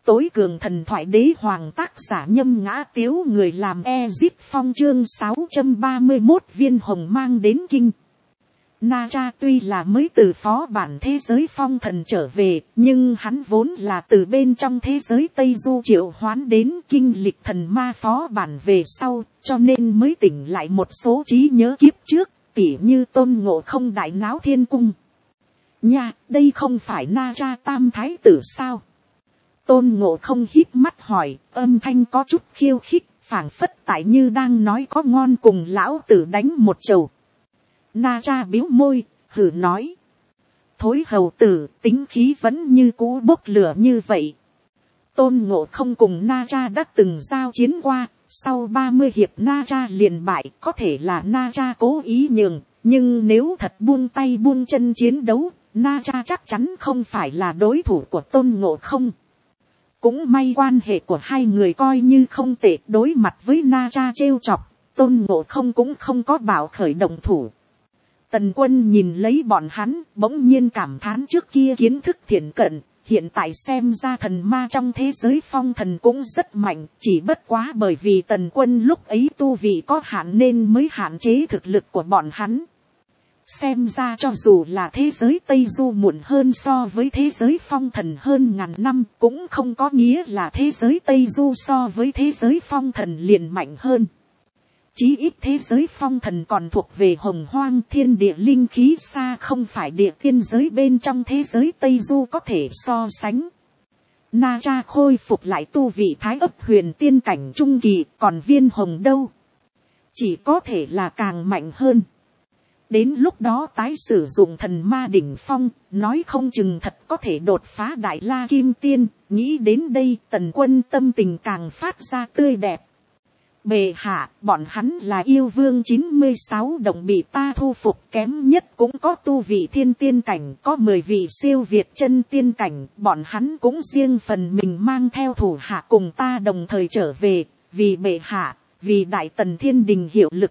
Tối cường thần thoại đế hoàng tác giả Nhâm Ngã Tiếu, người làm Ezip Phong, chương 631 viên hồng mang đến kinh. Na Cha tuy là mới từ phó bản thế giới phong thần trở về, nhưng hắn vốn là từ bên trong thế giới Tây Du triệu hoán đến kinh lịch thần ma phó bản về sau, cho nên mới tỉnh lại một số trí nhớ kiếp trước, tỉ như Tôn Ngộ Không đại náo thiên cung. Nha, đây không phải Na Cha tam thái tử sao? Tôn Ngộ Không hít mắt hỏi, âm thanh có chút khiêu khích, phảng phất tại như đang nói có ngon cùng lão tử đánh một chầu. Na Cha biếu môi, hử nói. Thối hầu tử, tính khí vẫn như cũ bốc lửa như vậy. Tôn Ngộ Không cùng Na Cha đã từng giao chiến qua, sau 30 hiệp Na Cha liền bại, có thể là Na Cha cố ý nhường, nhưng nếu thật buông tay buông chân chiến đấu, Na Cha chắc chắn không phải là đối thủ của Tôn Ngộ Không. Cũng may quan hệ của hai người coi như không tệ, đối mặt với Na Cha trêu chọc, Tôn Ngộ Không cũng không có bảo khởi động thủ. Tần Quân nhìn lấy bọn hắn, bỗng nhiên cảm thán trước kia kiến thức thiển cận, hiện tại xem ra thần ma trong thế giới phong thần cũng rất mạnh, chỉ bất quá bởi vì Tần Quân lúc ấy tu vị có hạn nên mới hạn chế thực lực của bọn hắn. Xem ra cho dù là thế giới Tây Du muộn hơn so với thế giới phong thần hơn ngàn năm, cũng không có nghĩa là thế giới Tây Du so với thế giới phong thần liền mạnh hơn. Chí ít thế giới phong thần còn thuộc về hồng hoang thiên địa linh khí, xa không phải địa tiên giới bên trong thế giới Tây Du có thể so sánh. Na Cha khôi phục lại tu vị thái ấp huyền tiên cảnh trung kỳ, còn viên hồng đâu? Chỉ có thể là càng mạnh hơn. Đến lúc đó tái sử dụng thần ma đỉnh phong, nói không chừng thật có thể đột phá đại la kim tiên. Nghĩ đến đây, Tần Quân tâm tình càng phát ra tươi đẹp. Bệ hạ, bọn hắn là yêu vương 96 đồng bị ta thu phục, kém nhất cũng có tu vị thiên tiên cảnh, có 10 vị siêu việt chân tiên cảnh, bọn hắn cũng riêng phần mình mang theo thủ hạ cùng ta đồng thời trở về, vì bệ hạ, vì đại tần thiên đình hiệu lực.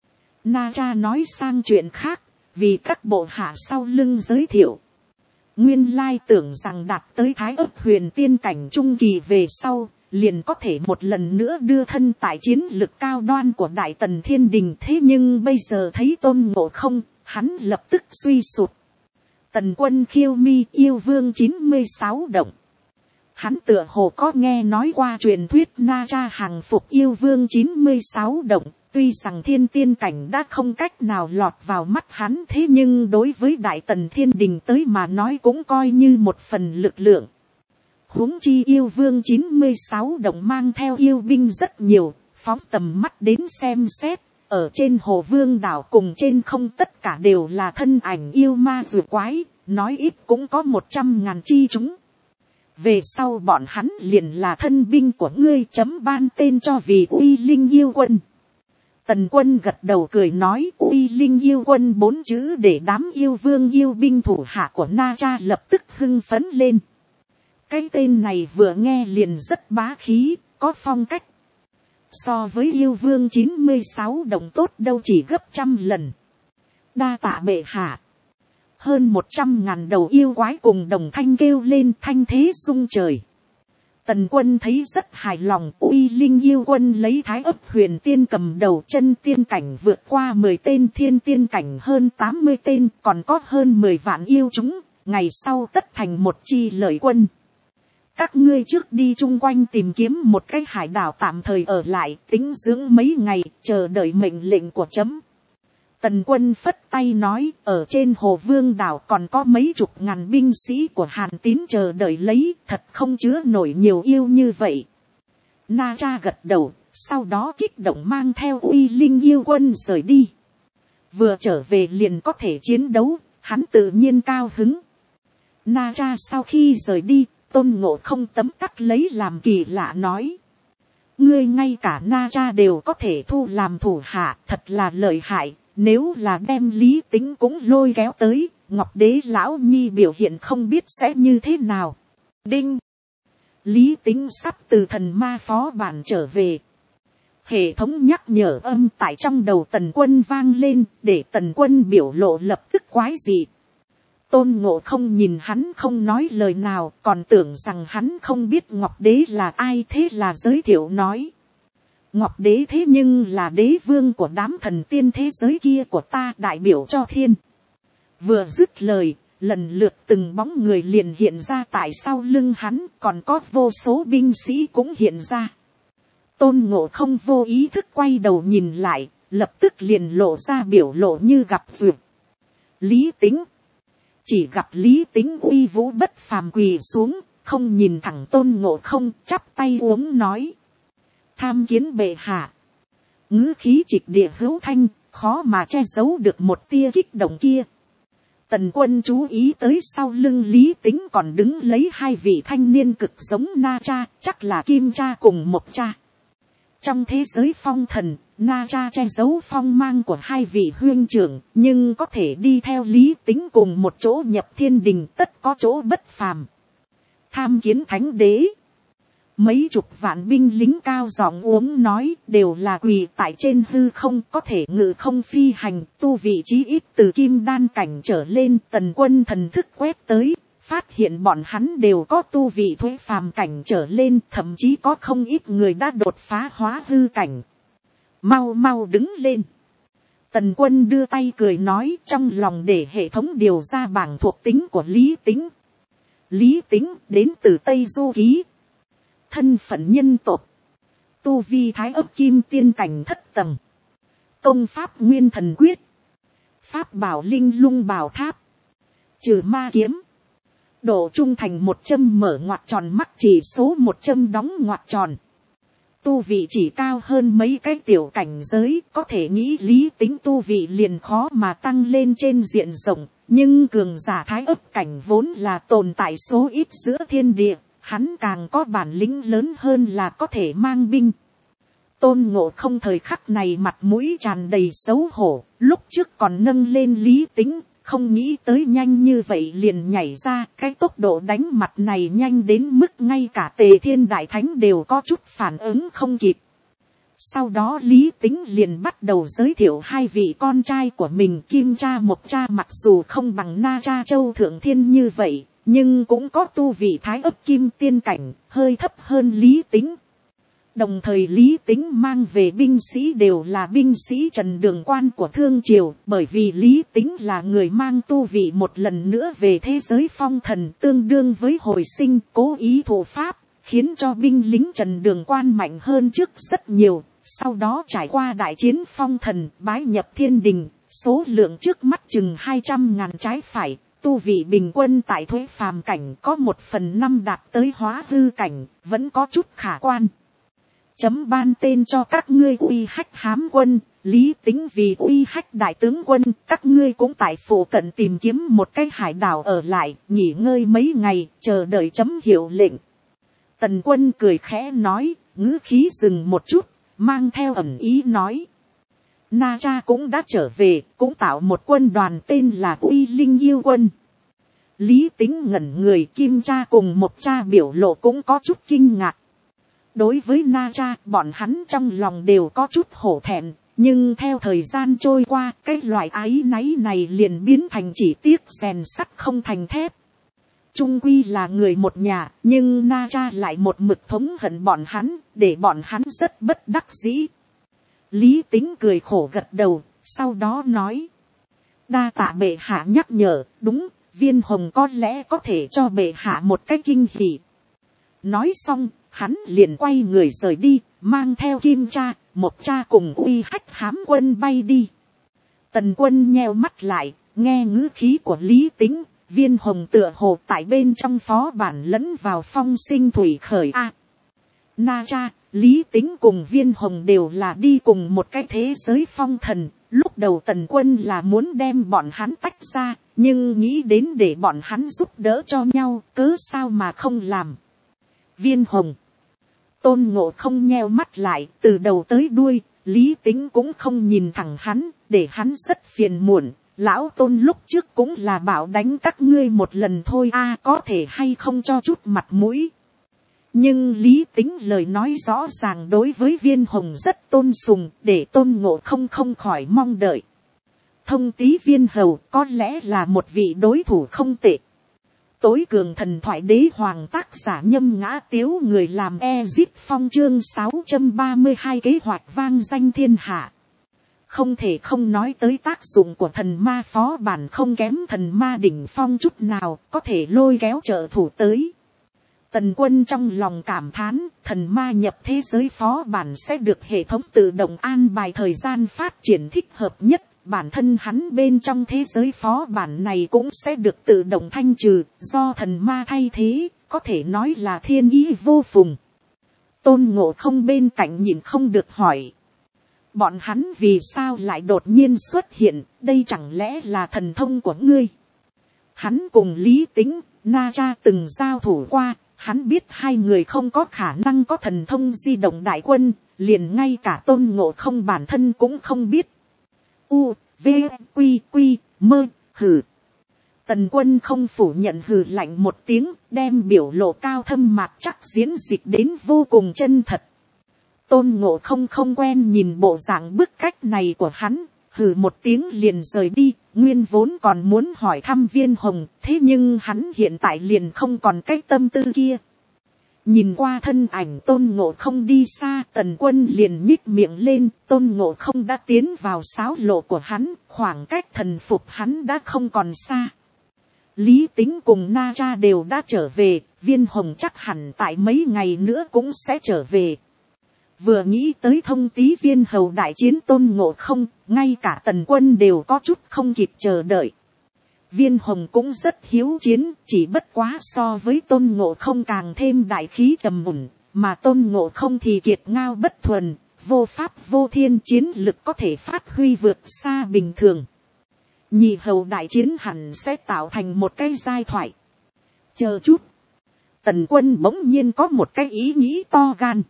Na Cha nói sang chuyện khác, vì các bộ hạ sau lưng giới thiệu. Nguyên lai tưởng rằng đạt tới thái ấp huyền tiên cảnh trung kỳ về sau, liền có thể một lần nữa đưa thân tại chiến lực cao đoan của đại tần thiên đình. Thế nhưng bây giờ thấy Tôn Ngộ Không, hắn lập tức suy sụt. Tần Quân khiêu mi, yêu vương 96 động. Hắn tựa hồ có nghe nói qua truyền thuyết Na Cha hàng phục yêu vương 96 động. Tuy rằng thiên tiên cảnh đã không cách nào lọt vào mắt hắn, thế nhưng đối với đại tần thiên đình tới mà nói cũng coi như một phần lực lượng. Huống chi yêu vương 96 động mang theo yêu binh rất nhiều, phóng tầm mắt đến xem xét, ở trên hồ vương đảo cùng trên không tất cả đều là thân ảnh yêu ma rùa quái, nói ít cũng có 100.000 chi chúng. Về sau bọn hắn liền là thân binh của ngươi, chấm ban tên cho vì Uy Linh Yêu Quân. Tần Quân gật đầu cười nói, Uy Linh Yêu Quân 4 chữ để đám yêu vương yêu binh thủ hạ của Na Cha lập tức hưng phấn lên. Cái tên này vừa nghe liền rất bá khí, có phong cách. So với yêu vương 96 đồng tốt đâu chỉ gấp 100 lần. Đa tạ bệ hạ. Hơn 100.000 đầu yêu quái cùng đồng thanh kêu lên, thanh thế rung trời. Tần Quân thấy rất hài lòng. Uy Linh Yêu Quân lấy thái ấp huyền tiên cầm đầu, chân tiên cảnh vượt qua 10 tên, thiên tiên cảnh hơn 80 tên, còn có hơn 10 vạn yêu chúng. Ngày sau tất thành một chi lợi quân. Các ngươi trước đi chung quanh tìm kiếm một cái hải đảo tạm thời ở lại, tính dưỡng mấy ngày, chờ đợi mệnh lệnh của chấm. Tần Quân phất tay nói, ở trên hồ vương đảo còn có mấy chục ngàn binh sĩ của Hàn Tín chờ đợi lấy, thật không chứa nổi nhiều yêu như vậy. Na Cha gật đầu, sau đó kích động mang theo Uy Linh Yêu Quân rời đi. Vừa trở về liền có thể chiến đấu, hắn tự nhiên cao hứng. Na Cha sau khi rời đi, Tôn Ngộ Không tấm tắc lấy làm kỳ lạ nói. Ngươi ngay cả Na Cha đều có thể thu làm thủ hạ, thật là lợi hại. Nếu là đem Lý Tính cũng lôi kéo tới, Ngọc Đế Lão Nhi biểu hiện không biết sẽ như thế nào. Đinh! Lý Tính sắp từ thần ma phó bản trở về. Hệ thống nhắc nhở âm tại trong đầu Tần Quân vang lên, để Tần Quân biểu lộ lập tức quái dị. Tôn Ngộ không nhìn hắn không nói lời nào, còn tưởng rằng hắn không biết Ngọc Đế là ai, thế là giới thiệu nói. Ngọc Đế thế nhưng là đế vương của đám thần tiên thế giới kia của ta, đại biểu cho thiên. Vừa dứt lời, lần lượt từng bóng người liền hiện ra tại sau lưng hắn, còn có vô số binh sĩ cũng hiện ra. Tôn Ngộ không vô ý thức quay đầu nhìn lại, lập tức liền lộ ra biểu lộ như gặp duyệt. Lý Tính. Chỉ gặp Lý Tính uy vũ bất phàm quỳ xuống, không nhìn thẳng Tôn Ngộ không, chắp tay uống nói. Tham kiến bệ hạ. Ngữ khí trịch địa hữu thanh, khó mà che giấu được một tia kích động kia. Tần Quân chú ý tới sau lưng Lý Tính còn đứng lấy hai vị thanh niên cực giống Na Cha, chắc là Kim Cha cùng Mộc Cha. Trong thế giới phong thần, Na Cha che giấu phong mang của hai vị huynh trưởng, nhưng có thể đi theo Lý Tính cùng một chỗ nhập thiên đình, tất có chỗ bất phàm. Tham kiến thánh đế. Mấy chục vạn binh lính cao giọng uống nói, đều là quỳ tại trên hư không, có thể ngự không phi hành, tu vị chí ít từ kim đan cảnh trở lên. Tần Quân thần thức quét tới, phát hiện bọn hắn đều có tu vị thuế phàm cảnh trở lên, thậm chí có không ít người đã đột phá hóa hư cảnh. Mau mau đứng lên. Tần Quân đưa tay cười nói, trong lòng để hệ thống điều ra bảng thuộc tính của Lý Tính. Lý Tính đến từ Tây Du Ký. Thân phận nhân tộc. Tu vi thái ấp kim tiên cảnh thất tầng. Công pháp nguyên thần quyết. Pháp bảo linh lung bảo tháp. Trừ ma kiếm. Độ trung thành 100 mở ngoặc tròn, mắc chỉ số 100 đóng ngoặc tròn. Tu vị chỉ cao hơn mấy cái tiểu cảnh giới, có thể nghĩ Lý Tính tu vị liền khó mà tăng lên trên diện rộng, nhưng cường giả thái ấp cảnh vốn là tồn tại số ít giữa thiên địa, hắn càng có bản lĩnh lớn hơn là có thể mang binh. Tôn Ngộ không thời khắc này mặt mũi tràn đầy xấu hổ, lúc trước còn nâng lên Lý Tính, không nghĩ tới nhanh như vậy liền nhảy ra, cái tốc độ đánh mặt này nhanh đến mức ngay cả Tề Thiên Đại Thánh đều có chút phản ứng không kịp. Sau đó Lý Tính liền bắt đầu giới thiệu hai vị con trai của mình, Kim Cha Mộc Cha, mặc dù không bằng Na Cha Châu Thượng Thiên như vậy, nhưng cũng có tu vị thái ấp kim tiên cảnh, hơi thấp hơn Lý Tính. Đồng thời Lý Tính mang về binh sĩ đều là binh sĩ trần đường quan của Thương Triều, bởi vì Lý Tính là người mang tu vị một lần nữa về thế giới phong thần, tương đương với hồi sinh, cố ý thủ pháp, khiến cho binh lính trần đường quan mạnh hơn trước rất nhiều. Sau đó trải qua đại chiến phong thần, bái nhập thiên đình, số lượng trước mắt chừng 200.000 trái phải. Tu vị bình quân tại thuế phàm cảnh có 1/5 đạt tới hóa hư cảnh, vẫn có chút khả quan. Chấm ban tên cho các ngươi uy hách hám quân, Lý Tính vì uy hách đại tướng quân, các ngươi cũng tại phủ cận tìm kiếm một cái hải đảo ở lại, nghỉ ngơi mấy ngày, chờ đợi chấm hiệu lệnh. Tần Quân cười khẽ nói, ngữ khí dừng một chút, mang theo ẩn ý nói. Na Cha cũng đã trở về, cũng tạo một quân đoàn tên là Uy Linh Yêu Quân. Lý Tính ngẩn người, Kim Cha cùng Mộc Cha biểu lộ cũng có chút kinh ngạc. Đối với Na Cha, bọn hắn trong lòng đều có chút hổ thẹn, nhưng theo thời gian trôi qua, cái loại áy náy này liền biến thành chỉ tiếc rèn sắt không thành thép. Trung quy là người một nhà, nhưng Na Cha lại một mực thống hận bọn hắn, để bọn hắn rất bất đắc dĩ. Lý Tính cười khổ gật đầu, sau đó nói. Đa tạ bệ hạ nhắc nhở, đúng, Viên Hồng có lẽ có thể cho bệ hạ một cái kinh hỉ. Nói xong, hắn liền quay người rời đi, mang theo Kim Cha, Mộc Cha cùng uy hách hám quân bay đi. Tần Quân nheo mắt lại, nghe ngữ khí của Lý Tính, Viên Hồng tựa hồ tại bên trong phó bản lẫn vào phong sinh thủy khởi a. Na Cha, Lý Tính cùng Viên Hồng đều là đi cùng một cái thế giới phong thần. Lúc đầu Tần Quân là muốn đem bọn hắn tách ra, nhưng nghĩ đến để bọn hắn giúp đỡ cho nhau, cớ sao mà không làm. Viên Hồng. Tôn Ngộ không nheo mắt lại, từ đầu tới đuôi, Lý Tính cũng không nhìn thẳng hắn, để hắn rất phiền muộn. Lão Tôn lúc trước cũng là bảo đánh các ngươi một lần thôi a, có thể hay không cho chút mặt mũi. Nhưng Lý Tính lời nói rõ ràng đối với Viên Hồng rất tôn sùng, để Tôn Ngộ không khỏi mong đợi. thông tý viên hầu có lẽ là một vị đối thủ không tệ. Tối cường thần thoại đế hoàng tác giả Nhâm Ngã Tiếu người làm Ezip Phong chương 632 kế hoạch vang danh thiên hạ. Không thể không nói tới tác dụng của thần ma phó bản không kém thần ma đỉnh phong chút nào, có thể lôi kéo trợ thủ tới. Tần Quân trong lòng cảm thán, thần ma nhập thế giới phó bản sẽ được hệ thống tự động an bài thời gian phát triển thích hợp nhất. Bản thân hắn bên trong thế giới phó bản này cũng sẽ được tự động thanh trừ, do thần ma thay thế, có thể nói là thiên ý vô phùng. Tôn Ngộ Không bên cạnh nhìn không được hỏi. Bọn hắn vì sao lại đột nhiên xuất hiện, đây chẳng lẽ là thần thông của ngươi? Hắn cùng Lý Tính, Na Cha từng giao thủ qua, hắn biết hai người không có khả năng có thần thông di động đại quân, liền ngay cả Tôn Ngộ Không bản thân cũng không biết. U, V, Quy, Quy, Mơ, hừ. Tần Quân không phủ nhận hừ lạnh một tiếng, đem biểu lộ cao thâm mạc chắc diễn dịch đến vô cùng chân thật. Tôn Ngộ Không không quen nhìn bộ dạng bức cách này của hắn, hừ một tiếng liền rời đi, nguyên vốn còn muốn hỏi thăm Viên Hồng, thế nhưng hắn hiện tại liền không còn cái tâm tư kia. Nhìn qua thân ảnh Tôn Ngộ Không đi xa, Tần Quân liền nhích miệng lên, Tôn Ngộ Không đã tiến vào sáo lộ của hắn, khoảng cách thần phục hắn đã không còn xa. Lý Tính cùng Na Cha đều đã trở về, Viên Hồng chắc hẳn tại mấy ngày nữa cũng sẽ trở về. Vừa nghĩ tới thông tý viên hầu đại chiến Tôn Ngộ Không, ngay cả Tần Quân đều có chút không kịp chờ đợi. Viên Hồng cũng rất hiếu chiến, chỉ bất quá so với Tôn Ngộ Không càng thêm đại khí trầm mùn, mà Tôn Ngộ Không thì kiệt ngao bất thuần, vô pháp vô thiên, chiến lực có thể phát huy vượt xa bình thường. Nhị hầu đại chiến hẳn sẽ tạo thành một cái giai thoại. Chờ chút. Tần Quân bỗng nhiên có một cái ý nghĩ to gan.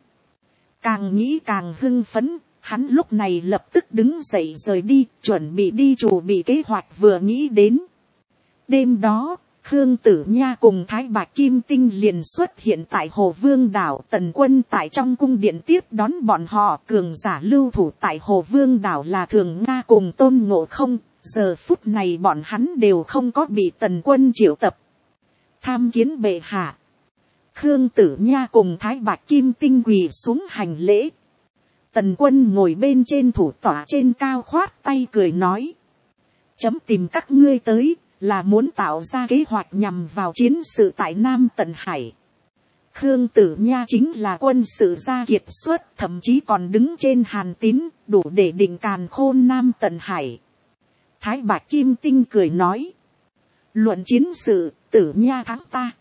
Càng nghĩ càng hưng phấn, hắn lúc này lập tức đứng dậy rời đi, chuẩn bị đi chủ bị kế hoạch vừa nghĩ đến. Đêm đó, Khương Tử Nha cùng Thái Bạch Kim Tinh liền xuất hiện tại Hồ Vương Đảo. Tần Quân tại trong cung điện tiếp đón bọn họ. Cường giả lưu thủ tại Hồ Vương Đảo là Thường Nga cùng Tôn Ngộ Không. Giờ phút này bọn hắn đều không có bị Tần Quân triệu tập. Tham kiến bệ hạ. Khương Tử Nha cùng Thái Bạch Kim Tinh quỳ xuống hành lễ. Tần Quân ngồi bên trên thủ tọa trên cao khoát tay cười nói. Chấm tìm các ngươi tới, là muốn tạo ra kế hoạch nhằm vào chiến sự tại Nam Tần Hải. Khương Tử Nha chính là quân sự gia kiệt xuất, thậm chí còn đứng trên Hàn Tín, đủ để định càn khôn Nam Tần Hải. Thái Bạch Kim Tinh cười nói. Luận chiến sự, Tử Nha thắng ta.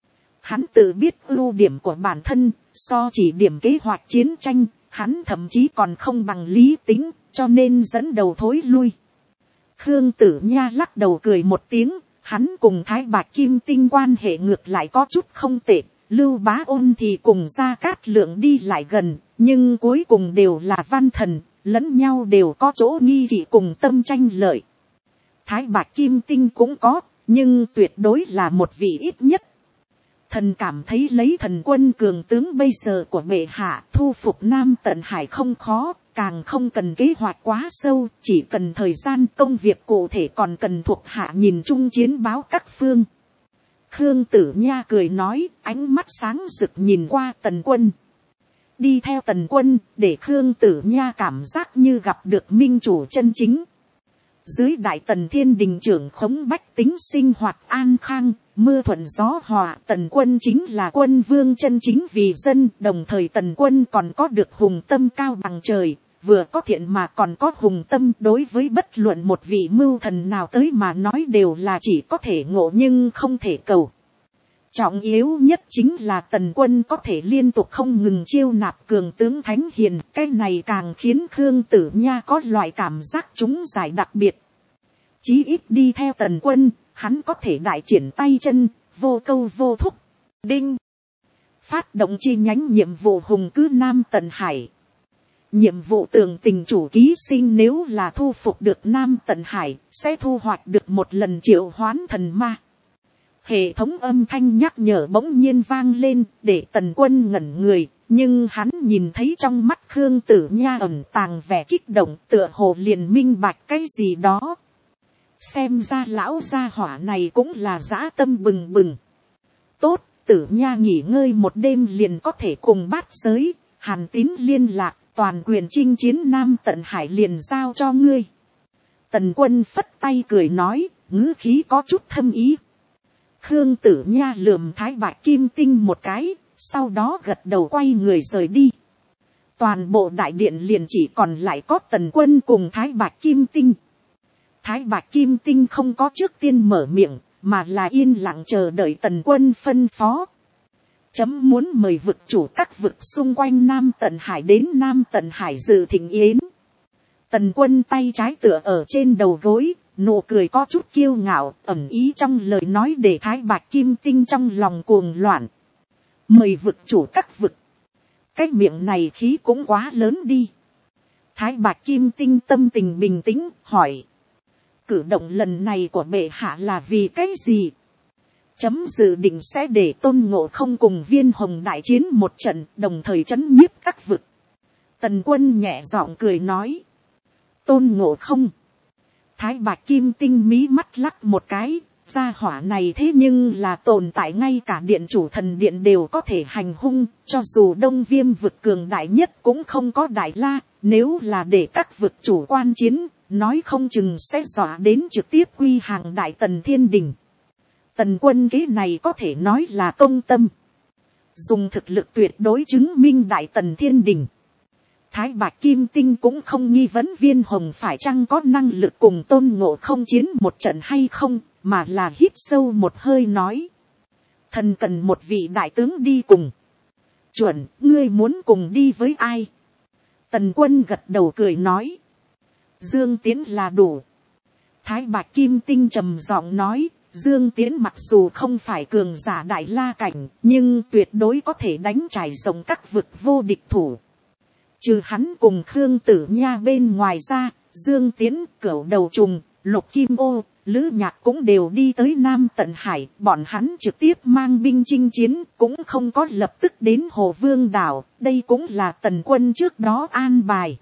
Hắn tự biết ưu điểm của bản thân, so chỉ điểm kế hoạch chiến tranh, hắn thậm chí còn không bằng Lý Tính, cho nên dẫn đầu thối lui. Khương Tử Nha lắc đầu cười một tiếng, hắn cùng Thái Bạch Kim Tinh quan hệ ngược lại có chút không tệ, Lưu Bá Ôn thì cùng Gia Cát Lượng đi lại gần, nhưng cuối cùng đều là văn thần, lẫn nhau đều có chỗ nghi kỵ cùng tâm tranh lợi. Thái Bạch Kim Tinh cũng có, nhưng tuyệt đối là một vị ít nhất. Thần cảm thấy lấy Thần Quân cường tướng bây giờ của bệ hạ thu phục Nam Tận Hải không khó, càng không cần kế hoạch quá sâu, chỉ cần thời gian, công việc cụ thể còn cần thuộc hạ nhìn chung chiến báo các phương. Khương Tử Nha cười nói, ánh mắt sáng rực nhìn qua Tần Quân. Đi theo Tần Quân, để Khương Tử Nha cảm giác như gặp được minh chủ chân chính. Dưới Đại Tần Thiên Đình trưởng khống bách tính sinh hoạt an khang, mưa thuận gió hòa, Tần Quân chính là quân vương chân chính vì dân, đồng thời Tần Quân còn có được hùng tâm cao bằng trời, vừa có thiện mà còn có hùng tâm, đối với bất luận một vị mưu thần nào tới mà nói đều là chỉ có thể ngộ nhưng không thể cầu. Trọng yếu nhất chính là Tần Quân có thể liên tục không ngừng chiêu nạp cường tướng thánh hiền, cái này càng khiến Khương Tử Nha có loại cảm giác trúng giải đặc biệt. Chí ít đi theo Tần Quân, hắn có thể đại triển tay chân, vô câu vô thúc. Đinh. Phát động chi nhánh nhiệm vụ hùng cứ Nam Tần Hải. Nhiệm vụ tường tình chủ ký sinh nếu là thu phục được Nam Tần Hải, sẽ thu hoạch được một lần triệu hoán thần ma. Hệ thống âm thanh nhắc nhở bỗng nhiên vang lên, để Tần Quân ngẩn người, nhưng hắn nhìn thấy trong mắt Khương Tử Nha ẩn tàng vẻ kích động, tựa hồ liền minh bạch cái gì đó. xem ra lão gia hỏa này cũng là dã tâm bừng bừng. Tốt, Tử Nha nghỉ ngơi một đêm liền có thể cùng Bát Giới, Hàn Tín liên lạc, toàn quyền chinh chiến Nam Tận Hải liền giao cho ngươi. Tần Quân phất tay cười nói, ngữ khí có chút thâm ý. Khương Tử Nha lườm Thái Bạch Kim Tinh một cái, sau đó gật đầu quay người rời đi. Toàn bộ đại điện liền chỉ còn lại có Tần Quân cùng Thái Bạch Kim Tinh. Thái Bạch Kim Tinh không có trước tiên mở miệng, mà là yên lặng chờ đợi Tần Quân phân phó. Chấm muốn mời vực chủ các vực xung quanh Nam Tận Hải đến Nam Tận Hải dự thịnh yến. Tần Quân tay trái tựa ở trên đầu gối, nụ cười có chút kiêu ngạo, ẩn ý trong lời nói để Thái Bạch Kim Tinh trong lòng cuồng loạn. Mời vực chủ các vực. Cái miệng này khí cũng quá lớn đi. Thái Bạch Kim Tinh tâm tình bình tĩnh, hỏi. Cử động lần này của bệ hạ là vì cái gì? Chấm dự định sẽ để Tôn Ngộ Không cùng Viên Hồng đại chiến một trận, đồng thời trấn nhiếp các vực. Tần Quân nhẹ giọng cười nói. Tôn Ngộ Không. Thái Bạch Kim Tinh mí mắt lắc một cái, gia hỏa này thế nhưng là tồn tại ngay cả điện chủ thần điện đều có thể hành hung, cho dù Đông Viêm vực cường đại nhất cũng không có Đại La, nếu là để các vực chủ quan chiến, nói không chừng sẽ dọa đến trực tiếp quy hàng Đại Tần Thiên Đình. Tần Quân kế này có thể nói là công tâm, dùng thực lực tuyệt đối chứng minh Đại Tần Thiên Đình. Thái Bạch Kim Tinh cũng không nghi vấn Viên Hồng phải chăng có năng lực cùng Tôn Ngộ Không chiến một trận hay không, mà là hít sâu một hơi nói. Thần cần một vị đại tướng đi cùng. Chuẩn, ngươi muốn cùng đi với ai? Tần Quân gật đầu cười nói. Dương Tiễn là đủ. Thái Bạch Kim Tinh trầm giọng nói. Dương Tiễn mặc dù không phải cường giả Đại La cảnh, nhưng tuyệt đối có thể đánh trải rộng các vực vô địch thủ. Trừ hắn cùng Khương Tử Nha bên ngoài ra, Dương Tiễn, Cửu Đầu Trùng, Lục Kim Ô, Lữ Nhạc cũng đều đi tới Nam Tận Hải. Bọn hắn trực tiếp mang binh chinh chiến, cũng không có lập tức đến Hồ Vương Đảo. Đây cũng là Tần Quân trước đó an bài.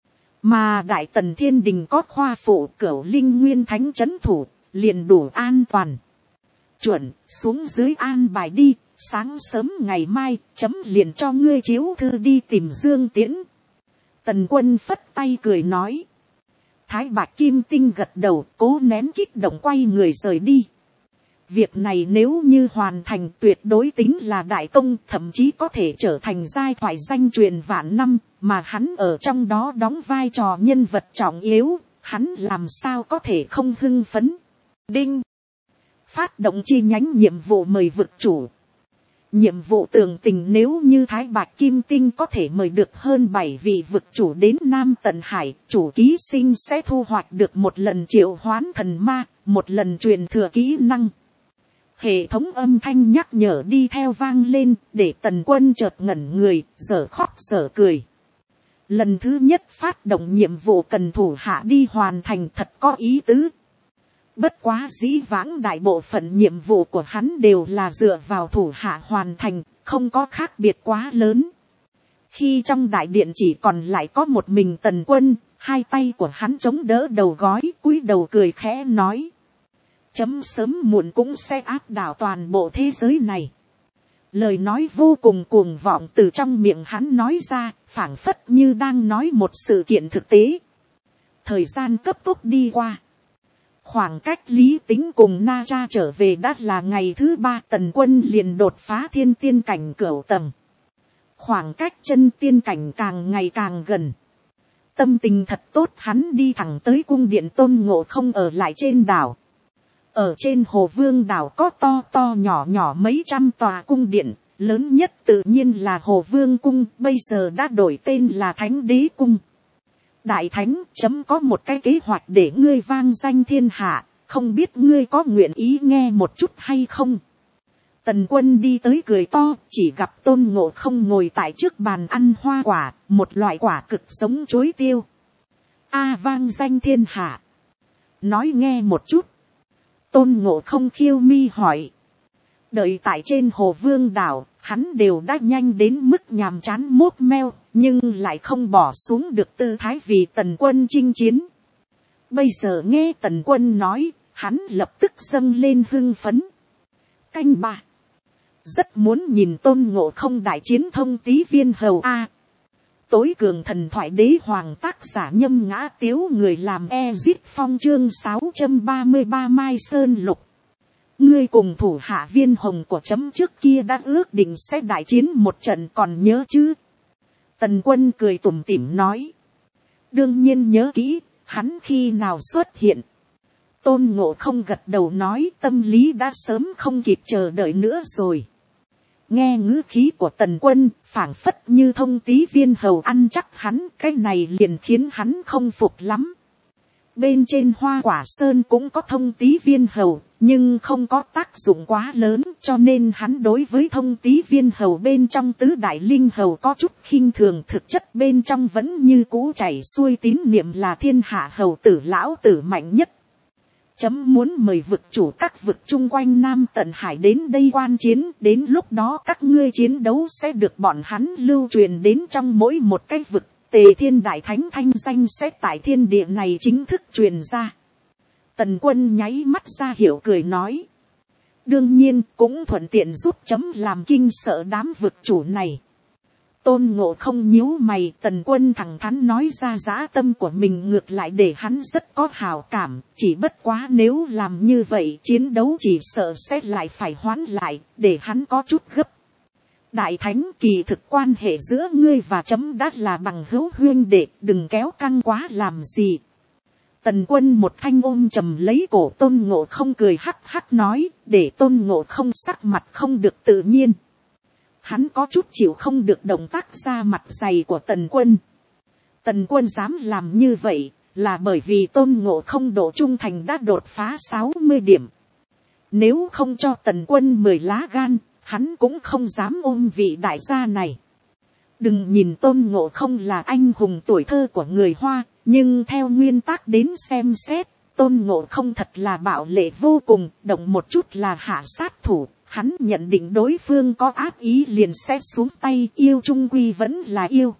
Mà Đại Tần Thiên Đình có khoa phụ Cửu Linh Nguyên Thánh trấn thủ, liền đủ an toàn. Chuẩn, xuống dưới an bài đi, sáng sớm ngày mai, chấm liền cho ngươi chiếu thư đi tìm Dương Tiễn. Tần Quân phất tay cười nói. Thái Bạch Kim Tinh gật đầu, cố nén kích động quay người rời đi. Việc này nếu như hoàn thành tuyệt đối tính là đại công, thậm chí có thể trở thành giai thoại danh truyền vạn năm, mà hắn ở trong đó đóng vai trò nhân vật trọng yếu, hắn làm sao có thể không hưng phấn. Đinh. Phát động chi nhánh nhiệm vụ mời vực chủ. Nhiệm vụ tường tình nếu như Thái Bạch Kim Tinh có thể mời được hơn 7 vị vực chủ đến Nam Tận Hải, chủ ký sinh sẽ thu hoạch được một lần triệu hoán thần ma, một lần truyền thừa kỹ năng. Hệ thống âm thanh nhắc nhở đi theo vang lên, để Tần Quân chợt ngẩn người, dở khóc dở cười. Lần thứ nhất phát động nhiệm vụ cần thủ hạ đi hoàn thành thật có ý tứ. Bất quá dĩ vãng đại bộ phận nhiệm vụ của hắn đều là dựa vào thủ hạ hoàn thành, không có khác biệt quá lớn. Khi trong đại điện chỉ còn lại có một mình Tần Quân, hai tay của hắn chống đỡ đầu gói, cúi đầu cười khẽ nói. Chấm sớm muộn cũng sẽ áp đảo toàn bộ thế giới này. Lời nói vô cùng cuồng vọng từ trong miệng hắn nói ra, phảng phất như đang nói một sự kiện thực tế. Thời gian cấp tốc đi qua. Khoảng cách Lý Tính cùng Na Cha trở về đã là ngày thứ 3, Tần Quân liền đột phá thiên tiên cảnh cửu tầng. Khoảng cách chân tiên cảnh càng ngày càng gần. Tâm tình thật tốt, hắn đi thẳng tới cung điện Tôn Ngộ Không ở lại trên đảo. Ở trên Hồ Vương đảo có to to nhỏ nhỏ mấy trăm tòa cung điện, lớn nhất tự nhiên là Hồ Vương cung, bây giờ đã đổi tên là Thánh Đế cung. Đại Thánh, chấm có một cái kế hoạch để ngươi vang danh thiên hạ, không biết ngươi có nguyện ý nghe một chút hay không? Tần Quân đi tới cười to, chỉ gặp Tôn Ngộ Không ngồi tại trước bàn ăn hoa quả, một loại quả cực giống chuối tiêu. A vang danh thiên hạ. Nói nghe một chút. Tôn Ngộ Không khiêu mi hỏi. Đợi tại trên Hồ Vương đảo, hắn đều đã nhanh đến mức nhàm chán mốt meo, nhưng lại không bỏ xuống được tư thái vì Tần Quân chinh chiến. Bây giờ nghe Tần Quân nói, hắn lập tức dâng lên hưng phấn. Canh 3. Rất muốn nhìn Tôn Ngộ Không đại chiến Thông Tý Viên Hầu A. Tối cường thần thoại đế hoàng, tác giả Nhâm Ngã Tiếu, người làm Ezip Phong, chương 633 Mai Sơn Lục. Ngươi cùng thủ hạ Viên Hồng của chấm trước kia đã ước định sẽ đại chiến một trận, còn nhớ chứ? Tần Quân cười tủm tỉm nói. Đương nhiên nhớ kỹ, hắn khi nào xuất hiện? Tôn Ngộ Không gật đầu nói, tâm lý đã sớm không kịp chờ đợi nữa rồi. Nghe ngữ khí của Tần Quân, phảng phất như Thông Tý Viên Hầu ăn chắc hắn, cái này liền khiến hắn không phục lắm. Bên trên Hoa Quả Sơn cũng có Thông Tý Viên Hầu, nhưng không có tác dụng quá lớn, cho nên hắn đối với Thông Tý Viên Hầu bên trong tứ đại linh hầu có chút khinh thường, thực chất bên trong vẫn như cũ chảy xuôi tín niệm là thiên hạ hầu tử lão tử mạnh nhất. Chấm muốn mời vực chủ các vực chung quanh Nam Tận Hải đến đây quan chiến, đến lúc đó các ngươi chiến đấu sẽ được bọn hắn lưu truyền đến trong mỗi một cái vực. Tề Thiên Đại Thánh thanh danh sẽ tại thiên địa này chính thức truyền ra. Tần Quân nháy mắt ra hiểu cười nói. Đương nhiên cũng thuận tiện giúp chấm làm kinh sợ đám vực chủ này. Tôn Ngộ Không nhíu mày, Tần Quân thẳng thắn nói ra dã tâm của mình ngược lại để hắn rất có hảo cảm. Chỉ bất quá nếu làm như vậy chiến đấu chỉ sợ sẽ lại phải hoãn lại, để hắn có chút gấp. Đại Thánh, kỳ thực quan hệ giữa ngươi và chấm đã là bằng hữu huyên đệ, đừng kéo căng quá làm gì. Tần Quân một thanh ôm chầm lấy cổ Tôn Ngộ Không, cười hắc hắc nói, để Tôn Ngộ Không sắc mặt không được tự nhiên. Hắn có chút chịu không được động tác ra mặt dày của Tần Quân. Tần Quân dám làm như vậy, là bởi vì Tôn Ngộ Không độ trung thành đã đột phá 60 điểm. Nếu không cho Tần Quân 10 lá gan, hắn cũng không dám ôm vị đại gia này. Đừng nhìn Tôn Ngộ Không là anh hùng tuổi thơ của người Hoa, nhưng theo nguyên tắc đến xem xét, Tôn Ngộ Không thật là bạo lệ vô cùng, động một chút là hạ sát thủ. Hắn nhận định đối phương có ác ý liền sẽ xuống tay, yêu trung quy vẫn là yêu.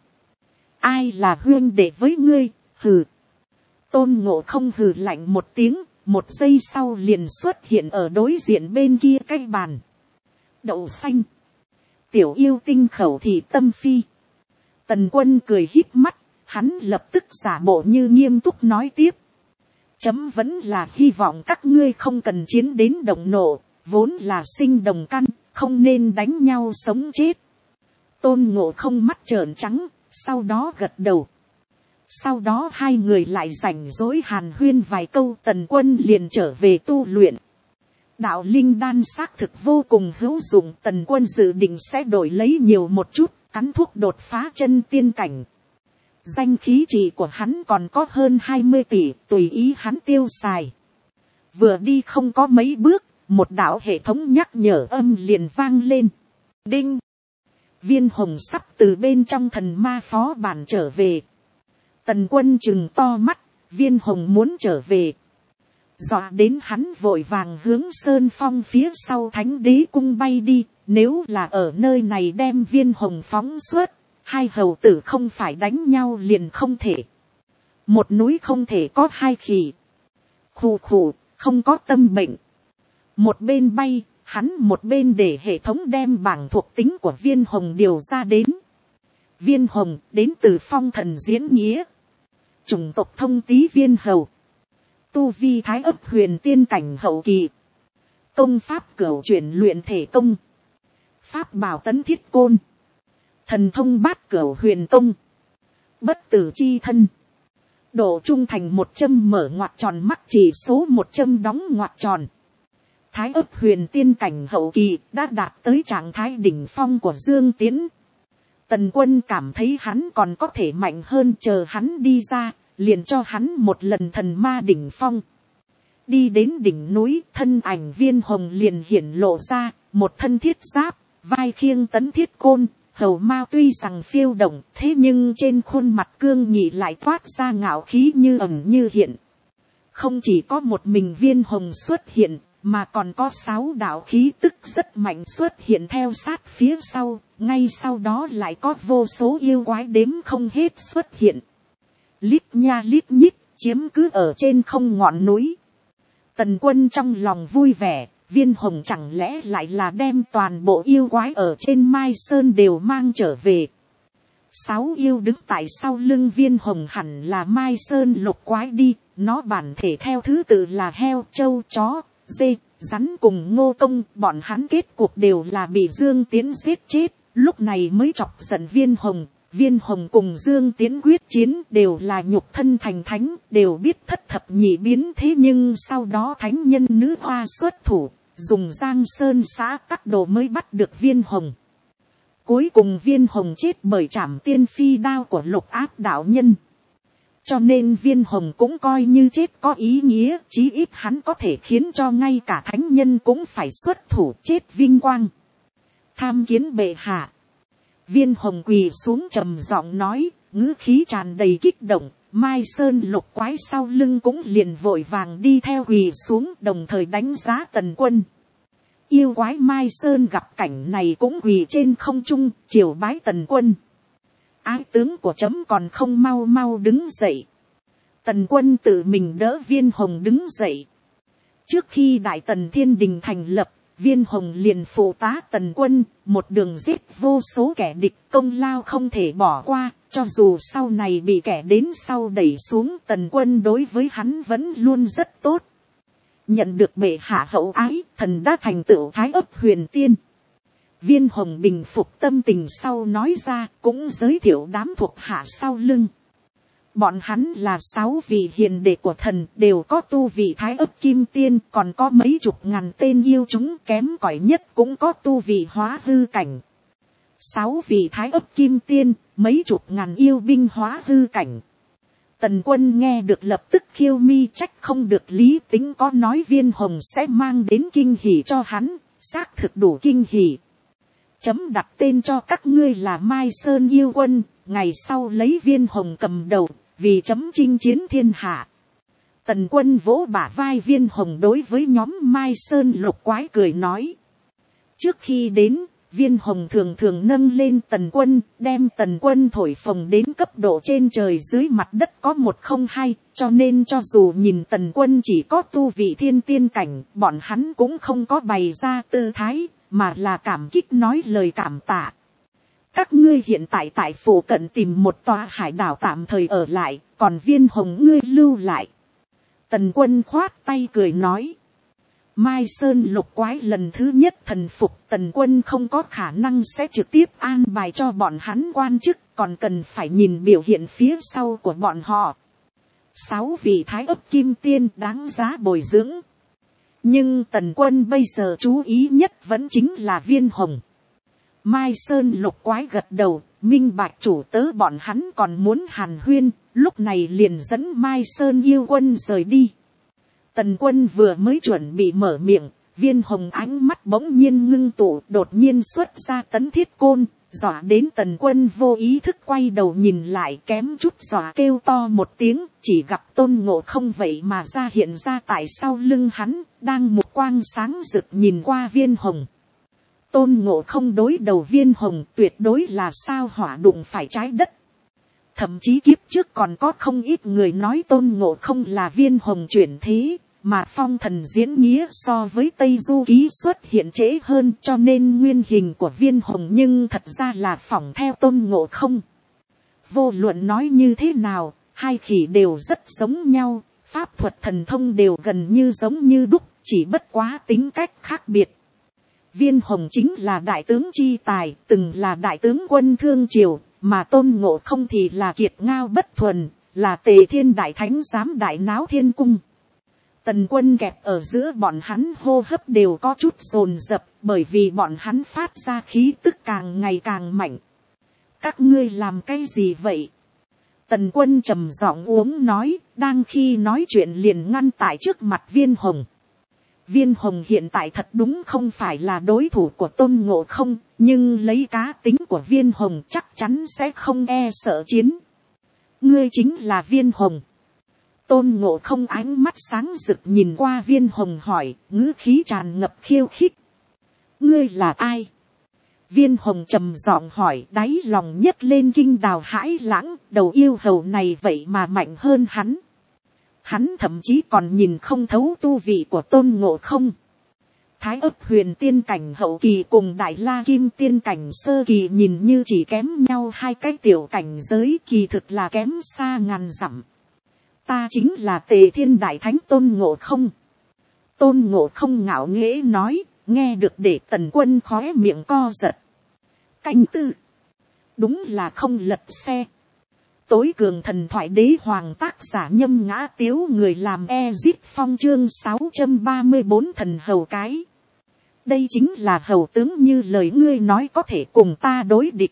Ai là huyên đệ với ngươi, hừ. Tôn Ngộ Không hừ lạnh một tiếng, một giây sau liền xuất hiện ở đối diện bên kia cái bàn. Đậu xanh. Tiểu yêu tinh khẩu thì tâm phi. Tần Quân cười híp mắt, hắn lập tức giả bộ như nghiêm túc nói tiếp. Chấm vẫn là hy vọng các ngươi không cần chiến đến động nộ, vốn là sinh đồng căn, không nên đánh nhau sống chết. Tôn Ngộ Không mắt trợn trắng, sau đó gật đầu. Sau đó hai người lại rảnh rỗi hàn huyên vài câu, Tần Quân liền trở về tu luyện. Đạo linh đan xác thực vô cùng hữu dụng, Tần Quân dự định sẽ đổi lấy nhiều một chút, cắn thuốc đột phá chân tiên cảnh. Danh khí trị của hắn còn có hơn 20 tỷ, tùy ý hắn tiêu xài. Vừa đi không có mấy bước, một đạo hệ thống nhắc nhở âm liền vang lên. Đinh! Viên Hồng sắp từ bên trong thần ma phó bản trở về. Tần Quân trừng to mắt, Viên Hồng muốn trở về. Dọa đến hắn vội vàng hướng Sơn Phong phía sau Thánh Đế Cung bay đi. Nếu là ở nơi này đem Viên Hồng phóng suốt, hai hầu tử không phải đánh nhau liền không thể. Một núi không thể có hai khỉ. Khù khù, không có tâm bệnh. Một bên bay, hắn một bên để hệ thống đem bảng thuộc tính của Viên Hồng điều ra đến. Viên Hồng đến từ Phong Thần Diễn Nghĩa. Chủng tộc Thông Tý Viên Hầu. Tu vi Thái Ấp Huyền Tiên cảnh hậu kỳ. Công pháp cửu chuyển luyện thể công. Pháp bảo Tấn Thiết Côn. Thần thông Bát Cửu Huyền Công. Bất tử chi thân. Độ trung thành 100 mở ngoặc tròn, mắt chỉ số 100 đóng ngoặc tròn. Thái Ấp Huyền Tiên cảnh hậu kỳ đã đạt tới trạng thái đỉnh phong của Dương Tiễn. Tần Quân cảm thấy hắn còn có thể mạnh hơn, chờ hắn đi ra, liền cho hắn một lần thần ma đỉnh phong. Đi đến đỉnh núi, thân ảnh Viên Hồng liền hiển lộ ra, một thân thiết giáp, vai khiêng tấn thiết côn, hầu mao tuy rằng phiêu động, thế nhưng trên khuôn mặt cương nghị lại toát ra ngạo khí như ẩn như hiện. Không chỉ có một mình Viên Hồng xuất hiện, mà còn có 6 đạo khí tức rất mạnh xuất hiện theo sát phía sau, ngay sau đó lại có vô số yêu quái đếm không hết xuất hiện. Lít nha lít nhít, chiếm cứ ở trên không ngọn núi. Tần Quân trong lòng vui vẻ, Viên Hồng chẳng lẽ lại là đem toàn bộ yêu quái ở trên Mai Sơn đều mang trở về. 6 yêu đứng tại sau lưng Viên Hồng hẳn là Mai Sơn lục quái đi, nó bản thể theo thứ tự là heo, trâu, chó, dê, rắn cùng Ngô Công, bọn hắn kết cuộc đều là bị Dương Tiến giết chết, lúc này mới chọc giận Viên Hồng. Viên Hồng cùng Dương Tiến quyết chiến đều là nhục thân thành thánh, đều biết thất thập nhị biến, thế nhưng sau đó thánh nhân nữ hoa xuất thủ, dùng Giang Sơn xã tắc đồ mới bắt được Viên Hồng. Cuối cùng Viên Hồng chết bởi trảm tiên phi đao của Lục Áp đạo nhân. Cho nên Viên Hồng cũng coi như chết có ý nghĩa, chí ít hắn có thể khiến cho ngay cả thánh nhân cũng phải xuất thủ, chết vinh quang. Tham kiến bệ hạ. Viên Hồng quỳ xuống trầm giọng nói, ngữ khí tràn đầy kích động. Mai Sơn lục quái sau lưng cũng liền vội vàng đi theo quỳ xuống, đồng thời đánh giá Tần Quân. Yêu quái Mai Sơn gặp cảnh này cũng quỳ trên không trung, triều bái Tần Quân. Ái tướng của chấm còn không mau mau đứng dậy. Tần Quân tự mình đỡ Viên Hồng đứng dậy. Trước khi Đại Tần Thiên Đình thành lập, Viên Hồng liền phụ tá Tần Quân, một đường giết vô số kẻ địch, công lao không thể bỏ qua, cho dù sau này bị kẻ đến sau đẩy xuống, Tần Quân đối với hắn vẫn luôn rất tốt. Nhận được bệ hạ hậu ái, thần đã thành tựu Thái Ấp Huyền Tiên. Viên Hồng bình phục tâm tình sau nói ra, cũng giới thiệu đám thuộc hạ sau lưng. Bọn hắn là 6 vị hiền đệ của thần, đều có tu vị Thái Ấp Kim Tiên, còn có mấy chục ngàn tên yêu chúng, kém cỏi nhất cũng có tu vị Hóa Hư Cảnh. 6 vị Thái Ấp Kim Tiên, mấy chục ngàn yêu binh Hóa Hư Cảnh. Tần Quân nghe được lập tức khiêu mi, trách không được Lý Tính có nói Viên Hồng sẽ mang đến kinh hỉ cho hắn, xác thực đủ kinh hỉ. Chấm đặt tên cho các ngươi là Mai Sơn yêu quân, ngày sau lấy Viên Hồng cầm đầu, vì chấm chinh chiến thiên hạ. Tần Quân vỗ bả vai Viên Hồng đối với nhóm Mai Sơn lục quái cười nói. Trước khi đến, Viên Hồng thường thường nâng lên Tần Quân, đem Tần Quân thổi phồng đến cấp độ trên trời dưới mặt đất có 102, cho nên cho dù nhìn Tần Quân chỉ có tu vị thiên tiên cảnh, bọn hắn cũng không có bày ra tư thái, mà là cảm kích nói lời cảm tạ. Các ngươi hiện tại tại phủ cận tìm một tòa hải đảo tạm thời ở lại, còn Viên Hồng ngươi lưu lại. Tần Quân khoát tay cười nói. Mai Sơn lục quái lần thứ nhất thần phục, Tần Quân không có khả năng sẽ trực tiếp an bài cho bọn hắn quan chức, còn cần phải nhìn biểu hiện phía sau của bọn họ. 6 vị Thái Ấp Kim Tiên đáng giá bồi dưỡng. Nhưng Tần Quân bây giờ chú ý nhất vẫn chính là Viên Hồng. Mai Sơn lục quái gật đầu, minh bạch chủ tớ bọn hắn còn muốn hàn huyên, lúc này liền dẫn Mai Sơn yêu quân rời đi. Tần Quân vừa mới chuẩn bị mở miệng, Viên Hồng ánh mắt bỗng nhiên ngưng tụ, đột nhiên xuất ra tấn thiết côn, dọa đến Tần Quân vô ý thức quay đầu nhìn lại, kém chút dọa kêu to một tiếng, chỉ gặp Tôn Ngộ Không vậy mà ra hiện ra tại sau lưng hắn, đang một quang sáng rực nhìn qua Viên Hồng. Tôn Ngộ Không đối đầu Viên Hồng tuyệt đối là sao hỏa đụng phải trái đất. Thậm chí kiếp trước còn có không ít người nói Tôn Ngộ Không là Viên Hồng chuyển thế, mà phong thần diễn nghĩa so với Tây Du Ký xuất hiện trễ hơn, cho nên nguyên hình của Viên Hồng nhưng thật ra là phỏng theo Tôn Ngộ Không. Vô luận nói như thế nào, hai khỉ đều rất giống nhau, pháp thuật thần thông đều gần như giống như đúc, chỉ bất quá tính cách khác biệt. Viên Hồng chính là đại tướng chi tài, từng là đại tướng quân Thương Triều, mà Tôn Ngộ Không thì là kiệt ngao bất thuần, là Tề Thiên đại thánh giám đại náo thiên cung. Tần Quân kẹp ở giữa bọn hắn hô hấp đều có chút dồn dập, bởi vì bọn hắn phát ra khí tức càng ngày càng mạnh. Các ngươi làm cái gì vậy? Tần Quân trầm giọng uống nói, đang khi nói chuyện liền ngăn tại trước mặt Viên Hồng. Viên Hồng hiện tại thật đúng không phải là đối thủ của Tôn Ngộ Không, nhưng lấy cá tính của Viên Hồng chắc chắn sẽ không e sợ chiến. Ngươi chính là Viên Hồng. Tôn Ngộ Không ánh mắt sáng rực nhìn qua Viên Hồng hỏi, ngữ khí tràn ngập khiêu khích. Ngươi là ai? Viên Hồng trầm giọng hỏi, đáy lòng nhấc lên kinh đào hãi lãng, đầu yêu hầu này vậy mà mạnh hơn hắn. hắn thậm chí còn nhìn không thấu tu vị của Tôn Ngộ Không. Thái ấp huyền tiên cảnh hậu kỳ cùng Đại La Kim tiên cảnh sơ kỳ nhìn như chỉ kém nhau hai cái tiểu cảnh giới, kỳ thực là kém xa ngàn dặm. Ta chính là Tề Thiên Đại Thánh Tôn Ngộ Không. Tôn Ngộ Không ngạo nghễ nói, nghe được để Tần Quân khóe miệng co giật. Canh tư. Đúng là không lật xe. Tối cường thần thoại đế hoàng, tác giả Nhâm Ngã Tiếu, người làm Ezip Phong, chương 634 thần hầu cái. Đây chính là hầu tướng như lời ngươi nói có thể cùng ta đối địch.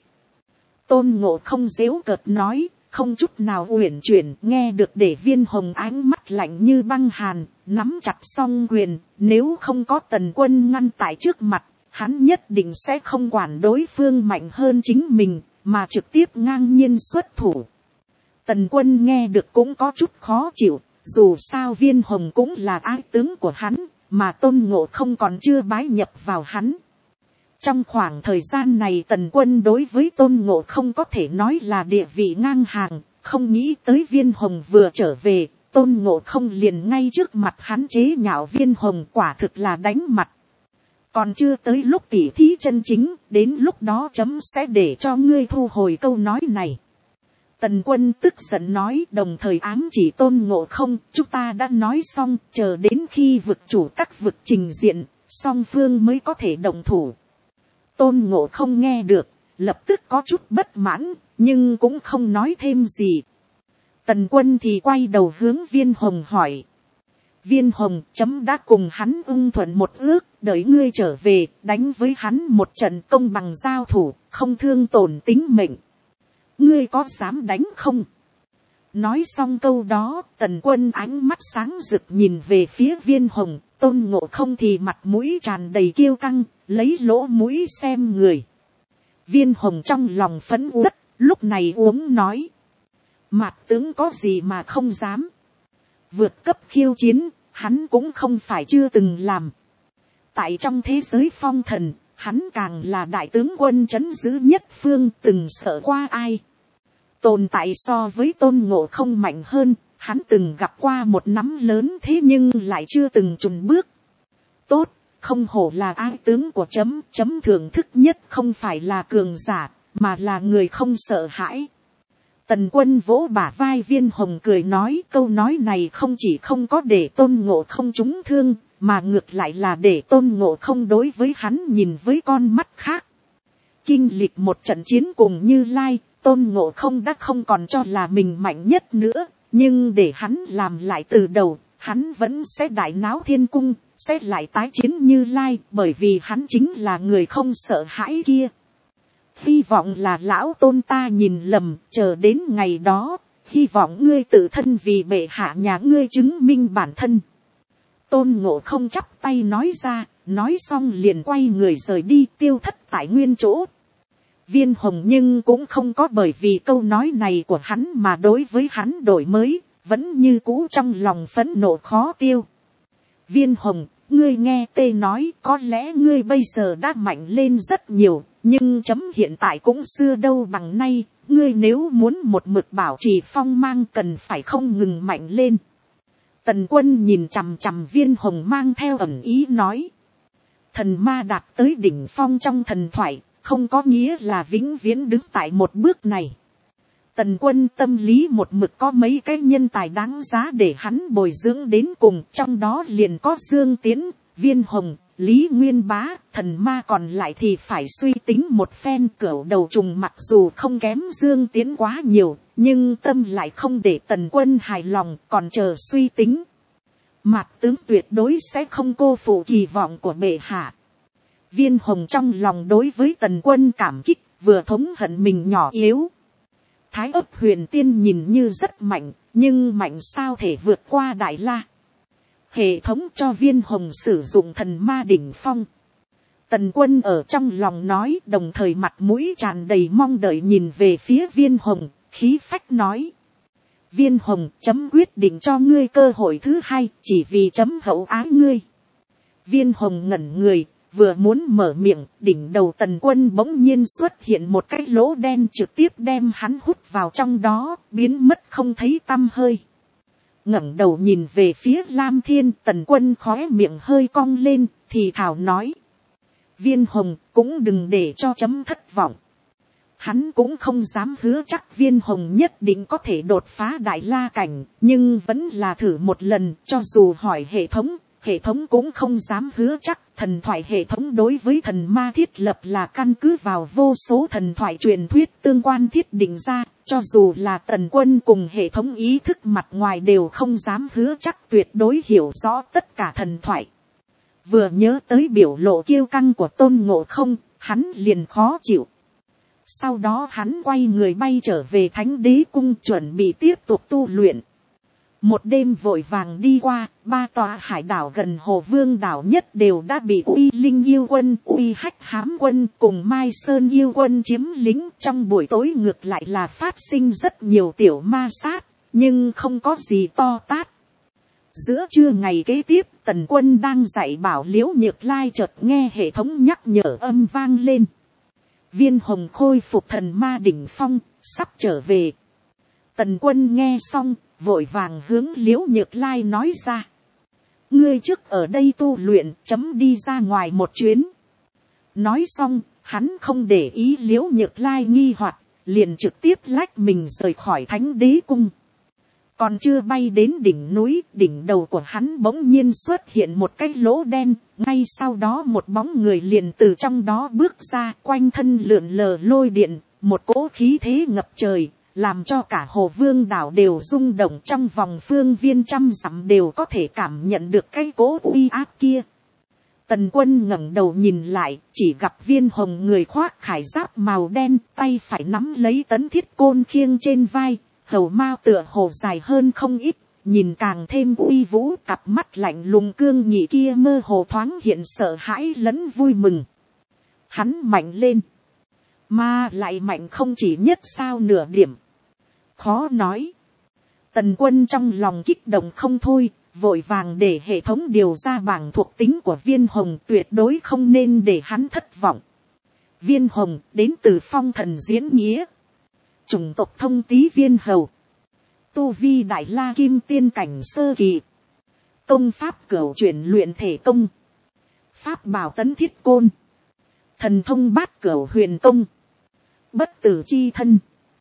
Tôn Ngộ Không giễu cợt nói, không chút nào uyển chuyển, nghe được để Viên Hồng ánh mắt lạnh như băng hàn, nắm chặt song quyền, nếu không có Tần Quân ngăn tại trước mặt, hắn nhất định sẽ không quản đối phương mạnh hơn chính mình, mà trực tiếp ngang nhiên xuất thủ. Tần Quân nghe được cũng có chút khó chịu, dù sao Viên Hồng cũng là ái tướng của hắn, mà Tôn Ngộ Không còn chưa bái nhập vào hắn. Trong khoảng thời gian này Tần Quân đối với Tôn Ngộ Không có thể nói là địa vị ngang hàng, không nghĩ tới Viên Hồng vừa trở về, Tôn Ngộ Không liền ngay trước mặt hắn chế nhạo Viên Hồng, quả thực là đánh mặt. Còn chưa tới lúc tỉ thí chân chính, đến lúc đó chấm sẽ để cho ngươi thu hồi câu nói này. Tần Quân tức giận nói, đồng thời ám chỉ Tôn Ngộ Không, chúng ta đã nói xong, chờ đến khi vực chủ các vực trình diện, song phương mới có thể động thủ. Tôn Ngộ Không nghe được, lập tức có chút bất mãn, nhưng cũng không nói thêm gì. Tần Quân thì quay đầu hướng Viên Hồng hỏi. Viên Hồng, chấm đã cùng hắn ưng thuận một ước, đợi ngươi trở về, đánh với hắn một trận công bằng giao thủ, không thương tổn tính mệnh. Ngươi có dám đánh không? Nói xong câu đó, Tần Quân ánh mắt sáng rực nhìn về phía Viên Hồng, Tôn Ngộ Không thì mặt mũi tràn đầy kiêu căng, lấy lỗ mũi xem người. Viên Hồng trong lòng phẫn uất, lúc này uống nói. Mạt tướng có gì mà không dám. Vượt cấp khiêu chiến, hắn cũng không phải chưa từng làm. Tại trong thế giới phong thần, hắn càng là đại tướng quân trấn giữ nhất phương, từng sợ qua ai. Tồn tại so với Tôn Ngộ Không mạnh hơn, hắn từng gặp qua một nắm lớn thế nhưng lại chưa từng chùn bước. Tốt, không hổ là ái tướng của chấm, chấm thưởng thức nhất không phải là cường giả, mà là người không sợ hãi. Tần Quân vỗ bả vai Viên Hồng cười nói, câu nói này không chỉ không có để Tôn Ngộ Không trúng thương, mà ngược lại là để Tôn Ngộ Không đối với hắn nhìn với con mắt khác. Kinh lịch một trận chiến cùng Như Lai, Tôn Ngộ Không đã không còn cho là mình mạnh nhất nữa, nhưng để hắn làm lại từ đầu, hắn vẫn sẽ đại náo thiên cung, sẽ lại tái chiến Như Lai, bởi vì hắn chính là người không sợ hãi kia. Hy vọng là lão Tôn ta nhìn lầm, chờ đến ngày đó, hy vọng ngươi tự thân vì bệ hạ nhà ngươi chứng minh bản thân. Tôn Ngộ Không chắp tay nói ra, nói xong liền quay người rời đi, tiêu thất tại nguyên chỗ. Viên Hồng nhưng cũng không có bởi vì câu nói này của hắn mà đối với hắn đổi mới, vẫn như cũ trong lòng phẫn nộ khó tiêu. Viên Hồng, ngươi nghe tê nói, có lẽ ngươi bây giờ đã mạnh lên rất nhiều, nhưng chấm hiện tại cũng xưa đâu bằng nay, ngươi nếu muốn một mực bảo trì phong mang cần phải không ngừng mạnh lên. Tần Quân nhìn chằm chằm Viên Hồng mang theo ẩn ý nói. Thần ma đạt tới đỉnh phong trong thần thoại, không có nghĩa là vĩnh viễn đứng tại một bước này. Tần Quân tâm lý một mực có mấy cái nhân tài đáng giá để hắn bồi dưỡng đến cùng, trong đó liền có Dương Tiến, Viên Hồng, Lý Nguyên Bá, thần ma còn lại thì phải suy tính một phen. Cửu đầu trùng mặc dù không kém Dương Tiến quá nhiều, nhưng tâm lại không để Tần Quân hài lòng, còn chờ suy tính. Mạt tướng tuyệt đối sẽ không cô phụ kỳ vọng của bệ hạ. Viên Hồng trong lòng đối với Tần Quân cảm kích, vừa thống hận mình nhỏ yếu. Thái ấp huyền tiên nhìn như rất mạnh, nhưng mạnh sao thể vượt qua Đại La. Hệ thống cho Viên Hồng sử dụng thần ma đỉnh phong. Tần Quân ở trong lòng nói, đồng thời mặt mũi tràn đầy mong đợi nhìn về phía Viên Hồng, khí phách nói. Viên Hồng, chấm quyết định cho ngươi cơ hội thứ hai, chỉ vì chấm hậu ái ngươi. Viên Hồng ngẩn người, vừa muốn mở miệng, đỉnh đầu Tần Quân bỗng nhiên xuất hiện một cái lỗ đen trực tiếp đem hắn hút vào trong đó, biến mất không thấy tăm hơi. ngẩng đầu nhìn về phía Lam Thiên, Tần Quân khóe miệng hơi cong lên, thì thào nói. Viên Hồng cũng đừng để cho chấm thất vọng. Hắn cũng không dám hứa chắc Viên Hồng nhất định có thể đột phá đại la cảnh, nhưng vẫn là thử một lần, cho dù hỏi hệ thống cũng không dám hứa chắc. Thần thoại hệ thống đối với thần ma thiết lập là căn cứ vào vô số thần thoại truyền thuyết tương quan thiết định ra, cho dù là Tần Quân cùng hệ thống ý thức mặt ngoài đều không dám hứa chắc tuyệt đối hiểu rõ tất cả thần thoại. Vừa nhớ tới biểu lộ kiêu căng của Tôn Ngộ Không, hắn liền khó chịu. Sau đó hắn quay người bay trở về Thánh Đế Cung chuẩn bị tiếp tục tu luyện. Một đêm vội vàng đi qua, 3 tòa hải đảo gần Hồ Vương đảo nhất đều đã bị Uy Linh yêu quân, Uy Hách hám quân cùng Mai Sơn yêu quân chiếm lĩnh. Trong buổi tối ngược lại là phát sinh rất nhiều tiểu ma sát, nhưng không có gì to tát. Giữa trưa ngày kế tiếp, Tần Quân đang dạy bảo Liễu Nhược Lai chợt nghe hệ thống nhắc nhở âm vang lên. Viên Hồng khôi phục thần ma đỉnh phong, sắp trở về. Tần Quân nghe xong, vội vàng hướng Liễu Nhược Lai nói ra. Ngươi trước ở đây tu luyện, chấm đi ra ngoài một chuyến. Nói xong, hắn không để ý Liễu Nhược Lai nghi hoặc, liền trực tiếp lách mình rời khỏi Thánh Đế Cung. Còn chưa bay đến đỉnh núi, đỉnh đầu của hắn bỗng nhiên xuất hiện một cái lỗ đen, ngay sau đó một bóng người liền từ trong đó bước ra, quanh thân lượn lờ lôi điện, một cỗ khí thế ngập trời, làm cho cả Hồ Vương đảo đều rung động, trong vòng phương viên 100 dặm đều có thể cảm nhận được cái cỗ uy áp kia. Tần Quân ngẩng đầu nhìn lại, chỉ gặp Viên Hồng người khoác khải giáp màu đen, tay phải nắm lấy tấn thiết côn khiêng trên vai, hầu mao tựa hồ dài hơn không ít, nhìn càng thêm uy vũ, cặp mắt lạnh lùng cương nghị kia mơ hồ thoáng hiện sợ hãi lẫn vui mừng. Hắn mạnh lên, mà lại mạnh không chỉ nhất sao nửa điểm. Khó nói. Tần Quân trong lòng kích động không thôi, vội vàng để hệ thống điều ra bảng thuộc tính của Viên Hồng, tuyệt đối không nên để hắn thất vọng. Viên Hồng đến từ Phong Thần Diễn Nghĩa, chủng tộc Thông Tý Viên Hầu, tu vi đại la kim tiên cảnh sơ kỳ, công pháp cửu chuyển luyện thể công, pháp bảo tấn thiết côn, thần thông bát cửu huyền công, bất tử chi thân,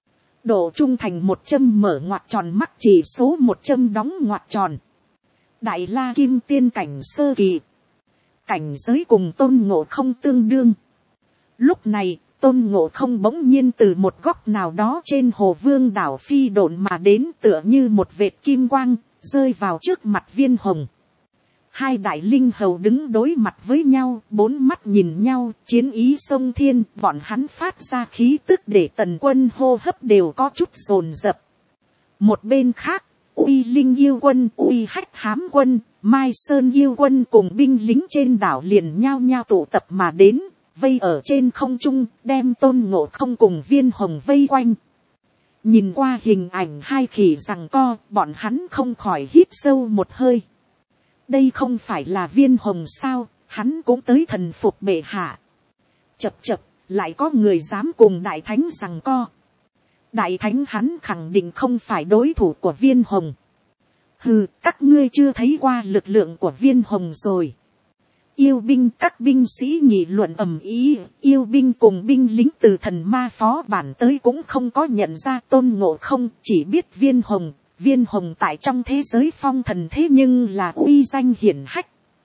độ trung thành 100 mở ngoặc tròn mắc chỉ số 100 đóng ngoặc tròn, đại la kim tiên cảnh sơ kỳ, cảnh giới cùng Tôn Ngộ Không tương đương. Lúc này, Tôn Ngộ Không bỗng nhiên từ một góc nào đó trên Hồ Vương đảo phi độn mà đến, tựa như một vệt kim quang, rơi vào trước mặt Viên Hồng. Hai đại linh hầu đứng đối mặt với nhau, 4 mắt nhìn nhau, chiến ý sông thiên, bọn hắn phát ra khí tức để Tần Quân hô hấp đều có chút dồn dập. Một bên khác, Uy Linh yêu quân, Uy Hách hám quân, Mai Sơn yêu quân cùng binh lính trên đảo liền nhao nhao tụ tập mà đến, vây ở trên không trung, đem Tôn Ngộ Không cùng Viên Hồng vây quanh. Nhìn qua hình ảnh hai khỉ giằng co, bọn hắn không khỏi hít sâu một hơi. Đây không phải là Viên Hồng sao, hắn cũng tới thần phục bệ hạ. Chập chập, lại có người dám cùng Đại Thánh giằng co. Đại Thánh hắn khẳng định không phải đối thủ của Viên Hồng. Hừ, các ngươi chưa thấy qua lực lượng của Viên Hồng rồi. Yêu binh, các binh sĩ nghị luận ầm ĩ, yêu binh cùng binh lính từ thần ma phó bản tới cũng không có nhận ra Tôn Ngộ Không, chỉ biết Viên Hồng. Viên Hồng tại trong thế giới phong thần thế nhưng là uy danh hiển hách.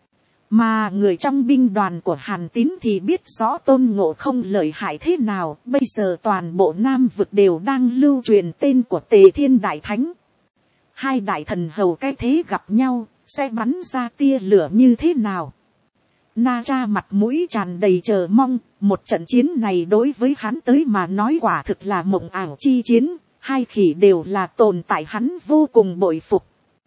Mà người trong binh đoàn của Hàn Tín thì biết rõ Tôn Ngộ Không lợi hại thế nào. Bây giờ toàn bộ Nam vực đều đang lưu truyền tên của Tề Thiên Đại Thánh. Hai đại thần hầu cái thế gặp nhau, sẽ bắn ra tia lửa như thế nào? Na Cha mặt mũi tràn đầy chờ mong, một trận chiến này đối với hắn tới mà nói quả thực là mộng ảo chi chiến. Hai khỉ đều là tồn tại hắn vô cùng bội phục.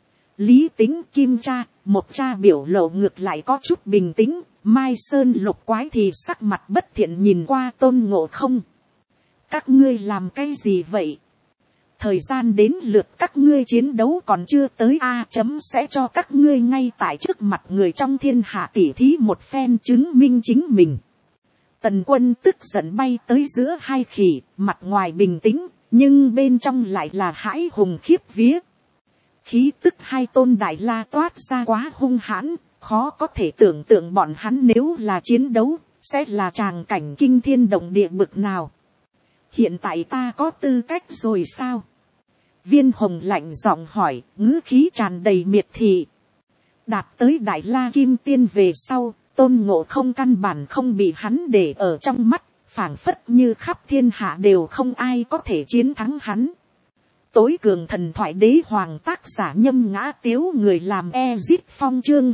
Lý Tính, Kim Cha, một cha biểu lộ ngược lại có chút bình tĩnh. Mai Sơn Lục Quái thì sắc mặt bất thiện nhìn qua Tôn Ngộ Không. Các ngươi làm cái gì vậy? Thời gian đến lượt các ngươi chiến đấu còn chưa tới a chấm sẽ cho các ngươi ngay tại trước mặt người trong thiên hạ tỉ thí một phen chứng minh chính mình. Tần Quân tức giận bay tới giữa hai khỉ, mặt ngoài bình tĩnh, nhưng bên trong lại là hãi hùng khiếp vía. khí tức hai tôn đại la toát ra quá hung hãn, khó có thể tưởng tượng bọn hắn nếu là chiến đấu, sẽ là tràng cảnh kinh thiên động địa bực nào. Hiện tại ta có tư cách rồi sao? Viên Hồng lạnh giọng hỏi, ngữ khí tràn đầy miệt thị. Đạt tới đại la kim tiên về sau, Tôn Ngộ Không căn bản không bị hắn để ở trong mắt, phảng phất như khắp thiên hạ đều không ai có thể chiến thắng hắn. Tối cường thần thoại đế hoàng, tác giả Nhâm Ngã Tiếu, người làm Ezip Phong, chương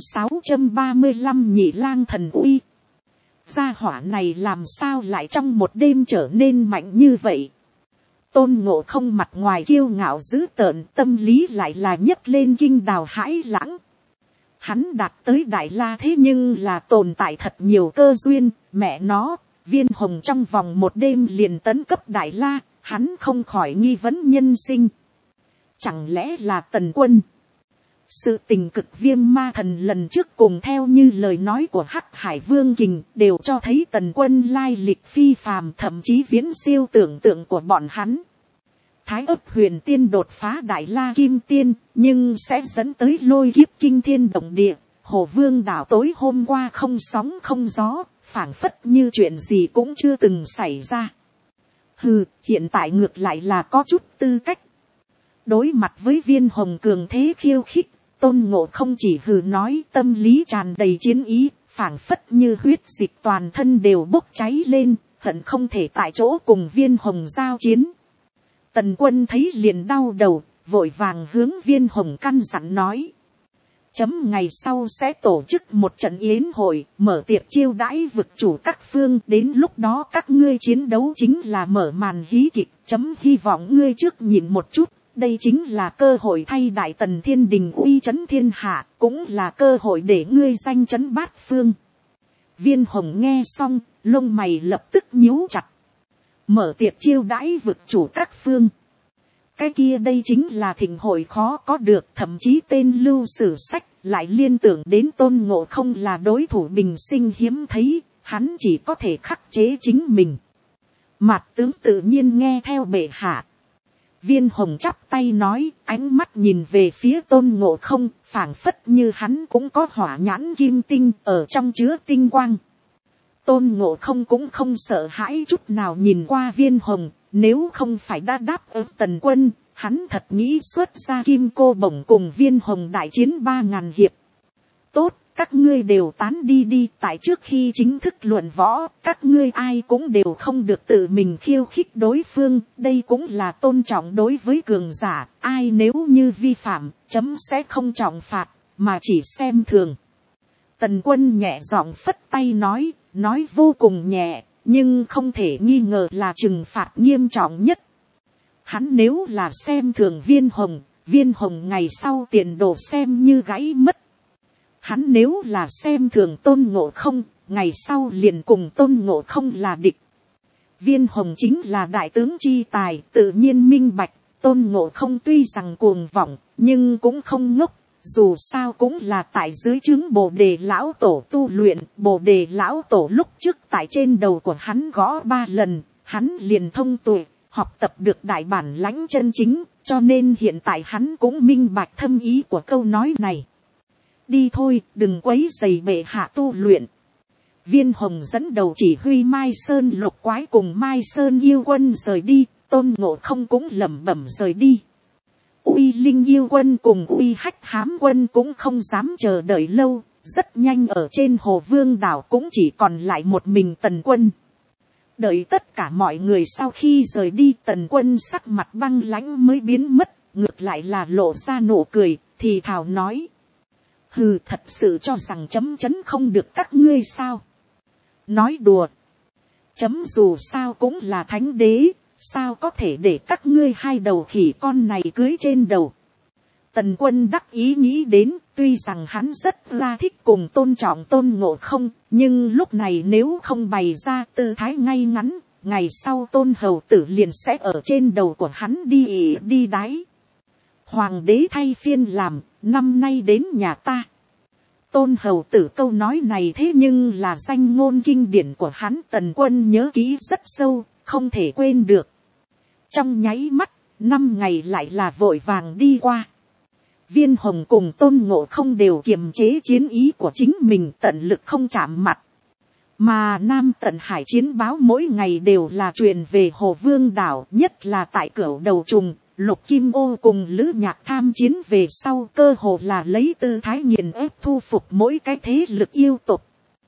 635 Nhị Lang Thần Uy. Gia hỏa này làm sao lại trong một đêm trở nên mạnh như vậy? Tôn Ngộ Không mặt ngoài kiêu ngạo dữ tợn, tâm lý lại là nhấc lên kinh đào hãi lãng. Hắn đạt tới đại la thế nhưng là tồn tại thật nhiều cơ duyên, mẹ nó, Viên Hồng trong vòng một đêm liền tấn cấp đại la, hắn không khỏi nghi vấn nhân sinh. Chẳng lẽ là Tần Quân? Sự tình cực Viêm Ma Thần lần trước cùng theo như lời nói của Hắc Hải Vương Kình đều cho thấy Tần Quân lai lịch phi phàm, thậm chí viễn siêu tưởng tượng của bọn hắn. Thái ấp huyền tiên đột phá đại la kim tiên, nhưng sẽ dẫn tới lôi kiếp kinh thiên động địa. Hồ Vương đảo tối hôm qua không sóng không gió, phảng phất như chuyện gì cũng chưa từng xảy ra. Hừ, hiện tại ngược lại là có chút tư cách. Đối mặt với Viên Hồng cường thế khiêu khích, Tôn Ngộ Không chỉ hừ nói, tâm lý tràn đầy chiến ý, phảng phất như huyết dịch toàn thân đều bốc cháy lên, hận không thể tại chỗ cùng Viên Hồng giao chiến. Tần Quân thấy liền đau đầu, vội vàng hướng Viên Hồng căn dặn nói. Ngày sau sẽ tổ chức một trận yến hội, mở tiệc chiêu đãi vực chủ các phương, đến lúc đó các ngươi chiến đấu chính là mở màn hí kịch. Hy vọng ngươi trước nhìn một chút, đây chính là cơ hội thay Đại Tần Thiên Đình uy chấn thiên hạ, cũng là cơ hội để ngươi danh chấn bát phương. Viên Hồng nghe xong, lông mày lập tức nhíu chặt. Mở tiệc chiêu đãi vực chủ các phương. Cái kia đây chính là thịnh hội khó có được, thậm chí tên lưu sử sách lại liên tưởng đến Tôn Ngộ Không là đối thủ bình sinh hiếm thấy, hắn chỉ có thể khắc chế chính mình. Mạt tướng tự nhiên nghe theo bệ hạ. Viên Hồng chắp tay nói, ánh mắt nhìn về phía Tôn Ngộ Không, phảng phất như hắn cũng có hỏa nhãn kim tinh ở trong chứa tinh quang. Tôn Ngộ Không cũng không sợ hãi chút nào nhìn qua Viên Hồng, nếu không phải đã đáp ứng Tần Quân, hắn thật nghĩ xuất ra kim cô bổng cùng Viên Hồng đại chiến 3000 hiệp. Tốt, các ngươi đều tán đi đi, tại trước khi chính thức luận võ, các ngươi ai cũng đều không được tự mình khiêu khích đối phương, đây cũng là tôn trọng đối với cường giả, ai nếu như vi phạm, sẽ không trọng phạt, mà chỉ xem thường. Tần Quân nhẹ giọng phất tay nói vô cùng nhẹ, nhưng không thể nghi ngờ là trừng phạt nghiêm trọng nhất. Hắn nếu là xem thường Viên Hồng ngày sau tiền đồ xem như gãy mất. Hắn nếu là xem thường Tôn Ngộ Không, ngày sau liền cùng Tôn Ngộ Không là địch. Viên Hồng chính là đại tướng chi tài, tự nhiên minh bạch, Tôn Ngộ Không tuy rằng cuồng vọng, nhưng cũng không ngốc. Dù sao cũng là tại dưới trướng Bồ Đề Lão Tổ tu luyện, Bồ Đề Lão Tổ lúc trước tại trên đầu của hắn gõ 3 lần, hắn liền thông tuệ, học tập được đại bản lãnh chân chính, cho nên hiện tại hắn cũng minh bạch thâm ý của câu nói này. Đi thôi, đừng quấy rầy bệ hạ tu luyện. Viên Hồng dẫn đầu chỉ huy Mai Sơn Lục Quái cùng Mai Sơn Yêu Quân rời đi, Tôn Ngộ Không cũng lẩm bẩm rời đi. Uy Linh Yêu Quân cùng Uy Hách Hám Quân cũng không dám chờ đợi lâu, rất nhanh ở trên Hồ Vương đảo cũng chỉ còn lại một mình Tần Quân. Đợi tất cả mọi người sau khi rời đi, Tần Quân sắc mặt băng lãnh mới biến mất, ngược lại là lộ ra nụ cười, thì thào nói. Hừ, thật sự cho rằng chấm không được các ngươi sao? Nói đùa. Chấm dù sao cũng là thánh đế, sao có thể để các ngươi hai đầu khỉ con này cưới trên đầu. Tần Quân đắc ý nghĩ đến, tuy rằng hắn rất là thích cùng tôn trọng Tôn Ngộ Không, nhưng lúc này nếu không bày ra tư thái ngay ngắn, ngày sau Tôn Hầu Tử liền sẽ ở trên đầu của hắn đi ỉ đi đáy. Hoàng đế thay phiên làm, năm nay đến nhà ta. Tôn Hầu Tử câu nói này thế nhưng là danh ngôn kinh điển của hắn, Tần Quân nhớ kỹ rất sâu, không thể quên được. Trong nháy mắt, 5 ngày lại là vội vàng đi qua. Viên Hồng cùng Tôn Ngộ Không đều kiềm chế chiến ý của chính mình, tận lực không chạm mặt. Mà Nam Tận Hải chiến báo mỗi ngày đều là truyền về Hồ Vương đảo, nhất là tại Cửu Đầu Trùng, Lục Kim Ô cùng Lữ Nhạc tham chiến về sau, cơ hồ là lấy tư thái nghiền ép thu phục mỗi cái thế lực yêu tộc.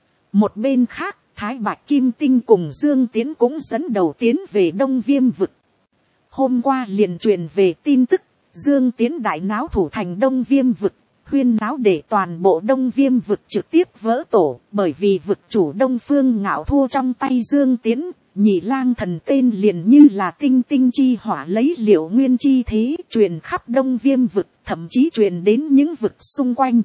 Một bên khác, Thái Bạch Kim Tinh cùng Dương Tiến cũng dẫn đầu tiến về Đông Viêm vực. Hôm qua liền truyền về tin tức, Dương Tiến đại náo thủ thành Đông Viêm vực, huyên náo để toàn bộ Đông Viêm vực trực tiếp vỡ tổ, bởi vì vực chủ Đông Phương Ngạo thua trong tay Dương Tiến, Nhị Lang Thần tên liền như là tinh tinh chi hỏa lấy Liệu Nguyên chi thế truyền khắp Đông Viêm vực, thậm chí truyền đến những vực xung quanh.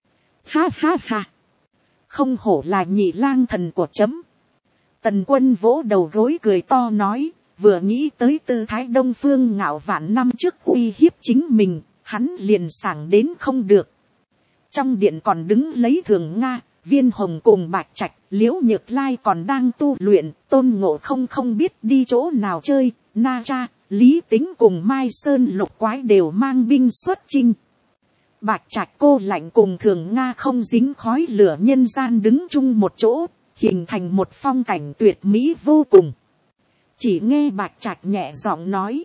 Ha ha ha! Không hổ là Nhị Lang Thần của chấm. Tần Quân vỗ đầu gối cười to nói, vừa nghĩ tới tư thái Đông Phương Ngạo vạn năm trước uy hiếp chính mình, hắn liền sảng đến không được. Trong điện còn đứng lấy Thường Nga, Viên Hồng cùng Bạch Trạch, Liễu Nhược Lai còn đang tu luyện, Tôn Ngộ không biết đi chỗ nào chơi, Na Cha, Lý Tính cùng Mai Sơn Lục Quái đều mang binh xuất chinh. Bạch Trạch Cô Lạnh cùng Thường Nga không dính khói lửa nhân gian đứng chung một chỗ, hình thành một phong cảnh tuyệt mỹ vô cùng. Chỉ nghe Bạch Trạch nhẹ giọng nói,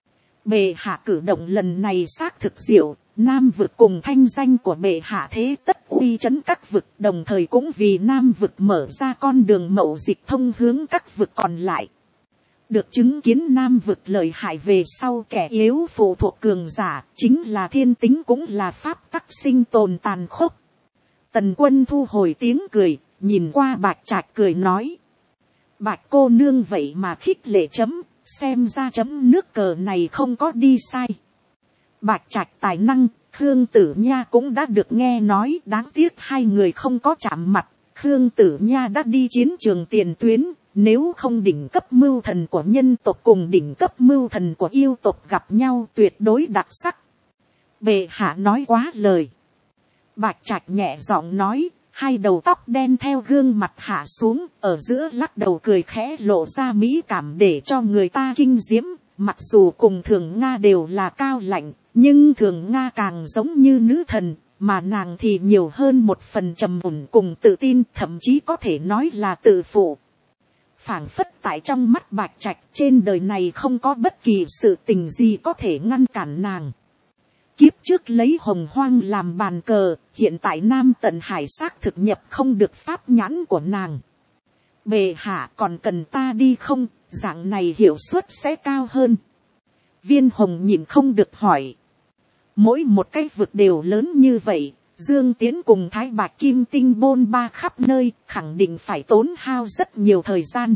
bệ hạ cử động lần này xác thực diệu, Nam vực cùng thanh danh của bệ hạ thế tất uy chấn các vực, đồng thời cũng vì Nam vực mở ra con đường mậu dịch thông hướng các vực còn lại. Được chứng kiến Nam vực lợi hại về sau, kẻ yếu phụ thuộc cường giả, chính là thiên tính cũng là pháp tắc sinh tồn tàn khốc. Tần Quân thu hồi tiếng cười, nhìn qua Bạch Trạch cười nói, Bạch cô nương vậy mà khích lệ chấm, xem ra chấm nước cờ này không có đi sai. Bạch Trạch tài năng, Khương Tử Nha cũng đã được nghe nói, đáng tiếc hai người không có chạm mặt. Khương Tử Nha đã đi chiến trường tiền tuyến, nếu không đỉnh cấp mưu thần của nhân tộc cùng đỉnh cấp mưu thần của yêu tộc gặp nhau tuyệt đối đặc sắc. Bệ hạ nói quá lời. Bạch Trạch nhẹ giọng nói, hai đầu tóc đen theo gương mặt hạ xuống, ở giữa lắc đầu cười khẽ lộ ra mỹ cảm để cho người ta kinh diễm. Mặc dù cùng Thường Nga đều là cao lạnh, nhưng Thường Nga càng giống như nữ thần, mà nàng thì nhiều hơn một phần trầm ổn cùng tự tin, thậm chí có thể nói là tự phụ. Phảng phất tại trong mắt Bạch Trạch, trên đời này không có bất kỳ sự tình gì có thể ngăn cản nàng. Kiếp trước lấy Hồng Hoang làm bàn cờ, hiện tại Nam Tận Hải xác thực nhập không được pháp nhãn của nàng. Bệ hạ còn cần ta đi không, dạng này hiệu suất sẽ cao hơn. Viên Hồng nhìn không được hỏi. Mỗi một cái vực đều lớn như vậy, Dương Tiến cùng Thái Bạch Kim Tinh bôn ba khắp nơi, khẳng định phải tốn hao rất nhiều thời gian.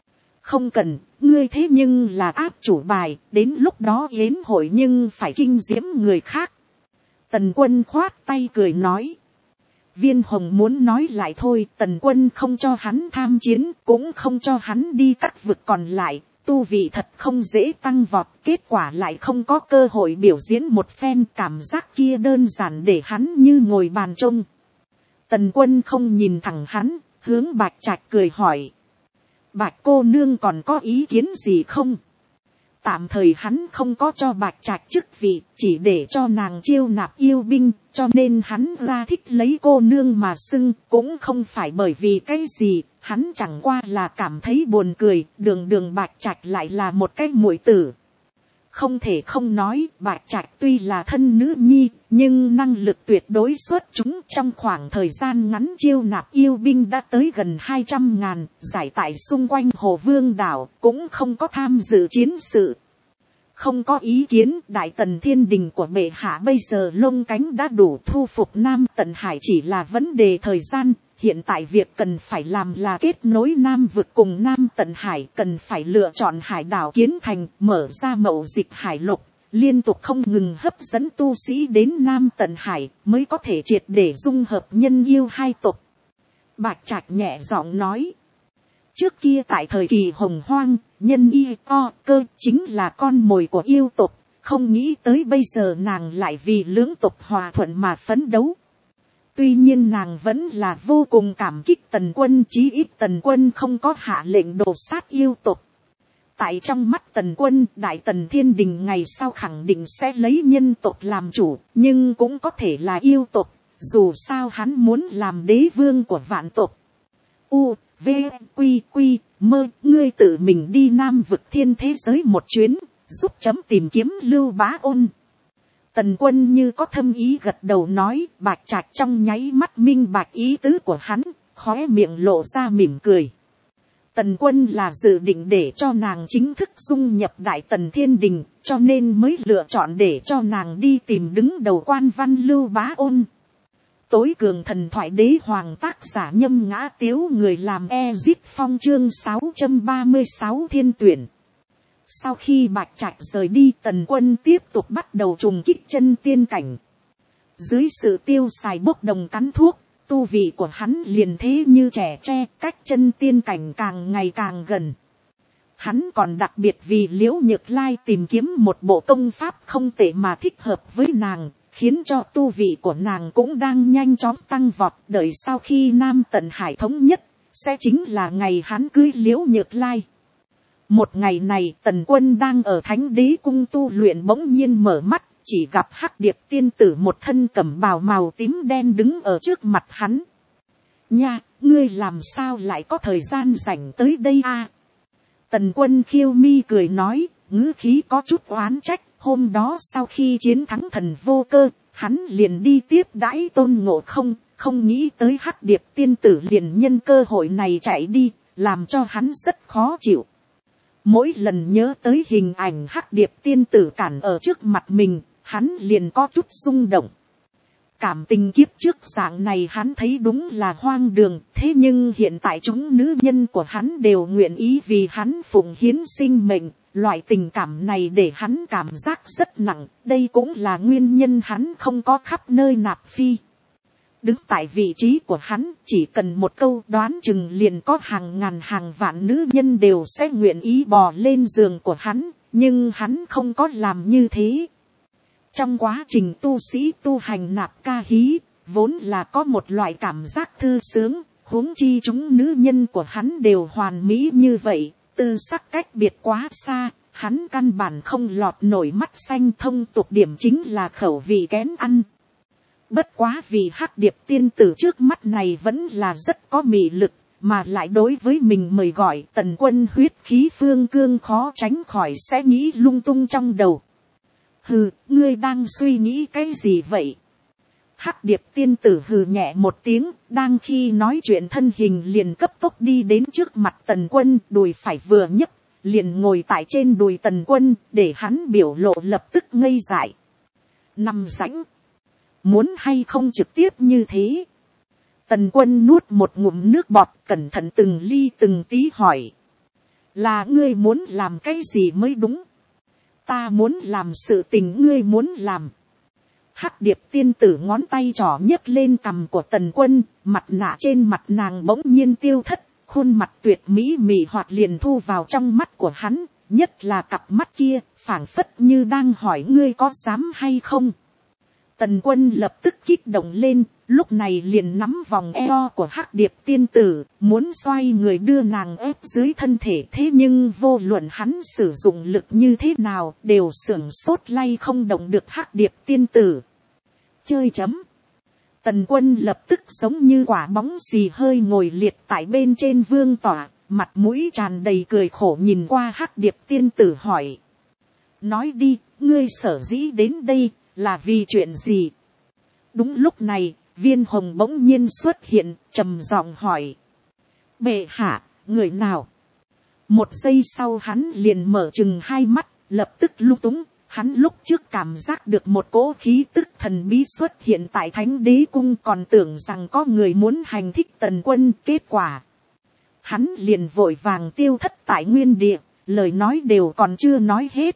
Không cần, ngươi thế nhưng là áp chủ bài, đến lúc đó yến hội nhưng phải kinh diễm người khác. Tần Quân khoát tay cười nói. Viên Hồng muốn nói lại thôi, Tần Quân không cho hắn tham chiến, cũng không cho hắn đi các vực còn lại, tu vị thật không dễ tăng vọt, kết quả lại không có cơ hội biểu diễn một phen, cảm giác kia đơn giản để hắn như ngồi bàn trông. Tần Quân không nhìn thẳng hắn, hướng Bạch Trạch cười hỏi. Bạch cô nương còn có ý kiến gì không? Tạm thời hắn không có cho Bạch Trạch chức vị, chỉ để cho nàng chiêu nạp yêu binh, cho nên hắn ra thích lấy cô nương mà xưng, cũng không phải bởi vì cái gì, hắn chẳng qua là cảm thấy buồn cười, đường Bạch Trạch lại là một cái muội tử. Không thể không nói, Bạch Trạch tuy là thân nữ nhi, nhưng năng lực tuyệt đối xuất chúng, trong khoảng thời gian ngắn chiêu nạp yêu binh đã tới gần 200.000, giải tại xung quanh Hồ Vương đảo, cũng không có tham dự chiến sự. Không có ý kiến, Đại Tần Thiên Đình của bệ hạ bây giờ lông cánh đã đủ, thu phục Nam Tận Hải chỉ là vấn đề thời gian. Hiện tại việc cần phải làm là kết nối Nam vực cùng Nam Tận Hải, cần phải lựa chọn hải đảo kiến thành, mở ra mậu dịch hải lục, liên tục không ngừng hấp dẫn tu sĩ đến Nam Tận Hải, mới có thể triệt để dung hợp nhân yêu hai tộc. Bạch Trạch nhẹ giọng nói. Trước kia tại thời kỳ Hồng Hoang, nhân y o cơ chính là con mồi của yêu tộc, không nghĩ tới bây giờ nàng lại vì lưỡng tộc hòa thuận mà phấn đấu. Tuy nhiên nàng vẫn là vô cùng cảm kích Tần Quân, chí ít Tần Quân không có hạ lệnh đồ sát yêu tộc. Tại trong mắt Tần Quân, Đại Tần Thiên Đình ngày sau khẳng định sẽ lấy nhân tộc làm chủ, nhưng cũng có thể là yêu tộc, dù sao hắn muốn làm đế vương của vạn tộc. U, V, Quy, Quy, Mơ, ngươi tự mình đi Nam Vực Thiên thế giới một chuyến, giúp chấm tìm kiếm Lưu Bá Ôn. Tần Quân như có thâm ý gật đầu nói, Bạch Trạch trong nháy mắt minh bạch ý tứ của hắn, khóe miệng lộ ra mỉm cười. Tần Quân là dự định để cho nàng chính thức dung nhập Đại Tần Thiên Đình, cho nên mới lựa chọn để cho nàng đi tìm đứng đầu quan văn Lưu Bá Ôn. Tối cường thần thoại đế hoàng tác giả Nhâm Ngã Tiếu, người làm Ezip Phong, chương 636 Thiên Tuyển. Sau khi Bạch Trạch rời đi, Tần Quân tiếp tục bắt đầu trùng kích chân tiên cảnh. Dưới sự tiêu xài bốc đồng cắn thuốc, tu vị của hắn liền thế như trẻ tre, cách chân tiên cảnh càng ngày càng gần. Hắn còn đặc biệt vì Liễu Nhược Lai tìm kiếm một bộ công pháp không tệ mà thích hợp với nàng, khiến cho tu vị của nàng cũng đang nhanh chóng tăng vọt. Đợi sau khi Nam Tần Hải thống nhất, sẽ chính là ngày hắn cưới Liễu Nhược Lai. Một ngày này, Tần Quân đang ở Thánh Đế Cung tu luyện, bỗng nhiên mở mắt, chỉ gặp Hắc Điệp tiên tử một thân cẩm bào màu tím đen đứng ở trước mặt hắn. Nha, ngươi làm sao lại có thời gian rảnh tới đây a? Tần Quân khiêu mi cười nói, ngữ khí có chút oán trách. Hôm đó sau khi chiến thắng Thần Vô Cơ, hắn liền đi tiếp đãi Tôn Ngộ Không, không nghĩ tới Hắc Điệp tiên tử liền nhân cơ hội này chạy đi, làm cho hắn rất khó chịu. Mỗi lần nhớ tới hình ảnh Hắc Điệp tiên tử cản ở trước mặt mình, hắn liền có chút xung động. Cảm tình kiếp trước dạng này hắn thấy đúng là hoang đường, thế nhưng hiện tại chúng nữ nhân của hắn đều nguyện ý vì hắn phụng hiến sinh mệnh. Loại tình cảm này để hắn cảm giác rất nặng, đây cũng là nguyên nhân hắn không có khắp nơi nạp phi. Đứng tại vị trí của hắn, chỉ cần một câu đoán chừng liền có hàng ngàn hàng vạn nữ nhân đều sẽ nguyện ý bò lên giường của hắn, nhưng hắn không có làm như thế. Trong quá trình tu sĩ tu hành nạp ca hí, vốn là có một loại cảm giác thư sướng, huống chi chúng nữ nhân của hắn đều hoàn mỹ như vậy, tư sắc cách biệt quá xa, hắn căn bản không lọt nổi mắt xanh. Thông tục điểm chính là khẩu vị kén ăn. Bất quá vì Hắc Điệp tiên tử trước mắt này vẫn là rất có mị lực, mà lại đối với mình mời gọi, Tần Quân huyết khí phương cương khó tránh khỏi sẽ nghĩ lung tung trong đầu. Hừ, ngươi đang suy nghĩ cái gì vậy? Hắc Điệp tiên tử hừ nhẹ một tiếng, đang khi nói chuyện thân hình liền cấp tốc đi đến trước mặt Tần Quân, đùi phải vừa nhấc, liền ngồi tại trên đùi Tần Quân, để hắn biểu lộ lập tức ngây dại. Nằm rãnh, muốn hay không trực tiếp như thế? Tần Quân nuốt một ngụm nước bọt, cẩn thận từng ly từng tí hỏi. Là ngươi muốn làm cái gì mới đúng? Ta muốn làm sự tình ngươi muốn làm. Hắc Điệp tiên tử ngón tay trỏ nhấc lên cằm của Tần Quân, mặt nạ trên mặt nàng bỗng nhiên tiêu thất, khuôn mặt tuyệt mỹ mị hoạt liền thu vào trong mắt của hắn, nhất là cặp mắt kia, phảng phất như đang hỏi ngươi có dám hay không. Tần Quân lập tức kích động lên, lúc này liền nắm vòng eo của Hắc Điệp tiên tử, muốn xoay người đưa nàng ép dưới thân thể, thế nhưng vô luận hắn sử dụng lực như thế nào, đều sưởng sốt lay không động được Hắc Điệp tiên tử. Chơi chấm. Tần Quân lập tức giống như quả bóng xì hơi ngồi liệt tại bên trên vương tọa, mặt mũi tràn đầy cười khổ nhìn qua Hắc Điệp tiên tử hỏi. Nói đi, ngươi sở dĩ đến đây, là vì chuyện gì? Đúng lúc này, Viên Hồng bỗng nhiên xuất hiện, trầm giọng hỏi. Bệ hạ, người nào? Một giây sau hắn liền mở chừng hai mắt, lập tức lung túng. Hắn lúc trước cảm giác được một cỗ khí tức thần bí xuất hiện tại Thánh Đế Cung, còn tưởng rằng có người muốn hành thích Tần Quân. Kết quả, hắn liền vội vàng tiêu thất tại nguyên địa, lời nói đều còn chưa nói hết.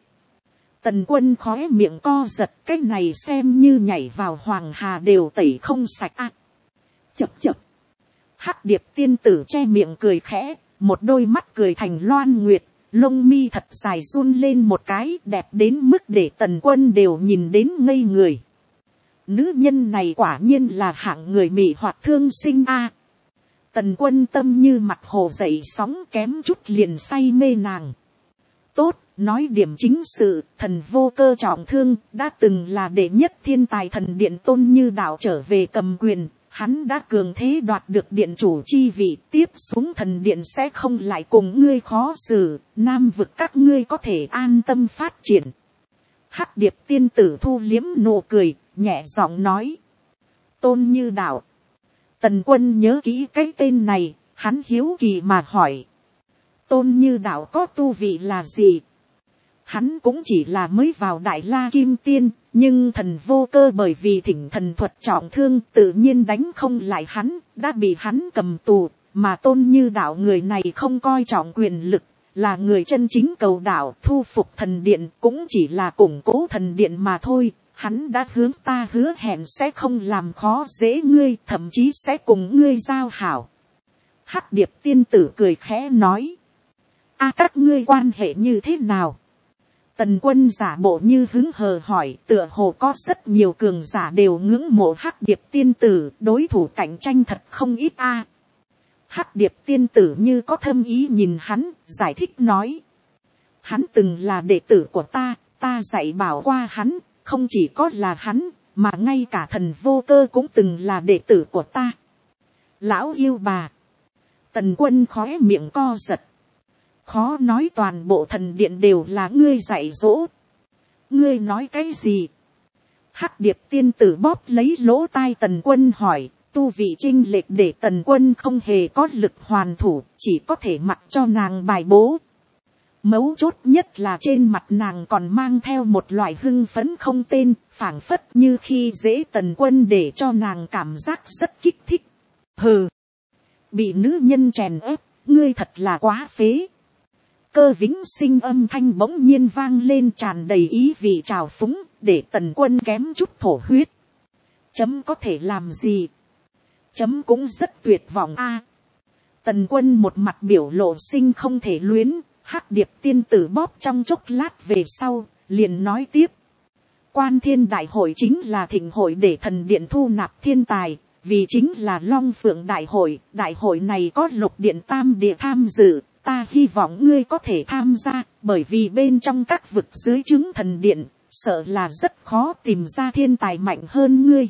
Tần Quân khóe miệng co giật, cái này xem như nhảy vào hoàng hà đều tẩy không sạch à. Chập chập. Hắc Điệp tiên tử che miệng cười khẽ, một đôi mắt cười thành loan nguyệt, lông mi thật dài run lên một cái, đẹp đến mức để Tần Quân đều nhìn đến ngây người. Nữ nhân này quả nhiên là hạng người mị hoạt thương sinh a. Tần Quân tâm như mặt hồ dậy sóng, kém chút liền say mê nàng. Tốt, nói điểm chính sự, thần Vô Cơ trọng thương, đã từng là đệ nhất thiên tài thần điện Tôn Như Đạo trở về cầm quyền. Hắn đã cường thế đoạt được điện chủ chi vị, tiếp xuống thần điện sẽ không lại cùng ngươi khó xử, Nam vực các ngươi có thể an tâm phát triển. Hắc Điệp tiên tử thu liếm nụ cười, nhẹ giọng nói. Tôn Như Đạo. Tần Quân nhớ kỹ cái tên này, hắn hiếu kỳ mà hỏi. Tôn Như Đạo có tu vị là gì? Hắn cũng chỉ là mới vào Đại La Kim Tiên, nhưng thần Vô Cơ bởi vì thỉnh thần thuật trọng thương tự nhiên đánh không lại hắn, đã bị hắn cầm tù, mà Tôn Như Đạo người này không coi trọng quyền lực, là người chân chính cầu đạo, thu phục thần điện cũng chỉ là củng cố thần điện mà thôi. Hắn đã hướng ta hứa hẹn sẽ không làm khó dễ ngươi, thậm chí sẽ cùng ngươi giao hảo. Hắc Điệp tiên tử cười khẽ nói. Các ngươi quan hệ như thế nào? Tần Quân giả bộ như hứng hờ hỏi, tựa hồ có rất nhiều cường giả đều ngưỡng mộ Hắc Điệp tiên tử, đối thủ cạnh tranh thật không ít Hắc Điệp tiên tử như có thâm ý nhìn hắn, giải thích nói. Hắn từng là đệ tử của ta, ta dạy bảo qua hắn, không chỉ có là hắn, mà ngay cả thần Vô Cơ cũng từng là đệ tử của ta. Lão yêu bà. Tần Quân khóe miệng co giật. Khó nói toàn bộ thần điện đều là ngươi dạy dỗ. Ngươi nói cái gì? Hắc Điệp tiên tử bóp lấy lỗ tai Tần Quân hỏi, tu vị chênh lệch để Tần Quân không hề có lực hoàn thủ, chỉ có thể mặc cho nàng bài bố. Mấu chốt nhất là trên mặt nàng còn mang theo một loại hưng phấn không tên, phảng phất như khi dễ Tần Quân để cho nàng cảm giác rất kích thích. Hừ, bị nữ nhân chèn ép, ngươi thật là quá phế. Cơ Vĩnh Sinh âm thanh bỗng nhiên vang lên tràn đầy ý vị trào phúng, để Tần Quân kém chút thổ huyết. Chấm có thể làm gì? Chấm cũng rất tuyệt vọng Tần Quân một mặt biểu lộ sinh không thể luyến. Hắc Điệp tiên tử bóp trong chốc lát về sau, liền nói tiếp. Quan Thiên Đại Hội chính là thịnh hội để thần điện thu nạp thiên tài, vì chính là Long Phượng Đại hội này có Lục Điện Tam Địa tham dự, ta hy vọng ngươi có thể tham gia, bởi vì bên trong các vực dưới trướng thần điện, sợ là rất khó tìm ra thiên tài mạnh hơn ngươi.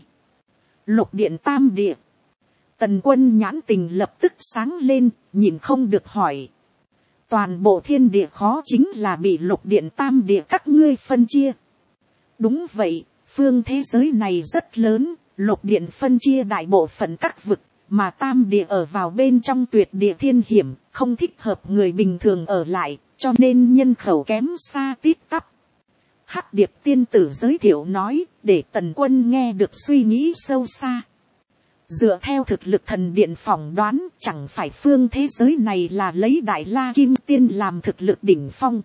Lục Điện Tam Địa. Tần Quân nhãn tình lập tức sáng lên, nhìn không được hỏi. Toàn bộ thiên địa khó chính là bị Lục Điện Tam Địa các ngươi phân chia. Đúng vậy, phương thế giới này rất lớn, Lục Điện phân chia đại bộ phận các vực, mà Tam Địa ở vào bên trong tuyệt địa thiên hiểm, không thích hợp người bình thường ở lại, cho nên nhân khẩu kém xa tít tắp. Hắc Điệp tiên tử giới thiệu nói, để Tần Quân nghe được suy nghĩ sâu xa. Dựa theo thực lực thần điện phỏng đoán, chẳng phải phương thế giới này là lấy Đại La Kim Tiên làm thực lực đỉnh phong.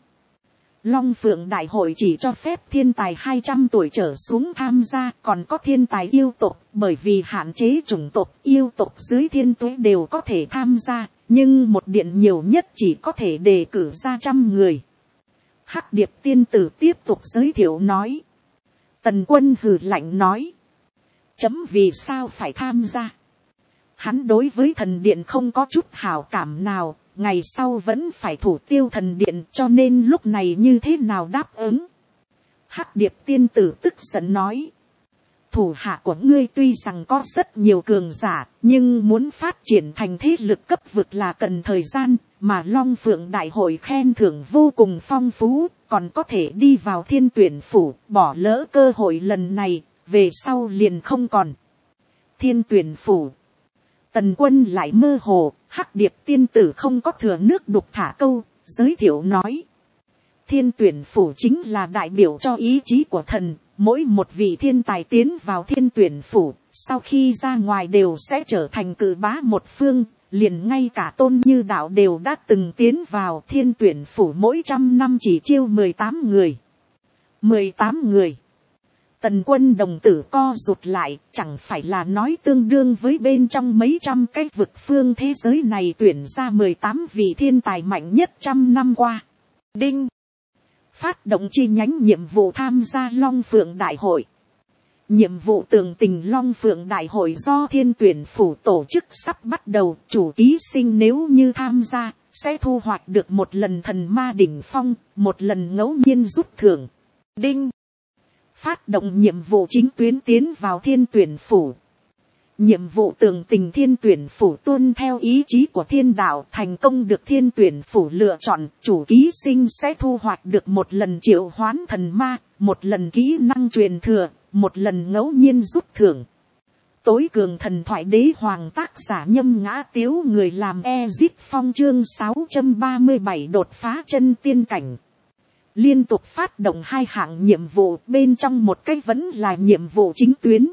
Long Phượng Đại Hội chỉ cho phép thiên tài 200 tuổi trở xuống tham gia, còn có thiên tài yêu tộc, bởi vì hạn chế chủng tộc yêu tộc dưới thiên tuế đều có thể tham gia, nhưng một điện nhiều nhất chỉ có thể đề cử ra 100 người. Hắc Điệp tiên tử tiếp tục giới thiệu nói. Tần Quân hừ lạnh nói. Chấm vì sao phải tham gia? Hắn đối với thần điện không có chút hảo cảm nào, ngày sau vẫn phải thủ tiêu thần điện, cho nên lúc này như thế nào đáp ứng? Hắc Điệp tiên tử tức giận nói. Thủ hạ của ngươi tuy rằng có rất nhiều cường giả, nhưng muốn phát triển thành thế lực cấp vực là cần thời gian, mà Long Phượng Đại Hội khen thưởng vô cùng phong phú, còn có thể đi vào thiên tuyển phủ, bỏ lỡ cơ hội lần này, về sau liền không còn. Thiên tuyển phủ. Tần Quân lại mơ hồ, Hắc Điệp tiên tử không có thừa nước đục thả câu, giới thiệu nói. Thiên tuyển phủ chính là đại biểu cho ý chí của thần, mỗi một vị thiên tài tiến vào thiên tuyển phủ, sau khi ra ngoài đều sẽ trở thành cử bá một phương, liền ngay cả Tôn Như Đạo đều đã từng tiến vào thiên tuyển phủ, mỗi 100 năm chỉ chiêu 18 người. 18 người. Tần Quân đồng tử co rụt lại, chẳng phải là nói tương đương với bên trong mấy trăm cái vực phương thế giới này tuyển ra 18 vị thiên tài mạnh nhất 100 năm qua. Đinh. Phát động chi nhánh nhiệm vụ tham gia Long Phượng Đại Hội. Nhiệm vụ tường tình Long Phượng Đại Hội do thiên tuyển phủ tổ chức sắp bắt đầu, chủ ký sinh nếu như tham gia, sẽ thu hoạch được một lần thần ma đỉnh phong, một lần ngẫu nhiên rút thưởng. Đinh, phát động nhiệm vụ chính tuyến tiến vào thiên tuyển phủ. Nhiệm vụ tường tình thiên tuyển phủ tuân theo ý chí của thiên đạo thành công được thiên tuyển phủ lựa chọn, chủ ký sinh sẽ thu hoạch được một lần triệu hoán thần ma, một lần kỹ năng truyền thừa, một lần ngẫu nhiên rút thưởng. Tối cường thần thoại đế hoàng tác giả Nhâm Ngã Tiếu, người làm Ezip Phong, chương 637 đột phá chân tiên cảnh. Liên tục phát động 2 hạng nhiệm vụ, bên trong một cái vẫn là nhiệm vụ chính tuyến.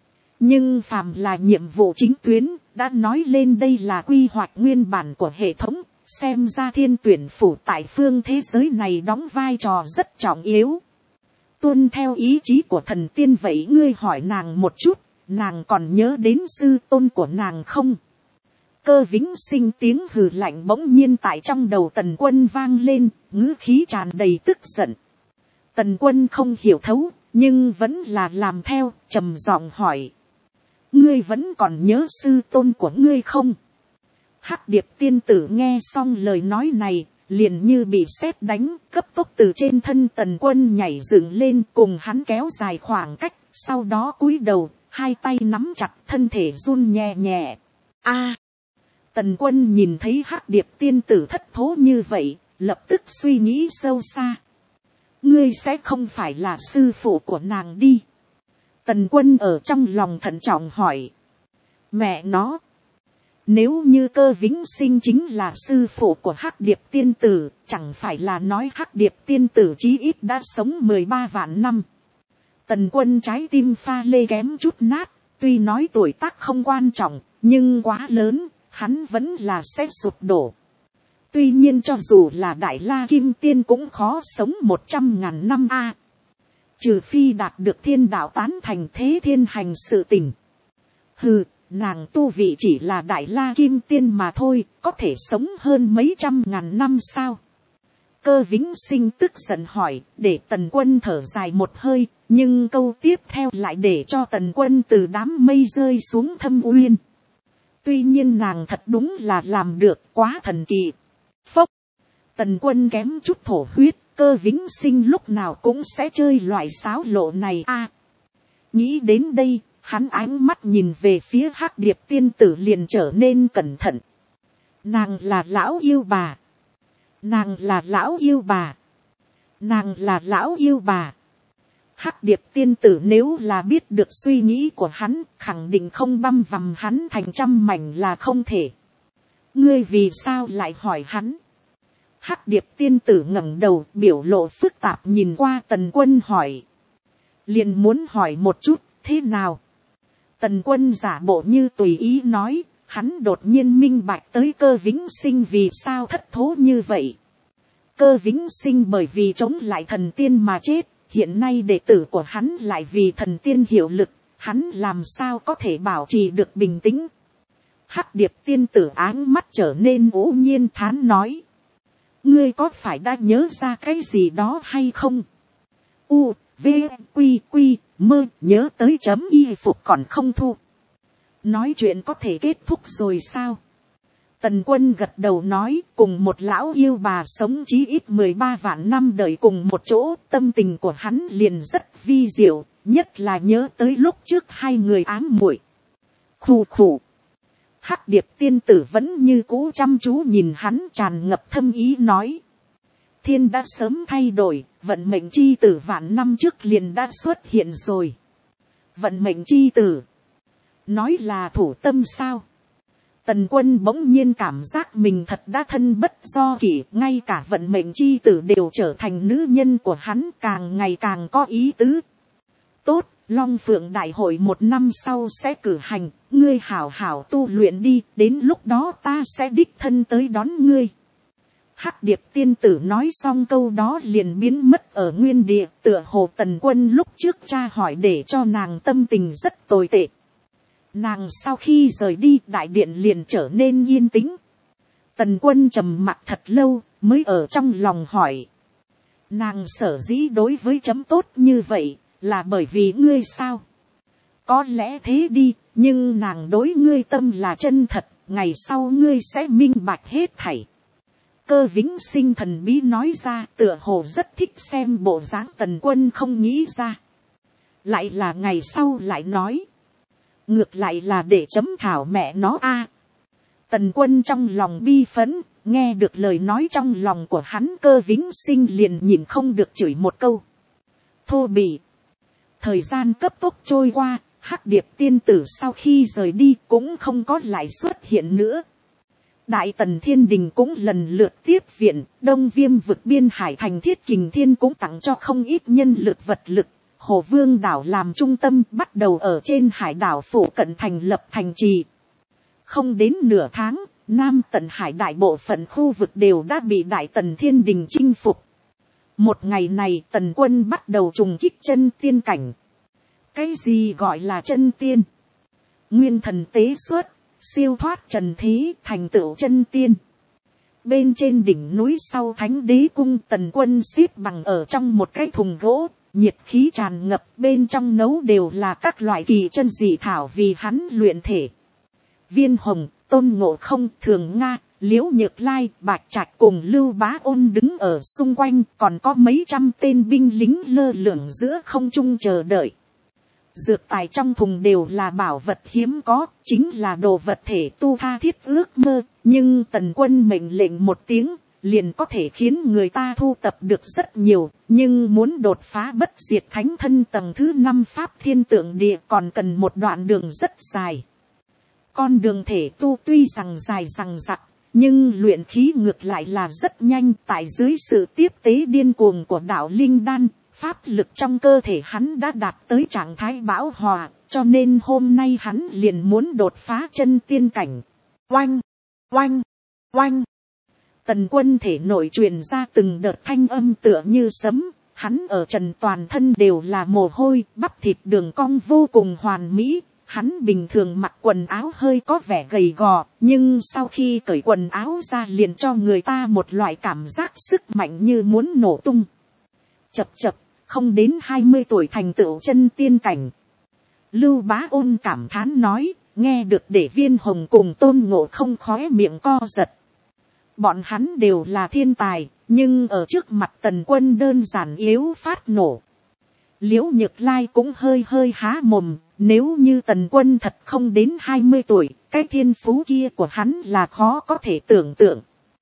Nhưng phàm là nhiệm vụ chính tuyến, đã nói lên đây là quy hoạch nguyên bản của hệ thống, xem ra thiên tuyển phủ tại phương thế giới này đóng vai trò rất trọng yếu. Tuân theo ý chí của thần tiên, vậy ngươi hỏi nàng một chút, nàng còn nhớ đến sư tôn của nàng không? Cơ Vĩnh Sinh tiếng hừ lạnh bỗng nhiên tại trong đầu Tần Quân vang lên, ngữ khí tràn đầy tức giận. Tần Quân không hiểu thấu, nhưng vẫn là làm theo, trầm giọng hỏi. Ngươi vẫn còn nhớ sư tôn của ngươi không? Hắc Điệp tiên tử nghe xong lời nói này, liền như bị sét đánh, cấp tốc từ trên thân Tần Quân nhảy dựng lên, cùng hắn kéo dài khoảng cách, sau đó cúi đầu, 2 tay nắm chặt, thân thể run nhẹ nhẹ. A! Tần Quân nhìn thấy Hắc Điệp tiên tử thất thố như vậy, lập tức suy nghĩ sâu xa. Ngươi sẽ không phải là sư phụ của nàng đi? Tần Quân ở trong lòng thận trọng hỏi. Mẹ nó! Nếu như Cơ Vĩnh Sinh chính là sư phụ của Hắc Điệp tiên tử, chẳng phải là nói Hắc Điệp tiên tử chí ít đã sống 13 vạn năm. Tần Quân trái tim pha lê kém chút nát, tuy nói tuổi tác không quan trọng, nhưng quá lớn, hắn vẫn là sẽ sụp đổ. Tuy nhiên cho dù là Đại La Kim Tiên cũng khó sống 100.000 năm a. Trừ phi đạt được thiên đạo tán thành thế thiên hành sự tình. Hừ, nàng tu vị chỉ là Đại La Kim Tiên mà thôi, có thể sống hơn mấy 100.000 năm sao? Cơ Vĩnh Sinh tức giận hỏi, để Tần Quân thở dài một hơi, nhưng câu tiếp theo lại để cho Tần Quân từ đám mây rơi xuống thâm uyên. Tuy nhiên nàng thật đúng là làm được, quá thần kỳ. Phốc! Tần Quân kém chút thổ huyết, Cơ Vĩnh Sinh lúc nào cũng sẽ chơi loại xáo lộ này a. Nghĩ đến đây, hắn ánh mắt nhìn về phía Hắc Điệp tiên tử liền trở nên cẩn thận. Nàng là lão yêu bà. Nàng là lão yêu bà. Nàng là lão yêu bà. Hắc Điệp tiên tử nếu là biết được suy nghĩ của hắn, khẳng định không băm vằm hắn thành trăm mảnh là không thể. Ngươi vì sao lại hỏi hắn? Hắc Điệp tiên tử ngẩng đầu, biểu lộ phức tạp nhìn qua Tần Quân hỏi. Liền muốn hỏi một chút, thế nào? Tần Quân giả bộ như tùy ý nói, hắn đột nhiên minh bạch tới Cơ Vĩnh Sinh vì sao thất thố như vậy. Cơ Vĩnh Sinh bởi vì chống lại thần tiên mà chết, hiện nay đệ tử của hắn lại vì thần tiên hiệu lực, hắn làm sao có thể bảo trì được bình tĩnh. Hắc Điệp tiên tử áng mắt trở nên ngẫu nhiên thán nói. Ngươi có phải đã nhớ ra cái gì đó hay không? U, V, Quy, Quy, mơ, nhớ tới chấm y phục còn không thu. Nói chuyện có thể kết thúc rồi sao? Tần Quân gật đầu nói, cùng một lão yêu bà sống chí ít 13 vạn năm đời cùng một chỗ, tâm tình của hắn liền rất vi diệu, nhất là nhớ tới lúc trước 2 người ám muội. Khù khù. Hắc Điệp tiên tử vẫn như cũ chăm chú nhìn hắn, tràn ngập thâm ý nói. Thiên đã sớm thay đổi, vận mệnh chi tử vạn năm trước liền đã xuất hiện rồi. Vận mệnh chi tử. Nói là thủ tâm sao? Tần Quân bỗng nhiên cảm giác mình thật đã thân bất do kỷ, ngay cả vận mệnh chi tử đều trở thành nữ nhân của hắn, càng ngày càng có ý tứ. Tốt, Long Phượng Đại hội 1 năm sau sẽ cử hành, ngươi hảo hảo tu luyện đi, đến lúc đó ta sẽ đích thân tới đón ngươi. Hắc Điệp tiên tử nói xong câu đó liền biến mất ở nguyên địa, tựa hồ Tần Quân lúc trước tra hỏi để cho nàng tâm tình rất tồi tệ. Nàng sau khi rời đi, đại điện liền trở nên yên tĩnh. Tần Quân trầm mặc thật lâu, mới ở trong lòng hỏi. Nàng sở dĩ đối với chấm tốt như vậy, là bởi vì ngươi sao? Có lẽ thế đi, nhưng nàng đối ngươi tâm là chân thật, ngày sau ngươi sẽ minh bạch hết thảy. Cơ Vĩnh Sinh thần bí nói ra, tựa hồ rất thích xem bộ dáng Tần Quân không nghĩ ra. Lại là ngày sau lại nói. Ngược lại là để chấm thảo mẹ nó a. Tần Quân trong lòng bi phấn, nghe được lời nói trong lòng của hắn, Cơ Vĩnh Sinh liền nhìn không được chửi một câu. Thô bỉ. Thời gian cấp tốc trôi qua, Hắc Điệp tiên tử sau khi rời đi cũng không có lại xuất hiện nữa. Đại Tần Thiên Đình cũng lần lượt tiếp viện, Đông Viêm vực biên hải thành Thiết Kình Thiên cũng tặng cho không ít nhân lực vật lực. Hồ Vương đảo làm trung tâm bắt đầu ở trên hải đảo phủ cận thành lập thành trì. Không đến nửa tháng, Nam Tận Hải đại bộ phận khu vực đều đã bị Đại Tần Thiên Đình chinh phục. Một ngày này Tần Quân bắt đầu trùng kích chân tiên cảnh. Cái gì gọi là chân tiên? Nguyên thần tế xuất, siêu thoát trần thế, thành tựu chân tiên. Bên trên đỉnh núi sau Thánh Đế cung, Tần Quân xếp bằng ở trong một cái thùng gỗ, nhiệt khí tràn ngập, bên trong nấu đều là các loại kỳ chân dị thảo vì hắn luyện thể. Viên Hồng, Tôn Ngộ Không, Thường Nga, Liễu Nhược Lai, Bạch Trạch cùng Lưu Bá Ôn đứng ở xung quanh, còn có mấy trăm tên binh lính lơ lửng giữa không trung chờ đợi. Dược tài trong thùng đều là bảo vật hiếm có, chính là đồ vật thể tu tha thiết ước mơ, nhưng Tần Quân mệnh lệnh một tiếng, liền có thể khiến người ta thu tập được rất nhiều, nhưng muốn đột phá bất diệt thánh thân tầng thứ 5 pháp thiên tượng địa còn cần một đoạn đường rất dài. Con đường thể tu tuy rằng dài rằng rặc, nhưng luyện khí ngược lại là rất nhanh, tại dưới sự tiếp tế điên cuồng của đạo linh đan, pháp lực trong cơ thể hắn đã đạt tới trạng thái bão hòa, cho nên hôm nay hắn liền muốn đột phá chân tiên cảnh. Oanh, oanh, oanh. Tần Quân thể nội truyền ra từng đợt thanh âm tựa như sấm, hắn ở trần toàn thân đều là mồ hôi, bắp thịt đường cong vô cùng hoàn mỹ. Hắn bình thường mặc quần áo hơi có vẻ gầy gò, nhưng sau khi cởi quần áo ra liền cho người ta một loại cảm giác sức mạnh như muốn nổ tung. Chập chập, không đến 20 tuổi thành tựu chân tiên cảnh. Lưu Bá Ôn cảm thán nói, nghe được để Viên Hồng cùng Tôn Ngộ Không khóe miệng co giật. Bọn hắn đều là thiên tài, nhưng ở trước mặt Tần Quân đơn giản yếu phát nổ. Liễu Nhược Lai cũng hơi hơi há mồm, nếu như Tần Quân thật không đến 20 tuổi, cái thiên phú kia của hắn là khó có thể tưởng tượng.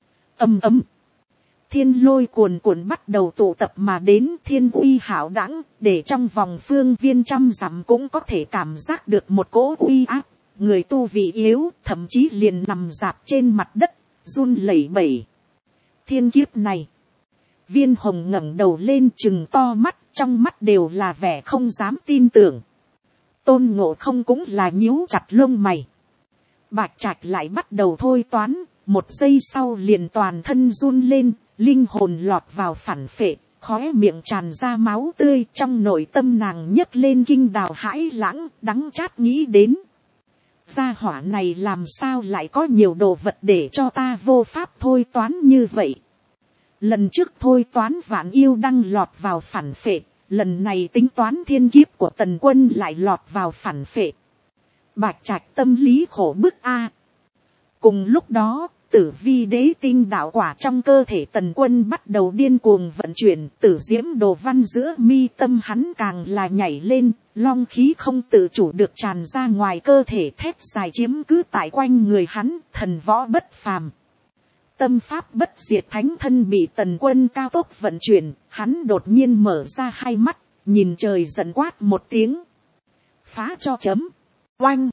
Ầm ầm. Thiên lôi cuồn cuộn bắt đầu tụ tập mà đến, thiên uy hạo đãng, để trong vòng phương viên trăm dặm cũng có thể cảm giác được một cỗ uy áp. Người tu vị yếu, thậm chí liền nằm rạp trên mặt đất, run lẩy bẩy. Thiên kiếp này. Viên Hồng ngẩng đầu lên trừng to mắt, trong mắt đều là vẻ không dám tin tưởng. Tôn Ngộ Không cũng là nhíu chặt lông mày. Bạch Trạch lại bắt đầu thôi toán, một giây sau liền toàn thân run lên, linh hồn lọt vào phản phệ, khóe miệng tràn ra máu tươi, trong nội tâm nàng nhấc lên kinh đào hãi lãng, đắng chát nghĩ đến. Gia hỏa này làm sao lại có nhiều đồ vật để cho ta vô pháp thôi toán như vậy. Lần trước thôi toán Vạn Yêu Đăng lọt vào phản phệ, lần này tính toán thiên kiếp của Tần Quân lại lọt vào phản phệ. Bạch Trạch tâm lý khổ bức a. Cùng lúc đó, Tử Vi đế tinh đạo quả trong cơ thể Tần Quân bắt đầu điên cuồng vận chuyển, tử diễm đồ văn giữa mi tâm hắn càng là nhảy lên, long khí không tự chủ được tràn ra ngoài cơ thể, thét dài chiếm cứ tại quanh người hắn, thần võ bất phàm. Tâm pháp bất diệt thánh thân bị Tần Quân cao tốc vận chuyển, hắn đột nhiên mở ra hai mắt, nhìn trời giận quát một tiếng. Phá cho chấm. Oanh.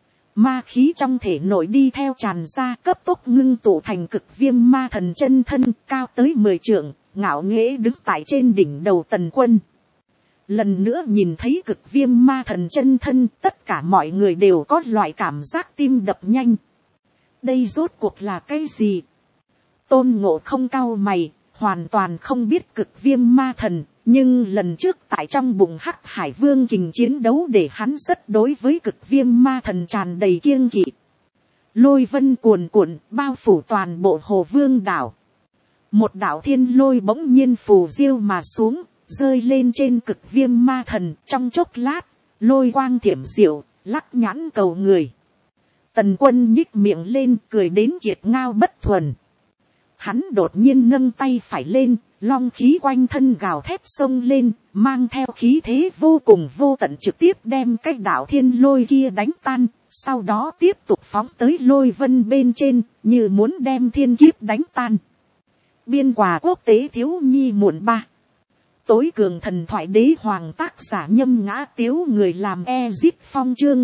Ma khí trong thể nội đi theo tràn ra, cấp tốc ngưng tụ thành Cực Viêm Ma Thần chân thân, cao tới 10 trượng, ngạo nghễ đứng tại trên đỉnh đầu Tần Quân. Lần nữa nhìn thấy Cực Viêm Ma Thần chân thân, tất cả mọi người đều có loại cảm giác tim đập nhanh. Đây rốt cuộc là cái gì? Tôn Ngộ Không cau mày, hoàn toàn không biết Cực Viêm Ma Thần, nhưng lần trước tại trong bụng Hắc Hải Vương kình chiến đấu để hắn rất đối với Cực Viêm Ma Thần tràn đầy kiêng kỵ. Lôi vân cuồn cuộn bao phủ toàn bộ Hồ Vương đảo. Một đạo thiên lôi bỗng nhiên phù diêu mà xuống, rơi lên trên Cực Viêm Ma Thần, trong chốc lát, lôi quang thiểm diệu, lắc nhãn cầu người. Tần Quân nhích miệng lên cười đến kiệt ngao bất thuần. Hắn đột nhiên nâng tay phải lên, long khí quanh thân gào thét xông lên, mang theo khí thế vô cùng vô tận trực tiếp đem cái đạo thiên lôi kia đánh tan, sau đó tiếp tục phóng tới lôi vân bên trên, như muốn đem thiên kiếp đánh tan. Biên hòa quốc tế thiếu nhi muộn 3. Tối cường thần thoại đế hoàng, tác giả Nhâm Ngã Tiếu, người làm Ezip Phong, chương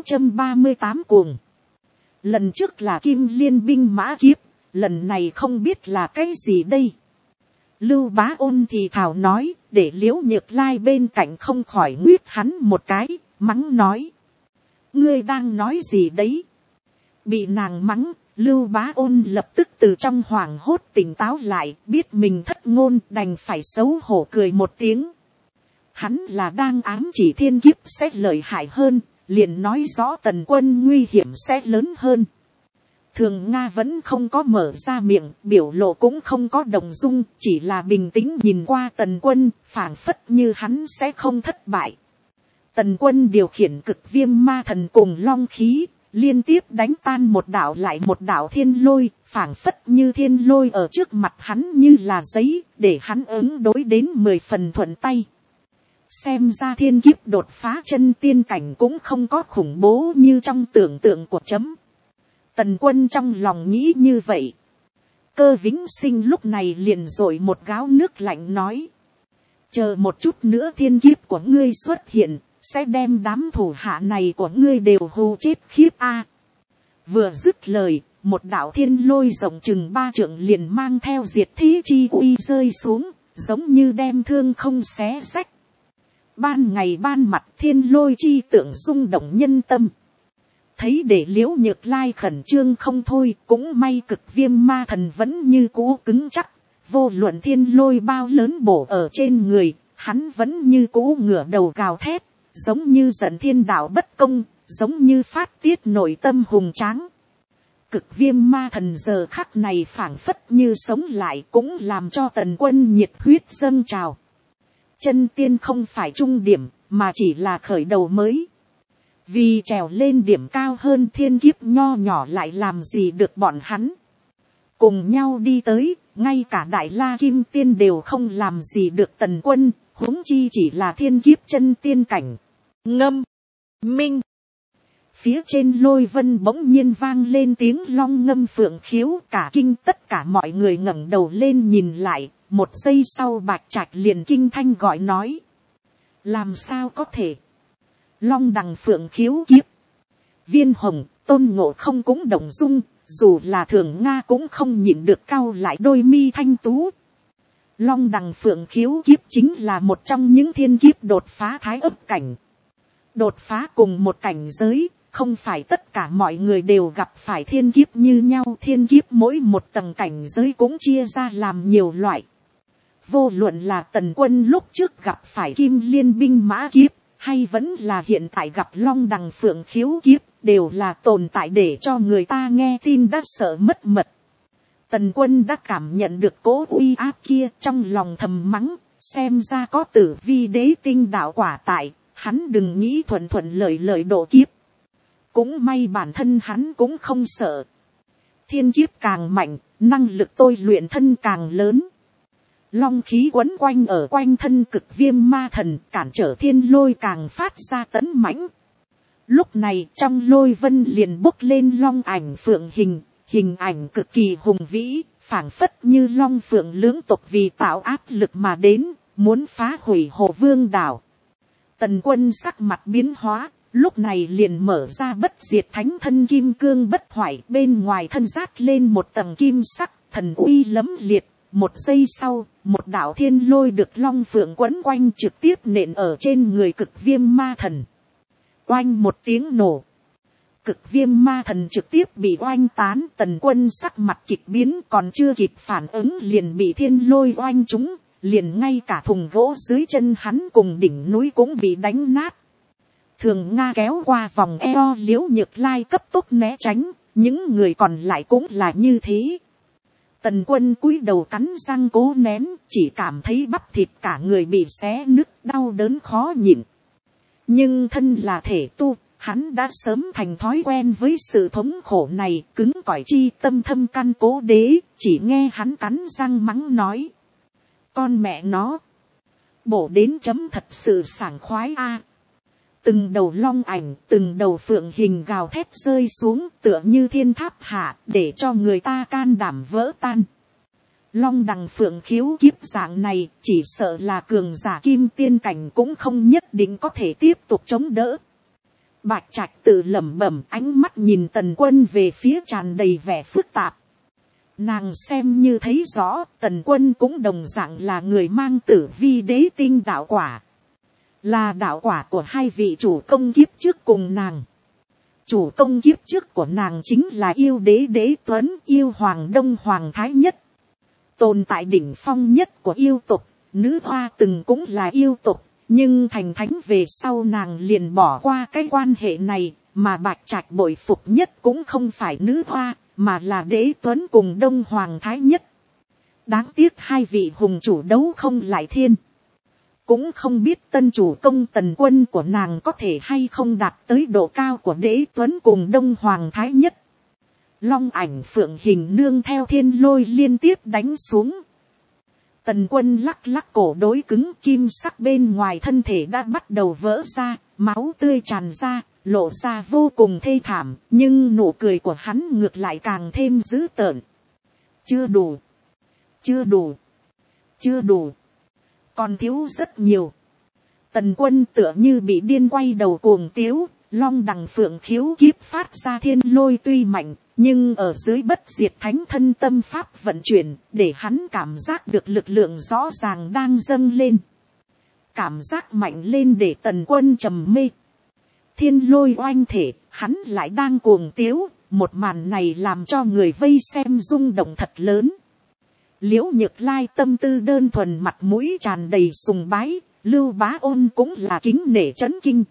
638 cuồng. Lần trước là Kim Liên binh mã kiếp, lần này không biết là cái gì đây. Lưu Bá Ôn thì thào nói, để Liễu Nhược Lai bên cạnh không khỏi nguyết hắn một cái, mắng nói: ngươi đang nói gì đấy? Bị nàng mắng, Lưu Bá Ôn lập tức từ trong hoảng hốt tỉnh táo lại, biết mình thất ngôn, đành phải xấu hổ cười một tiếng. Hắn là đang ám chỉ thiên kiếp sẽ lợi hại hơn, liền nói rõ Tần Quân nguy hiểm sẽ lớn hơn. Thường Nga vẫn không có mở ra miệng, biểu lộ cũng không có động dung, chỉ là bình tĩnh nhìn qua Tần Quân, phảng phất như hắn sẽ không thất bại. Tần Quân điều khiển cực viêm ma thần cùng long khí, liên tiếp đánh tan một đạo lại một đạo thiên lôi, phảng phất như thiên lôi ở trước mặt hắn như là giấy, để hắn ứng đối đến 10 phần thuận tay. Xem ra thiên kiếp đột phá chân tiên cảnh cũng không có khủng bố như trong tưởng tượng của chấm. Tần Quân trong lòng nghĩ như vậy. Cơ Vĩnh Sinh lúc này liền dội một gáo nước lạnh nói: chờ một chút nữa thiên kiếp của ngươi xuất hiện, sẽ đem đám thủ hạ này của ngươi đều hù chết khiếp a. Vừa dứt lời, một đạo thiên lôi rộng chừng 3 trượng liền mang theo diệt thế chi uy rơi xuống, giống như đem thương không xé rách. Ban ngày ban mặt thiên lôi chi tượng rung động nhân tâm. Thấy để Liễu Nhược Lai khẩn trương không thôi, cũng may cực viêm ma thần vẫn như cũ cứng chắc, vô luận thiên lôi bao lớn bổ ở trên người, hắn vẫn như cũ ngửa đầu gào thét, giống như giận thiên đạo bất công, giống như phát tiết nội tâm hùng tráng. Cực viêm ma thần giờ khắc này phảng phất như sống lại, cũng làm cho Tần Quân nhiệt huyết dâng trào. Chân tiên không phải trung điểm, mà chỉ là khởi đầu mới. Vì trèo lên điểm cao hơn thiên kiếp nho nhỏ lại làm gì được bọn hắn. Cùng nhau đi tới, ngay cả Đại La Kim Tiên đều không làm gì được Tần Quân, huống chi chỉ là thiên kiếp chân tiên cảnh. Ngâm, minh. Phía trên lôi vân bỗng nhiên vang lên tiếng long ngâm phượng khiếu, cả kinh tất cả mọi người ngẩng đầu lên nhìn lại, một giây sau Bạch Trạch liền kinh thanh gọi nói: làm sao có thể? Long đằng phượng khiếu kiếp. Viên Hồng, Tôn Ngộ Không cũng động dung, dù là Thường Nga cũng không nhịn được cau lại đôi mi thanh tú. Long đằng phượng khiếu kiếp chính là một trong những thiên kiếp đột phá thái ấp cảnh. Đột phá cùng một cảnh giới, không phải tất cả mọi người đều gặp phải thiên kiếp như nhau. Thiên kiếp mỗi một tầng cảnh giới cũng chia ra làm nhiều loại. Vô luận là Tần Quân lúc trước gặp phải Kim Liên binh mã kiếp, hay vẫn là hiện tại gặp long đằng phượng khiếu kiếp, đều là tồn tại để cho người ta nghe tin đã sợ mất mật. Tần Quân đã cảm nhận được cỗ uy áp kia, trong lòng thầm mắng, xem ra có Tử Vi đế tinh đạo quả tại, hắn đừng nghĩ thuận thuận lợi lợi độ kiếp. Cũng may bản thân hắn cũng không sợ. Thiên kiếp càng mạnh, năng lực tôi luyện thân càng lớn. Long khí quấn quanh ở quanh thân cực viêm ma thần, cản trở thiên lôi càng phát ra tấn mãnh. Lúc này trong lôi vân liền bốc lên long ảnh phượng hình, hình ảnh cực kỳ hùng vĩ, phảng phất như long phượng lưỡng tộc vì tạo áp lực mà đến, muốn phá hủy Hồ Vương đảo. Tần Quân sắc mặt biến hóa, lúc này liền mở ra bất diệt thánh thân kim cương bất hoại, bên ngoài thân rát lên một tầng kim sắc, thần uy lẫm liệt. Một giây sau, một đạo thiên lôi được long phượng quấn quanh trực tiếp nện ở trên người cực viêm ma thần. Oanh một tiếng nổ. Cực viêm ma thần trực tiếp bị oanh tán. Tần Quân sắc mặt kịch biến, còn chưa kịp phản ứng liền bị thiên lôi oanh trúng. Liền ngay cả thùng gỗ dưới chân hắn cùng đỉnh núi cũng bị đánh nát. Thường Nga kéo qua vòng eo Liễu Nhược Lai cấp tốc né tránh. Những người còn lại cũng là như thế. Tần Quân cúi đầu cắn răng cố nén, chỉ cảm thấy bắp thịt cả người bị xé nứt, đau đớn khó nhịn. Nhưng thân là thể tu, Hắn đã sớm thành thói quen với sự thống khổ này, cứng cỏi chi tâm thâm căn cố đế, chỉ nghe hắn cắn răng mắng nói. Con mẹ nó, bổ đến chấm thật sự sảng khoái a. Từng đầu long ảnh, từng đầu phượng hình gào thét rơi xuống tựa như thiên tháp hạ, để cho người ta can đảm vỡ tan. Long đằng phượng khiếu kiếp dạng này, chỉ sợ là cường giả kim tiên cảnh cũng không nhất định có thể tiếp tục chống đỡ. Bạch Trạch tự lẩm bẩm, ánh mắt nhìn Tần Quân về phía tràn đầy vẻ phức tạp. Nàng xem như thấy rõ, Tần Quân cũng đồng dạng là người mang tử vi đế tinh đạo quả. Là đạo quả của hai vị chủ công kiếp trước cùng nàng. Chủ công kiếp trước của nàng chính là yêu đế Đế Tuấn, yêu hoàng Đông Hoàng Thái Nhất. Tồn tại đỉnh phong nhất của yêu tục, nữ hoa từng cũng là yêu tục. Nhưng thành thánh về sau nàng liền bỏ qua cái quan hệ này, mà Bạch Trạch bội phục nhất cũng không phải nữ hoa, mà là Đế Tuấn cùng Đông Hoàng Thái Nhất. Đáng tiếc hai vị hùng chủ đấu không lại thiên. Cũng không biết tân chủ công Tần Quân của nàng có thể hay không đạt tới độ cao của Đế Tuấn cùng Đông Hoàng Thái Nhất. Long ảnh phượng hình nương theo thiên lôi liên tiếp đánh xuống. Tần Quân lắc lắc cổ đối cứng, kim sắc bên ngoài thân thể đã bắt đầu vỡ ra, máu tươi tràn ra, lộ ra vô cùng thê thảm, nhưng nụ cười của hắn ngược lại càng thêm dữ tợn. Chưa đủ, chưa đủ, chưa đủ, còn thiếu rất nhiều. Tần Quân tựa như bị điên quay đầu cuồng tiếu, long đằng phượng khiếu kiếp phát ra thiên lôi tuy mạnh, nhưng ở dưới bất diệt thánh thân tâm pháp vận chuyển, để hắn cảm giác được lực lượng rõ ràng đang dâng lên. Cảm giác mạnh lên để Tần Quân trầm mê. Thiên lôi oanh thể, hắn lại đang cuồng tiếu, một màn này làm cho người vây xem rung động thật lớn. Liễu Nhược Lai tâm tư đơn thuần, mặt mũi tràn đầy sùng bái, Lưu Bá Ôn cũng là kính nể chấn kinh.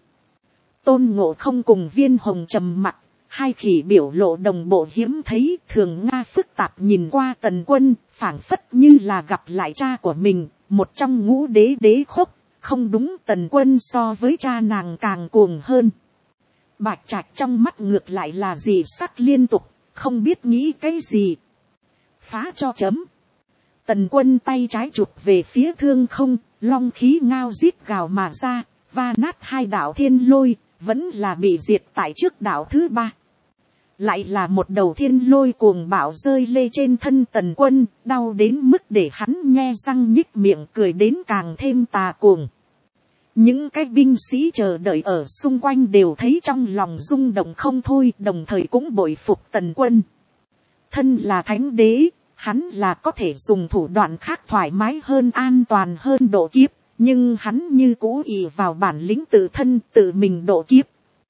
Tôn Ngộ Không cùng Viên Hồng trầm mặt, hai khỉ biểu lộ đồng bộ hiếm thấy, thường nga phức tạp nhìn qua Tần Quân, phảng phất như là gặp lại cha của mình, một trong ngũ đế đế khốc. Không đúng, Tần Quân so với cha nàng càng cuồng hơn. Bạch Trạch trong mắt ngược lại là gì sắc liên tục, không biết nghĩ cái gì. Phá cho chấm. Tần Quân tay trái chụp về phía thương không, long khí ngao rít gào mà ra, va nát hai đạo thiên lôi, vẫn là bị diệt tại trước đạo thứ ba. Lại là một đầu thiên lôi cuồng bạo rơi lê trên thân Tần Quân, đau đến mức để hắn nhe răng nhích miệng, cười đến càng thêm tà cuồng. Những cái binh sĩ chờ đợi ở xung quanh đều thấy trong lòng rung động không thôi, đồng thời cũng bội phục Tần Quân. Thân là thánh đế, hắn là có thể dùng thủ đoạn khác thoải mái hơn, an toàn hơn độ kiếp, nhưng hắn như cũ ỷ vào bản lĩnh tự thân tự mình độ kiếp.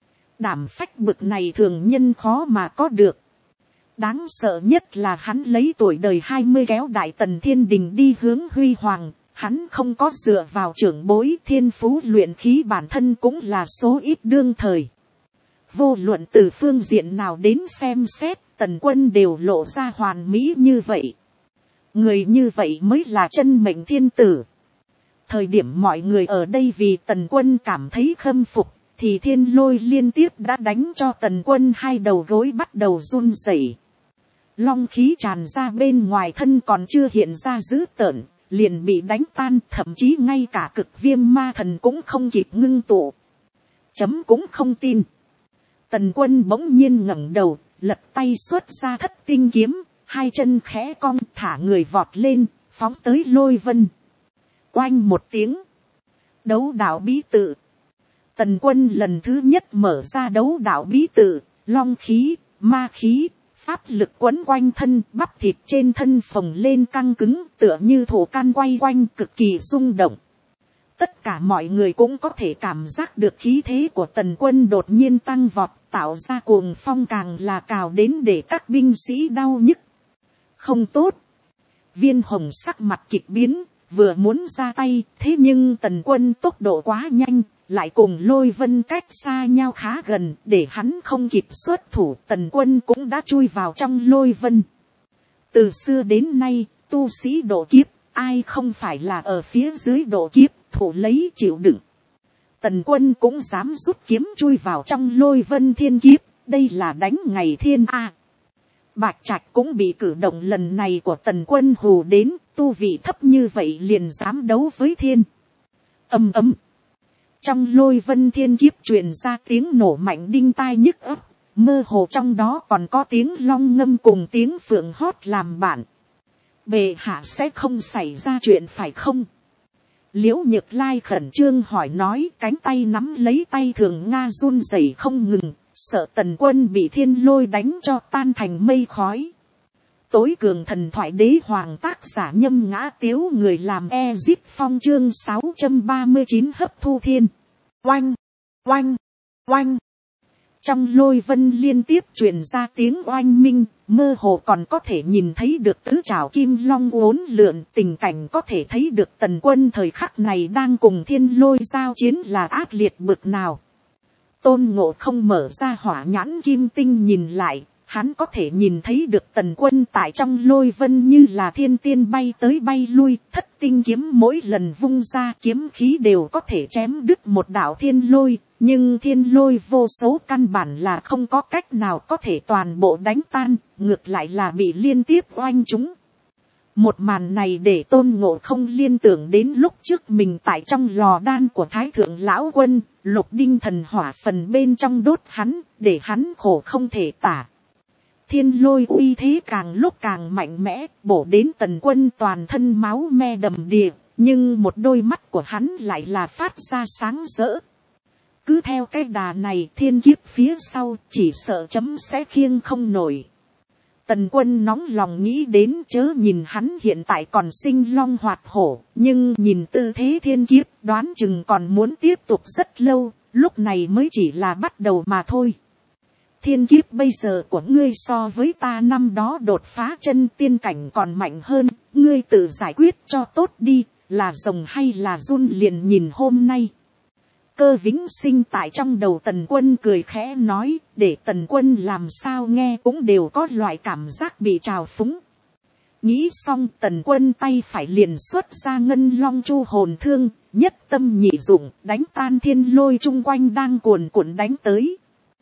Đảm phách bực này thường nhân khó mà có được. Đáng sợ nhất là hắn lấy tuổi đời 20 kéo Đại Tần Thiên Đình đi hướng huy hoàng. Hắn không có dựa vào trưởng bối, thiên phú luyện khí bản thân cũng là số ít đương thời. Vô luận từ phương diện nào đến xem xét, Tần Quân đều lộ ra hoàn mỹ như vậy. Người như vậy mới là chân mệnh thiên tử. Thời điểm mọi người ở đây vì Tần Quân cảm thấy khâm phục, thì thiên lôi liên tiếp đã đánh cho Tần Quân hai đầu gối bắt đầu run rẩy. Long khí tràn ra bên ngoài thân còn chưa hiện ra dữ tợn, liền bị đánh tan, thậm chí ngay cả cực viêm ma thần cũng không kịp ngưng tụ. Chấm cũng không tin. Tần Quân bỗng nhiên ngẩng đầu, lật tay xuất ra thất tinh kiếm, hai chân khẽ cong, thả người vọt lên, phóng tới lôi vân. Oanh một tiếng. Đấu đạo bí tự. Tần Quân lần thứ nhất mở ra đấu đạo bí tự, long khí, ma khí, pháp lực quấn quanh thân, bắp thịt trên thân phồng lên căng cứng, tựa như thổ can quay quanh, cực kỳ rung động. Tất cả mọi người cũng có thể cảm giác được khí thế của Tần Quân đột nhiên tăng vọt, tạo ra cuồng phong, càng là cào đến để các binh sĩ đau nhức. Không tốt. Viên Hồng sắc mặt kịch biến, vừa muốn ra tay, thế nhưng Tần Quân tốc độ quá nhanh, lại cùng lôi vân cách xa nhau khá gần, để hắn không kịp xuất thủ, Tần Quân cũng đã chui vào trong lôi vân. Từ xưa đến nay, tu sĩ độ kiếp, ai không phải là ở phía dưới độ kiếp, thủ lấy chịu đựng. Tần quân cũng dám rút kiếm chui vào trong lôi vân thiên kiếp, đây là đánh ngày thiên a. Bạch Trạch cũng bị cử động lần này của tần quân hù đến, tu vị thấp như vậy liền dám đấu với thiên. Ầm ầm. Trong lôi vân thiên kiếp truyền ra tiếng nổ mạnh đinh tai nhức óc, mơ hồ trong đó còn có tiếng long ngâm cùng tiếng phượng hót làm bạn. Bệ hạ sẽ không xảy ra chuyện phải không? Liễu Nhược Lai khẩn trương hỏi nói, cánh tay nắm lấy tay Thường Nga run rẩy không ngừng, sợ tần quân bị thiên lôi đánh cho tan thành mây khói. Tối cường thần thoại đế hoàng tác giả Nhâm Ngã Tiếu, người làm Ezip Phong, chương 639 hấp thu thiên. Oanh, oanh, oanh. Trong lôi vân liên tiếp truyền ra tiếng oanh minh, mơ hồ còn có thể nhìn thấy được tứ trảo kim long uốn lượn, tình cảnh có thể thấy được tần quân thời khắc này đang cùng thiên lôi giao chiến là ác liệt bực nào. Tôn Ngộ Không mở ra hỏa nhãn kim tinh nhìn lại, hắn có thể nhìn thấy được tần quân tại trong lôi vân như là thiên tiên bay tới bay lui, thất tinh kiếm mỗi lần vung ra kiếm khí đều có thể chém đứt một đạo thiên lôi, nhưng thiên lôi vô số căn bản là không có cách nào có thể toàn bộ đánh tan, ngược lại là bị liên tiếp oanh chúng. Một màn này để Tôn Ngộ Không liên tưởng đến lúc trước mình tại trong lò đan của Thái Thượng Lão Quân, lục đinh thần hỏa phần bên trong đốt hắn, để hắn khổ không thể tả. Thiên lôi uy thế càng lúc càng mạnh mẽ, bổ đến tần quân toàn thân máu me đầm đìa, nhưng một đôi mắt của hắn lại là phát ra sáng rỡ. Cứ theo cái đà này, thiên kiếp phía sau chỉ sợ chấm sẽ khiêng không nổi. Tần quân nóng lòng nghĩ đến, chớ nhìn hắn hiện tại còn sinh long hoạt hổ, nhưng nhìn tư thế thiên kiếp đoán chừng còn muốn tiếp tục rất lâu, lúc này mới chỉ là bắt đầu mà thôi. Thiên kiếp bây giờ của ngươi so với ta năm đó đột phá chân tiên cảnh còn mạnh hơn, ngươi tự giải quyết cho tốt đi, là rồng hay là giun liền nhìn hôm nay. Cơ Vĩnh Sinh tại trong đầu tần quân cười khẽ nói, để tần quân làm sao nghe cũng đều có loại cảm giác bị trào phúng. Nghĩ xong tần quân tay phải liền xuất ra ngân long chu hồn thương, nhất tâm nhị dụng, đánh tan thiên lôi chung quanh đang cuồn cuộn đánh tới.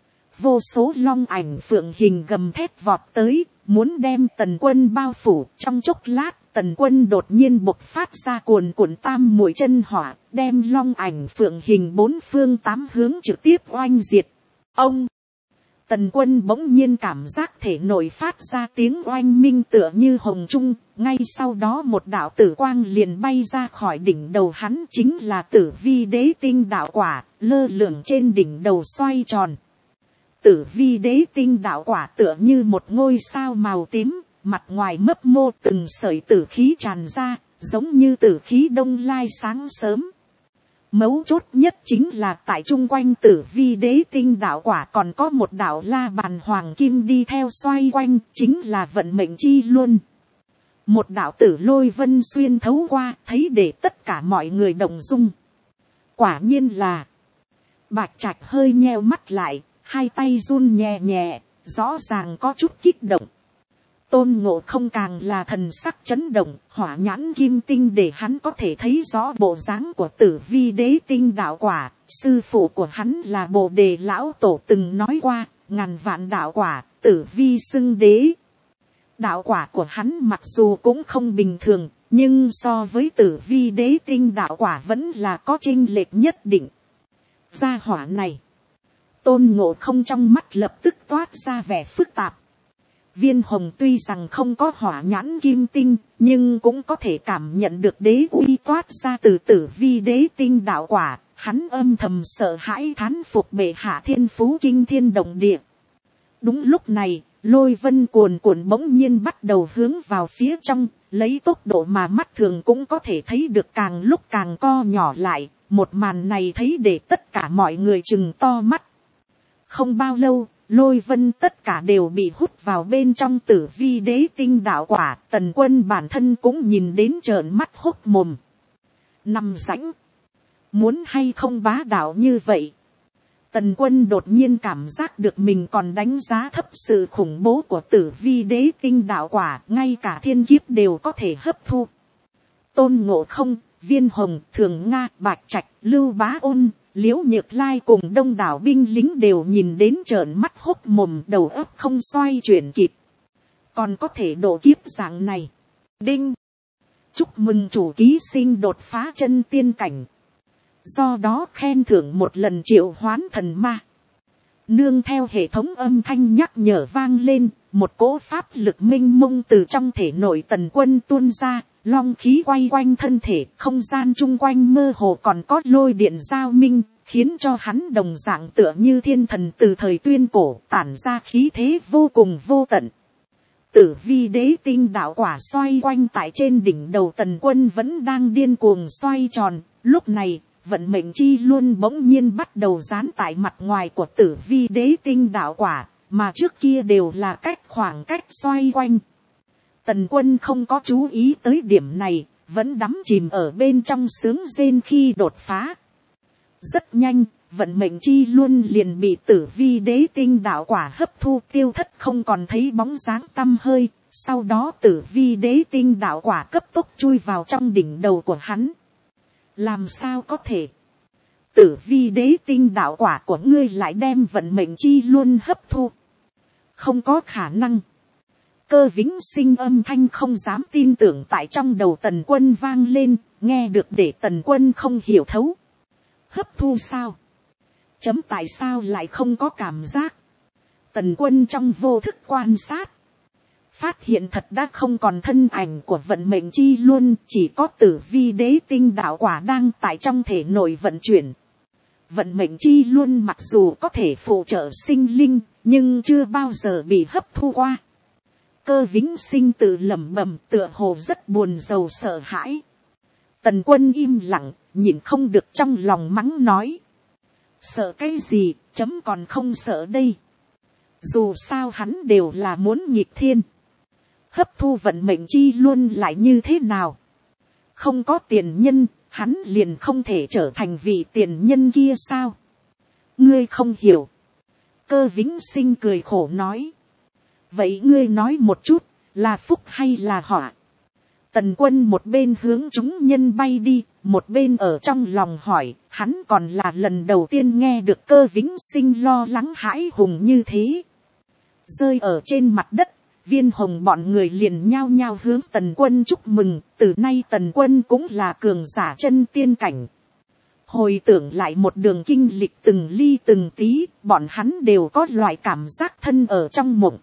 Vô số long ảnh phượng hình gầm thét vọt tới, muốn đem tần quân bao phủ. Trong chốc lát, tần quân đột nhiên bộc phát ra cuồn cuộn tam muội chân hỏa, đem long ảnh phượng hình bốn phương tám hướng trực tiếp oanh diệt. Ông! Tần quân bỗng nhiên cảm giác thể nội phát ra tiếng oanh minh tựa như hồng trung, ngay sau đó một đạo tử quang liền bay ra khỏi đỉnh đầu hắn, chính là Tử Vi Đế Tinh đạo quả, lơ lửng trên đỉnh đầu xoay tròn. Tử Vi Đế Tinh đạo quả tựa như một ngôi sao màu tím, mặt ngoài mấp mô từng sợi tử khí tràn ra, giống như tử khí đông lai sáng sớm. Mấu chốt nhất chính là tại chung quanh Tử Vi Đế Tinh đạo quả còn có một đạo la bàn hoàng kim đi theo xoay quanh, chính là vận mệnh chi luân. Một đạo tử lôi vân xuyên thấu qua, thấy để tất cả mọi người động dung. Quả nhiên là, Bạch Trạch hơi nheo mắt lại, hai tay run nhẹ nhẹ, rõ ràng có chút kích động. Tôn Ngộ Không càng là thần sắc chấn động, hỏa nhãn kim tinh để hắn có thể thấy rõ bộ dáng của Tử Vi Đế Tinh đạo quả. Sư phụ của hắn là Bồ Đề Lão Tổ từng nói qua, ngàn vạn đạo quả, Tử Vi xưng đế. Đạo quả của hắn mặc dù cũng không bình thường, nhưng so với Tử Vi Đế Tinh đạo quả vẫn là có chênh lệch nhất định. Gia hỏa này, Tôn Ngộ Không trong mắt lập tức toát ra vẻ phức tạp. Viên hồng tuy rằng không có hỏa nhãn kim tinh, nhưng cũng có thể cảm nhận được đế uy toát ra từ Tử Vi Đế Tinh đạo quả. Hắn âm thầm sợ hãi thán phục bệ hạ thiên phú kinh thiên động địa. Đúng lúc này, lôi vân cuồn cuộn bỗng nhiên bắt đầu hướng vào phía trong, lấy tốc độ mà mắt thường cũng có thể thấy được càng lúc càng co nhỏ lại. Một màn này thấy để tất cả mọi người trừng to mắt. Không bao lâu, lôi vân tất cả đều bị hút vào bên trong Tử Vi Đế Tinh đạo quả. Tần quân bản thân cũng nhìn đến trợn mắt hốc mồm. Nằm rãnh, muốn hay không bá đạo như vậy? Tần quân đột nhiên cảm giác được mình còn đánh giá thấp sự khủng bố của Tử Vi Đế Tinh đạo quả, ngay cả thiên kiếp đều có thể hấp thu. Tôn Ngộ Không, Viên Hồng, Thường Nga, Bạch Trạch, Lưu Bá Ôn, Liễu Nhược Lai cùng đông đảo binh lính đều nhìn đến trợn mắt hốc mồm, đầu óc không xoay chuyển kịp. Còn có thể độ kiếp dạng này. Đinh. Chúc mừng chủ ký sinh đột phá chân tiên cảnh. Do đó khen thưởng một lần triệu hoán thần ma. Nương theo hệ thống âm thanh nhắc nhở vang lên, một cỗ pháp lực minh mông từ trong thể nội Tần Quân tuôn ra, long khí quay quanh thân thể, không gian chung quanh mơ hồ còn có lôi điện giao minh, khiến cho hắn đồng dạng tựa như thiên thần từ thời tuyên cổ, tản ra khí thế vô cùng vô tận. Tử vi đế tinh đạo quả xoay quanh tại trên đỉnh đầu Tần Quân vẫn đang điên cuồng xoay tròn, lúc này vận mệnh chi luôn bỗng nhiên bắt đầu dán tại mặt ngoài của tử vi đế tinh đạo quả, mà trước kia đều là khoảng cách xoay quanh. Tần Quân không có chú ý tới điểm này, vẫn đắm chìm ở bên trong sướng rên khi đột phá. Rất nhanh, vận mệnh chi luôn liền bị tử vi đế tinh đạo quả hấp thu tiêu thất, không còn thấy bóng dáng tăm hơi. Sau đó tử vi đế tinh đạo quả cấp tốc chui vào trong đỉnh đầu của hắn. Làm sao có thể? Tử vi đế tinh đạo quả của ngươi lại đem vận mệnh chi luôn hấp thu. Không có khả năng. Cơ Vĩnh Sinh âm thanh không dám tin tưởng tại trong đầu Tần Quân vang lên, nghe được để Tần Quân không hiểu thấu. Hấp thu sao? Chấm tại sao lại không có cảm giác? Tần Quân trong vô thức quan sát. Phát hiện thật đã không còn thân ảnh của vận mệnh chi luôn, chỉ có tử vi đế tinh đạo quả đang tại trong thể nội vận chuyển. Vận mệnh chi luôn mặc dù có thể phụ trợ sinh linh, nhưng chưa bao giờ bị hấp thu qua. Cơ Vĩnh Sinh tự lẩm bẩm, tựa hồ rất buồn rầu sợ hãi. Tần Quân im lặng, nhìn không được trong lòng mắng nói. Sợ cái gì, chấm còn không sợ đây. Dù sao hắn đều là muốn nghịch thiên. Hấp thu vận mệnh chi luôn lại như thế nào? Không có tiền nhân, hắn liền không thể trở thành vị tiền nhân kia sao? Ngươi không hiểu. Cơ Vĩnh Sinh cười khổ nói. Vậy ngươi nói một chút, là phúc hay là họa? Tần Quân một bên hướng chúng nhân bay đi, một bên ở trong lòng hỏi, hắn còn là lần đầu tiên nghe được Cơ Vĩnh Sinh lo lắng hãi hùng như thế. Rơi ở trên mặt đất, Viên Hồng bọn người liền nhao nhao hướng Tần Quân chúc mừng, từ nay Tần Quân cũng là cường giả chân tiên cảnh. Hồi tưởng lại một đường kinh lịch từng ly từng tí, bọn hắn đều có loại cảm giác thân ở trong mộng.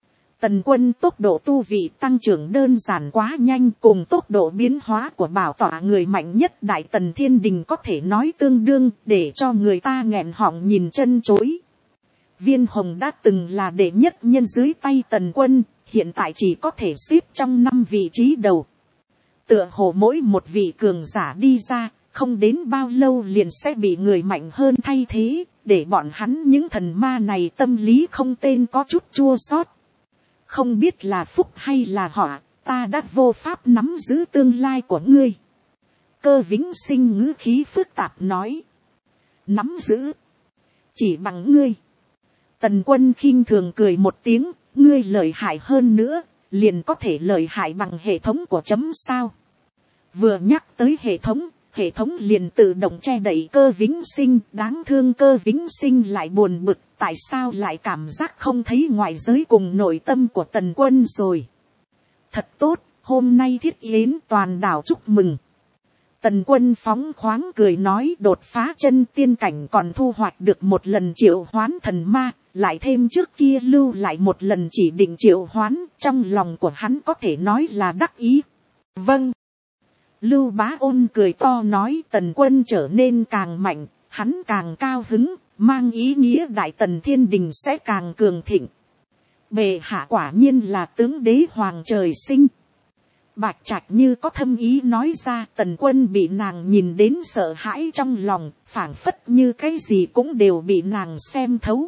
Tần Quân tốc độ tu vị tăng trưởng đơn giản quá nhanh, cùng tốc độ biến hóa của bảo tọa người mạnh nhất Đại Tần Thiên Đình có thể nói tương đương, để cho người ta nghẹn họng nhìn chân chối. Viên Hồng đã từng là đệ nhất nhân dưới tay Tần Quân, hiện tại chỉ có thể xếp trong 5 vị trí đầu. Tựa hồ mỗi một vị cường giả đi ra, không đến bao lâu liền sẽ bị người mạnh hơn thay thế, để bọn hắn những thần ma này tâm lý không tên có chút chua xót. Không biết là phúc hay là họa, ta đã vô pháp nắm giữ tương lai của ngươi. Cơ Vĩnh Sinh ngữ khí phức tạp nói. Nắm giữ? Chỉ bằng ngươi. Tần Quân khinh thường cười một tiếng, ngươi lợi hại hơn nữa, liền có thể lợi hại bằng hệ thống của chấm sao. Vừa nhắc tới hệ thống liền tự động che đậy Cơ Vĩnh Sinh, đáng thương Cơ Vĩnh Sinh lại buồn bực, tại sao lại cảm giác không thấy ngoại giới cùng nội tâm của Tần Quân rồi. Thật tốt, hôm nay thiết yến toàn đảo chúc mừng. Tần Quân phóng khoáng cười nói, đột phá chân tiên cảnh còn thu hoạch được một lần triệu hoán thần ma, lại thêm trước kia lưu lại một lần chỉ định triệu hoán, trong lòng của hắn có thể nói là đắc ý. Vâng. Lưu Bá Ôn cười to nói, Tần Quân trở nên càng mạnh, hắn càng cao hứng, mang ý nghĩa Đại Tần Thiên Đình sẽ càng cường thịnh. Bệ hạ quả nhiên là tướng đế hoàng trời sinh. Bạch Trạch như có thâm ý nói ra, Tần Quân bị nàng nhìn đến sợ hãi trong lòng, phảng phất như cái gì cũng đều bị nàng xem thấu.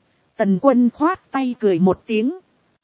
Tần Quân khoát tay cười một tiếng.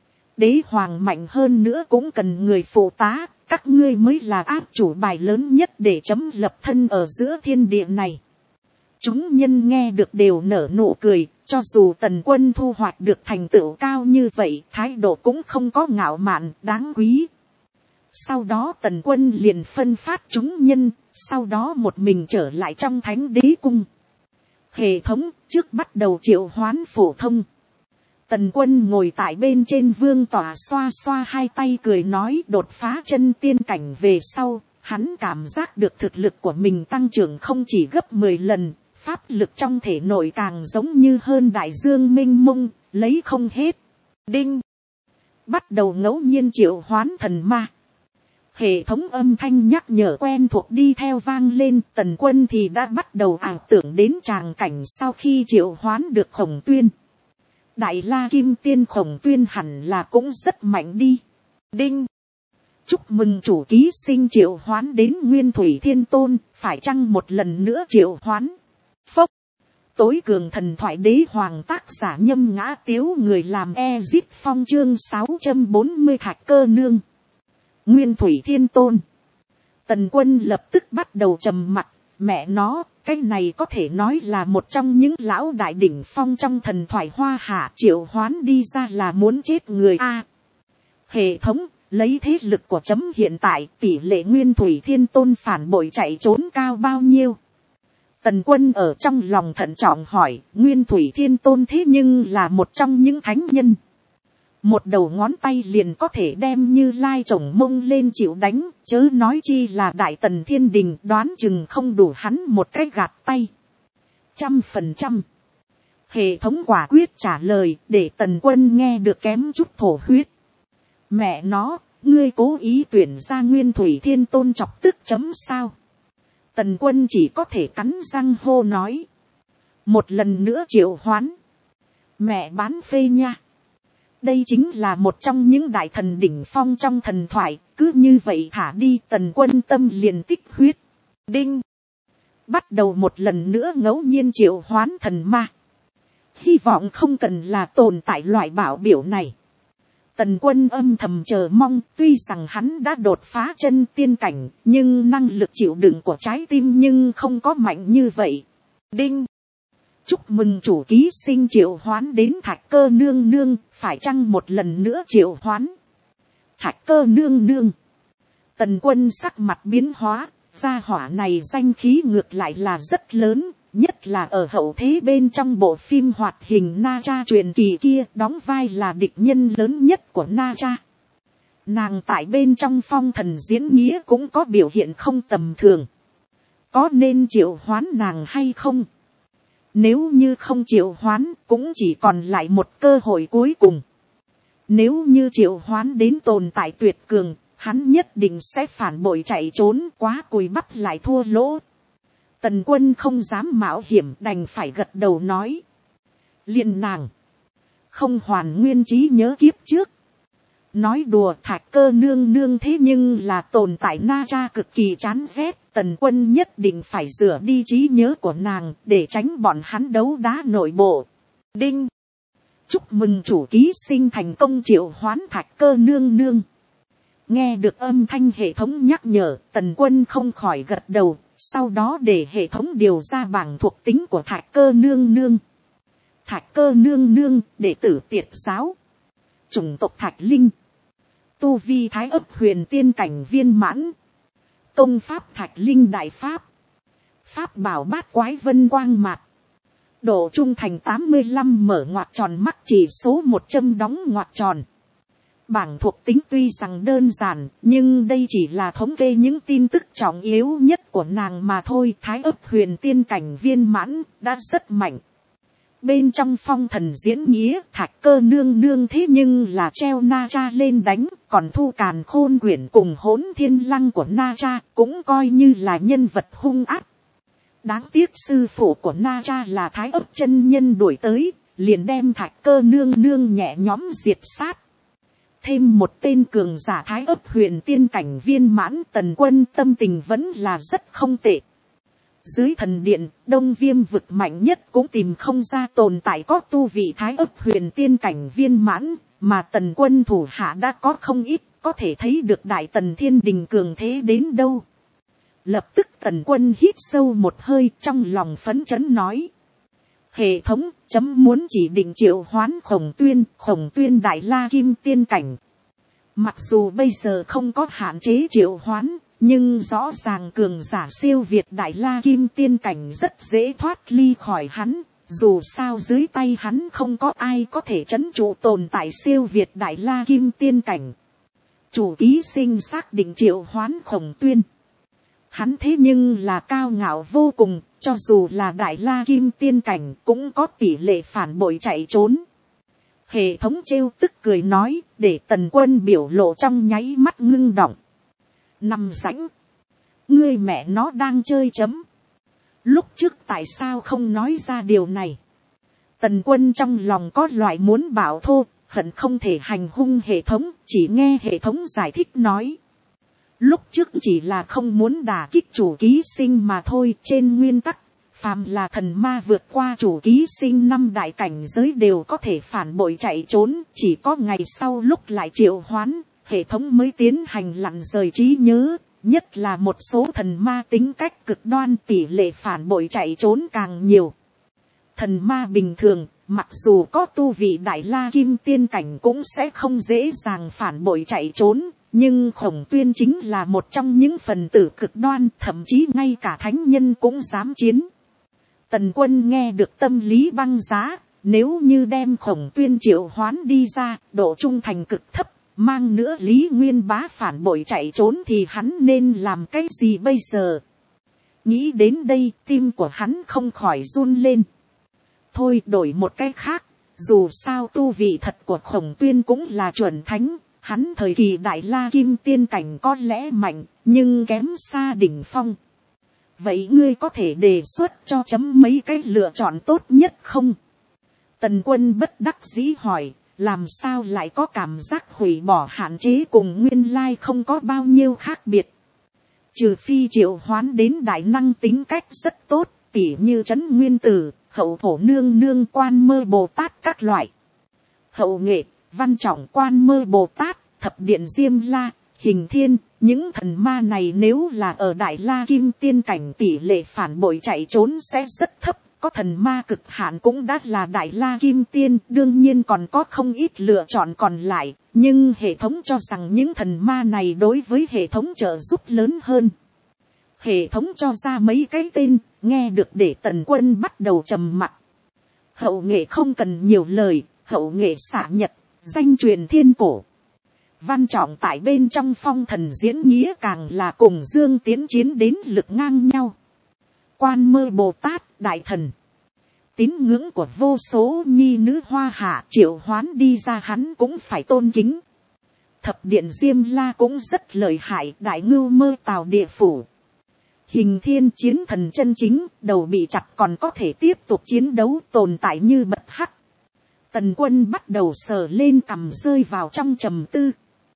Đế hoàng mạnh hơn nữa cũng cần người phụ tá, các ngươi mới là áp chủ bài lớn nhất để chấm lập thân ở giữa thiên địa này. Chúng nhân nghe được đều nở nụ cười, cho dù Tần Quân thu hoạch được thành tựu cao như vậy, thái độ cũng không có ngạo mạn, đáng quý. Sau đó Tần Quân liền phân phát chúng nhân, sau đó một mình trở lại trong thánh đế cung. Hệ thống trước bắt đầu triệu hoán phổ thông. Tần Quân ngồi tại bên trên vương tòa xoa xoa hai tay cười nói, đột phá chân tiên cảnh về sau, hắn cảm giác được thực lực của mình tăng trưởng không chỉ gấp 10 lần, pháp lực trong thể nội càng giống như hơn đại dương mênh mông, lấy không hết. Đinh. Bắt đầu ngẫu nhiên triệu hoán thần ma. Hệ thống âm thanh nhắc nhở quen thuộc đi theo vang lên. Tần Quân thì đã bắt đầu ảo tưởng đến tràng cảnh sau khi triệu hoán được Khổng Tuyên. Đại La Kim Tiên Khổng Tuyên hẳn là cũng rất mạnh đi. Đinh. Chúc mừng chủ ký sinh triệu hoán đến Nguyên Thủy Thiên Tôn, phải chăng một lần nữa triệu hoán? Phốc. Tối cường thần thoại đế hoàng tác giả Nhâm Ngã Tiếu, người làm Ezip Phong, chương 640 Thạch Cơ Nương. Nguyên Thủy Thiên Tôn. Tần Quân lập tức bắt đầu trầm mặt, mẹ nó, cái này có thể nói là một trong những lão đại đỉnh phong trong thần thoại Hoa Hạ, triệu hoán đi ra là muốn chết người a. Hệ thống, lấy thế lực của chấm hiện tại, tỷ lệ Nguyên Thủy Thiên Tôn phản bội chạy trốn cao bao nhiêu? Tần Quân ở trong lòng thận trọng hỏi, Nguyên Thủy Thiên Tôn thế nhưng là một trong những thánh nhân. Một đầu ngón tay liền có thể đem Như Lai chổng mông lên chịu đánh, chớ nói chi là Đại Tần Thiên Đình, đoán chừng không đủ hắn một cái gạt tay. 100%. Hệ thống quả quyết trả lời, để Tần Quân nghe được kém chút thổ huyết. Mẹ nó, ngươi cố ý tuyển ra Nguyên Thủy Thiên Tôn chọc tức chấm sao? Tần Quân chỉ có thể cắn răng hô nói. Một lần nữa triệu hoán. Mẹ bán phê nha. Đây chính là một trong những đại thần đỉnh phong trong thần thoại, cứ như vậy thả đi. Tần Quân tâm liền tích huyết. Đinh. Bắt đầu một lần nữa ngẫu nhiên triệu hoán thần ma. Hy vọng không cần là tồn tại loại bảo biểu này. Tần Quân âm thầm chờ mong, tuy rằng hắn đã đột phá chân tiên cảnh, nhưng năng lực chịu đựng của trái tim nhưng không có mạnh như vậy. Đinh. Chúc mừng chủ ký sinh triệu hoán đến Thạch Cơ Nương Nương, phải chăng một lần nữa triệu hoán? Thạch Cơ Nương Nương. Tần Quân sắc mặt biến hóa, gia hỏa này danh khí ngược lại là rất lớn, nhất là ở hậu thế bên trong bộ phim hoạt hình Na Tra truyền kỳ kia, đóng vai là địch nhân lớn nhất của Na Tra. Nàng tại bên trong Phong Thần diễn nghĩa cũng có biểu hiện không tầm thường. Có nên triệu hoán nàng hay không? Nếu như không triệu hoán, cũng chỉ còn lại một cơ hội cuối cùng. Nếu như triệu hoán đến tồn tại tuyệt cường, hắn nhất định sẽ phản bội chạy trốn, quá cùi bắp lại thua lỗ. Tần Quân không dám mạo hiểm, đành phải gật đầu nói. Liền nàng. Không hoàn nguyên trí nhớ kiếp trước. Nói đùa, Thạch Cơ Nương Nương thế nhưng là tồn tại Na Tra cực kỳ chán ghét. Tần Quân nhất định phải rửa đi trí nhớ của nàng, để tránh bọn hắn đấu đá nội bộ. Đinh. Chúc mừng chủ ký sinh thành công triệu hoán Thạch Cơ Nương Nương. Nghe được âm thanh hệ thống nhắc nhở, Tần Quân không khỏi gật đầu. Sau đó để hệ thống điều ra bảng thuộc tính của Thạch Cơ Nương Nương. Thạch Cơ Nương Nương, đệ tử Tiệt giáo. Chủng tộc Thạch Linh. Tu vi Thái Ấp Huyền Tiên cảnh viên mãn. Công pháp Thạch Linh Đại Pháp. Pháp bảo Bát Quái Vân Quang Mạt. Độ trung thành 85, mở ngoặc tròn mắt chỉ số 100 đóng ngoặc tròn. Bảng thuộc tính tuy rằng đơn giản, nhưng đây chỉ là thống kê những tin tức trọng yếu nhất của nàng mà thôi. Thái Ấp Huyền Tiên cảnh viên mãn, đã rất mạnh. Bên trong Phong Thần diễn nghĩa, Thạch Cơ Nương Nương thế nhưng là treo Na Tra lên đánh, còn thu Càn Khôn Quyển cùng Hỗn Thiên Lăng của Na Tra, cũng coi như là nhân vật hung ác. Đáng tiếc sư phụ của Na Tra là Thái Ấp chân nhân đuổi tới, liền đem Thạch Cơ Nương Nương nhẹ nhõm diệt sát. Thêm một tên cường giả Thái Ấp Huyền Tiên cảnh viên mãn, Tần Quân tâm tình vẫn là rất không tệ. Dưới thần điện, Đông Viêm vực mạnh nhất cũng tìm không ra tồn tại có tu vị Thái Ấp Huyền Tiên cảnh viên mãn, mà Tần Quân thủ hạ đã có không ít, có thể thấy được Đại Tần Thiên Đình cường thế đến đâu. Lập tức Tần Quân hít sâu một hơi, trong lòng phấn chấn nói. Hệ thống, chấm muốn chỉ định triệu hoán Khổng Tuyên Đại La Kim Tiên cảnh. Mặc dù bây giờ không có hạn chế triệu hoán, nhưng rõ ràng cường giả siêu việt đại la kim tiên cảnh rất dễ thoát ly khỏi hắn, dù sao dưới tay hắn không có ai có thể trấn trụ tồn tại siêu việt đại la kim tiên cảnh. Chủ ký sinh xác định triệu hoán Khổng Tuyên. Hắn thế nhưng là cao ngạo vô cùng, cho dù là đại la kim tiên cảnh cũng có tỷ lệ phản bội chạy trốn. Hệ thống trêu tức cười nói, để Tần Quân biểu lộ trong nháy mắt ngưng động. Nằm rãnh, ngươi mẹ nó đang chơi chấm. Lúc trước tại sao không nói ra điều này? Tần Quân trong lòng có loại muốn bảo thô, hận không thể hành hung hệ thống, chỉ nghe hệ thống giải thích nói. Lúc trước chỉ là không muốn đả kích chủ ký sinh mà thôi, trên nguyên tắc, phàm là thần ma vượt qua chủ ký sinh 5 đại cảnh giới đều có thể phản bội chạy trốn, chỉ có ngày sau lúc lại triệu hoán, hệ thống mới tiến hành lặn rời trí nhớ, nhất là một số thần ma tính cách cực đoan tỷ lệ phản bội chạy trốn càng nhiều. Thần ma bình thường, mặc dù có tu vị đại la kim tiên cảnh cũng sẽ không dễ dàng phản bội chạy trốn, nhưng Khổng Tuyên chính là một trong những phần tử cực đoan, thậm chí ngay cả thánh nhân cũng dám chiến. Tần Quân nghe được tâm lý băng giá, nếu như đem Khổng Tuyên triệu hoán đi ra, độ trung thành cực thấp, mang nữa Lý Nguyên Bá phản bội chạy trốn thì hắn nên làm cái gì bây giờ? Nghĩ đến đây, tim của hắn không khỏi run lên. Thôi đổi một cái khác, dù sao tu vị thật của Khổng Tuyên cũng là chuẩn thánh, hắn thời kỳ đại la kim tiên cảnh có lẽ mạnh, nhưng kém xa đỉnh phong. Vậy ngươi có thể đề xuất cho chấm mấy cái lựa chọn tốt nhất không? Tần Quân bất đắc dĩ hỏi, làm sao lại có cảm giác hủy bỏ hạn chế cùng nguyên lai không có bao nhiêu khác biệt. Trừ phi triệu hoán đến đại năng tính cách rất tốt, tỉ như Trấn Nguyên Tử, Hậu Thổ Nương Nương, Quan Mơ Bồ Tát các loại. Hậu Nghệ, Văn Trọng, Quan Mơ Bồ Tát, Thập Điện Diêm La, Hình Thiên, những thần ma này nếu là ở đại la kim tiên cảnh tỷ lệ phản bội chạy trốn sẽ rất thấp, có thần ma cực hạn cũng đã là đại la kim tiên, đương nhiên còn có không ít lựa chọn còn lại, nhưng hệ thống cho rằng những thần ma này đối với hệ thống trợ giúp lớn hơn. Hệ thống cho ra mấy cái tên, nghe được để Tần Quân bắt đầu trầm mặc. Hậu Nghệ không cần nhiều lời, Hậu Nghệ xạ nhật, danh truyền thiên cổ. Văn Trọng tại bên trong Phong Thần diễn nghĩa càng là cùng Dương Tiến chiến đến lực ngang nhau. Quan Mơ Bồ Tát, đại thần, tín ngưỡng của vô số nhi nữ hoa hạ, triệu hoán đi ra hắn cũng phải tôn kính. Thập Điện Diêm La cũng rất lợi hại, đại ngưu Mơ Tào địa phủ. Hình Thiên chiến thần chân chính, đầu bị chặt còn có thể tiếp tục chiến đấu, tồn tại như bật hắc. Tần Quân bắt đầu sờ lên cằm, rơi vào trong trầm tư.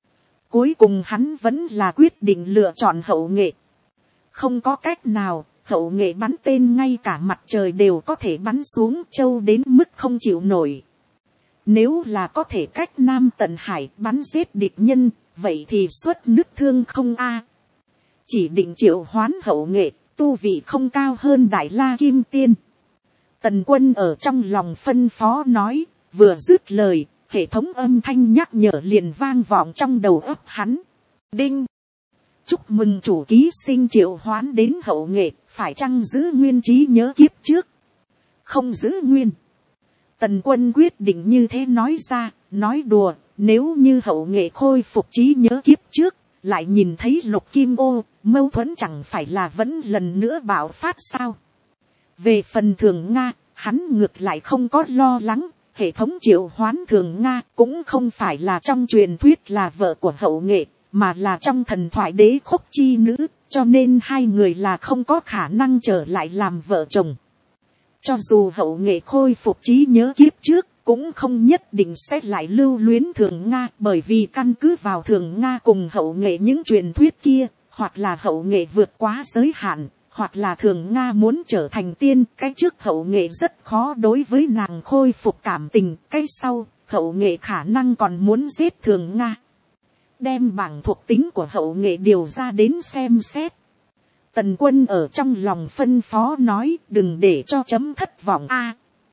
Cuối cùng hắn vẫn là quyết định lựa chọn Hậu Nghệ. Không có cách nào, Hậu Nghệ bắn tên ngay cả mặt trời đều có thể bắn xuống, châu đến mức không chịu nổi. Nếu là có thể cách Nam Tận Hải bắn giết địch nhân, vậy thì xuất nước thương không a. Chỉ định triệu hoán Hậu Nghệ, tu vị không cao hơn đại la kim tiên. Tần Quân ở trong lòng phân phó nói, vừa dứt lời, hệ thống âm thanh nhắc nhở liền vang vọng trong đầu óc hắn. Đinh! Chúc mừng chủ ký sinh triệu hoán đến Hậu Nghệ, phải chăng giữ nguyên trí nhớ kiếp trước? Không giữ nguyên. Tần Quân quyết định như thế nói ra, nói đùa, nếu như Hậu Nghệ khôi phục trí nhớ kiếp trước, lại nhìn thấy Lục Kim Ô, mâu thuẫn chẳng phải là vẫn lần nữa bạo phát sao? Về phần Thường Nga, hắn ngược lại không có lo lắng. Hệ thống triệu hoán Thường Nga cũng không phải là trong truyền thuyết là vợ của Hậu Nghệ, mà là trong thần thoại đế khúc chi nữ, cho nên hai người là không có khả năng trở lại làm vợ chồng. Cho dù Hậu Nghệ khôi phục trí nhớ kiếp trước, cũng không nhất định sẽ lại lưu luyến Thường Nga, bởi vì căn cứ vào Thường Nga cùng Hậu Nghệ những truyền thuyết kia, hoặc là Hậu Nghệ vượt quá giới hạn, hoặc là Thường Nga muốn trở thành tiên, cái trước Hậu Nghệ rất khó đối với nàng khôi phục cảm tình, cái sau, Hậu Nghệ khả năng còn muốn giết Thường Nga. Đem bảng thuộc tính của Hậu Nghệ điều ra đến xem xét. Tần Quân ở trong lòng phân phó nói, đừng để cho chấm thất vọng a.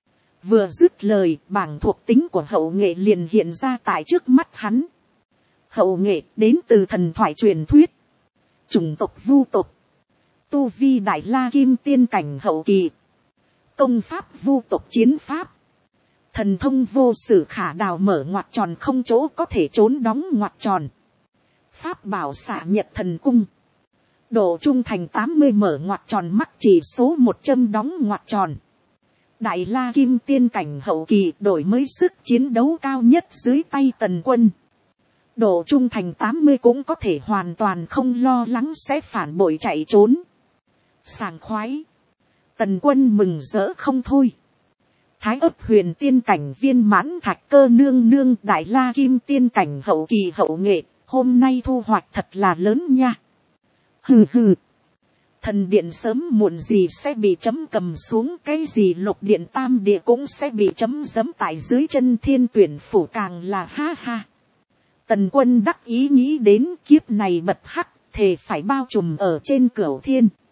Vừa dứt lời, bảng thuộc tính của Hậu Nghệ liền hiện ra tại trước mắt hắn. Hậu Nghệ đến từ thần thoại truyền thuyết. chủng tộc vu tộc, tu vi đại la kim tiên cảnh hậu kỳ, công pháp vu tộc chiến pháp, thần thông vô sử khả đào mở ngoặt tròn không chỗ có thể trốn đóng ngoặt tròn, pháp bảo xạ nhật thần cung, độ trung thành 80 mở ngoặt tròn mắc chỉ số 100 đóng ngoặt tròn, đại la kim tiên cảnh hậu kỳ đổi mới sức chiến đấu cao nhất dưới tay Tần Quân, độ trung thành 80 cũng có thể hoàn toàn không lo lắng sẽ phản bội chạy trốn, sảng khoái, Tần Quân mừng rỡ không thôi. Thái ấp huyền tiên cảnh viên mãn Thạch Cơ nương nương đại la kim tiên cảnh hậu kỳ hậu nghệ, hôm nay thu hoạch thật là lớn nha. Hừ hừ, thần điện sớm muộn gì sẽ bị chấm cầm xuống, cái gì lục điện tam địa cũng sẽ bị chấm giẫm tại dưới chân thiên tuyển phủ, càng là ha ha. Tần Quân đắc ý nghĩ đến kiếp này bật hắc, thề phải bao trùm ở trên cửu thiên.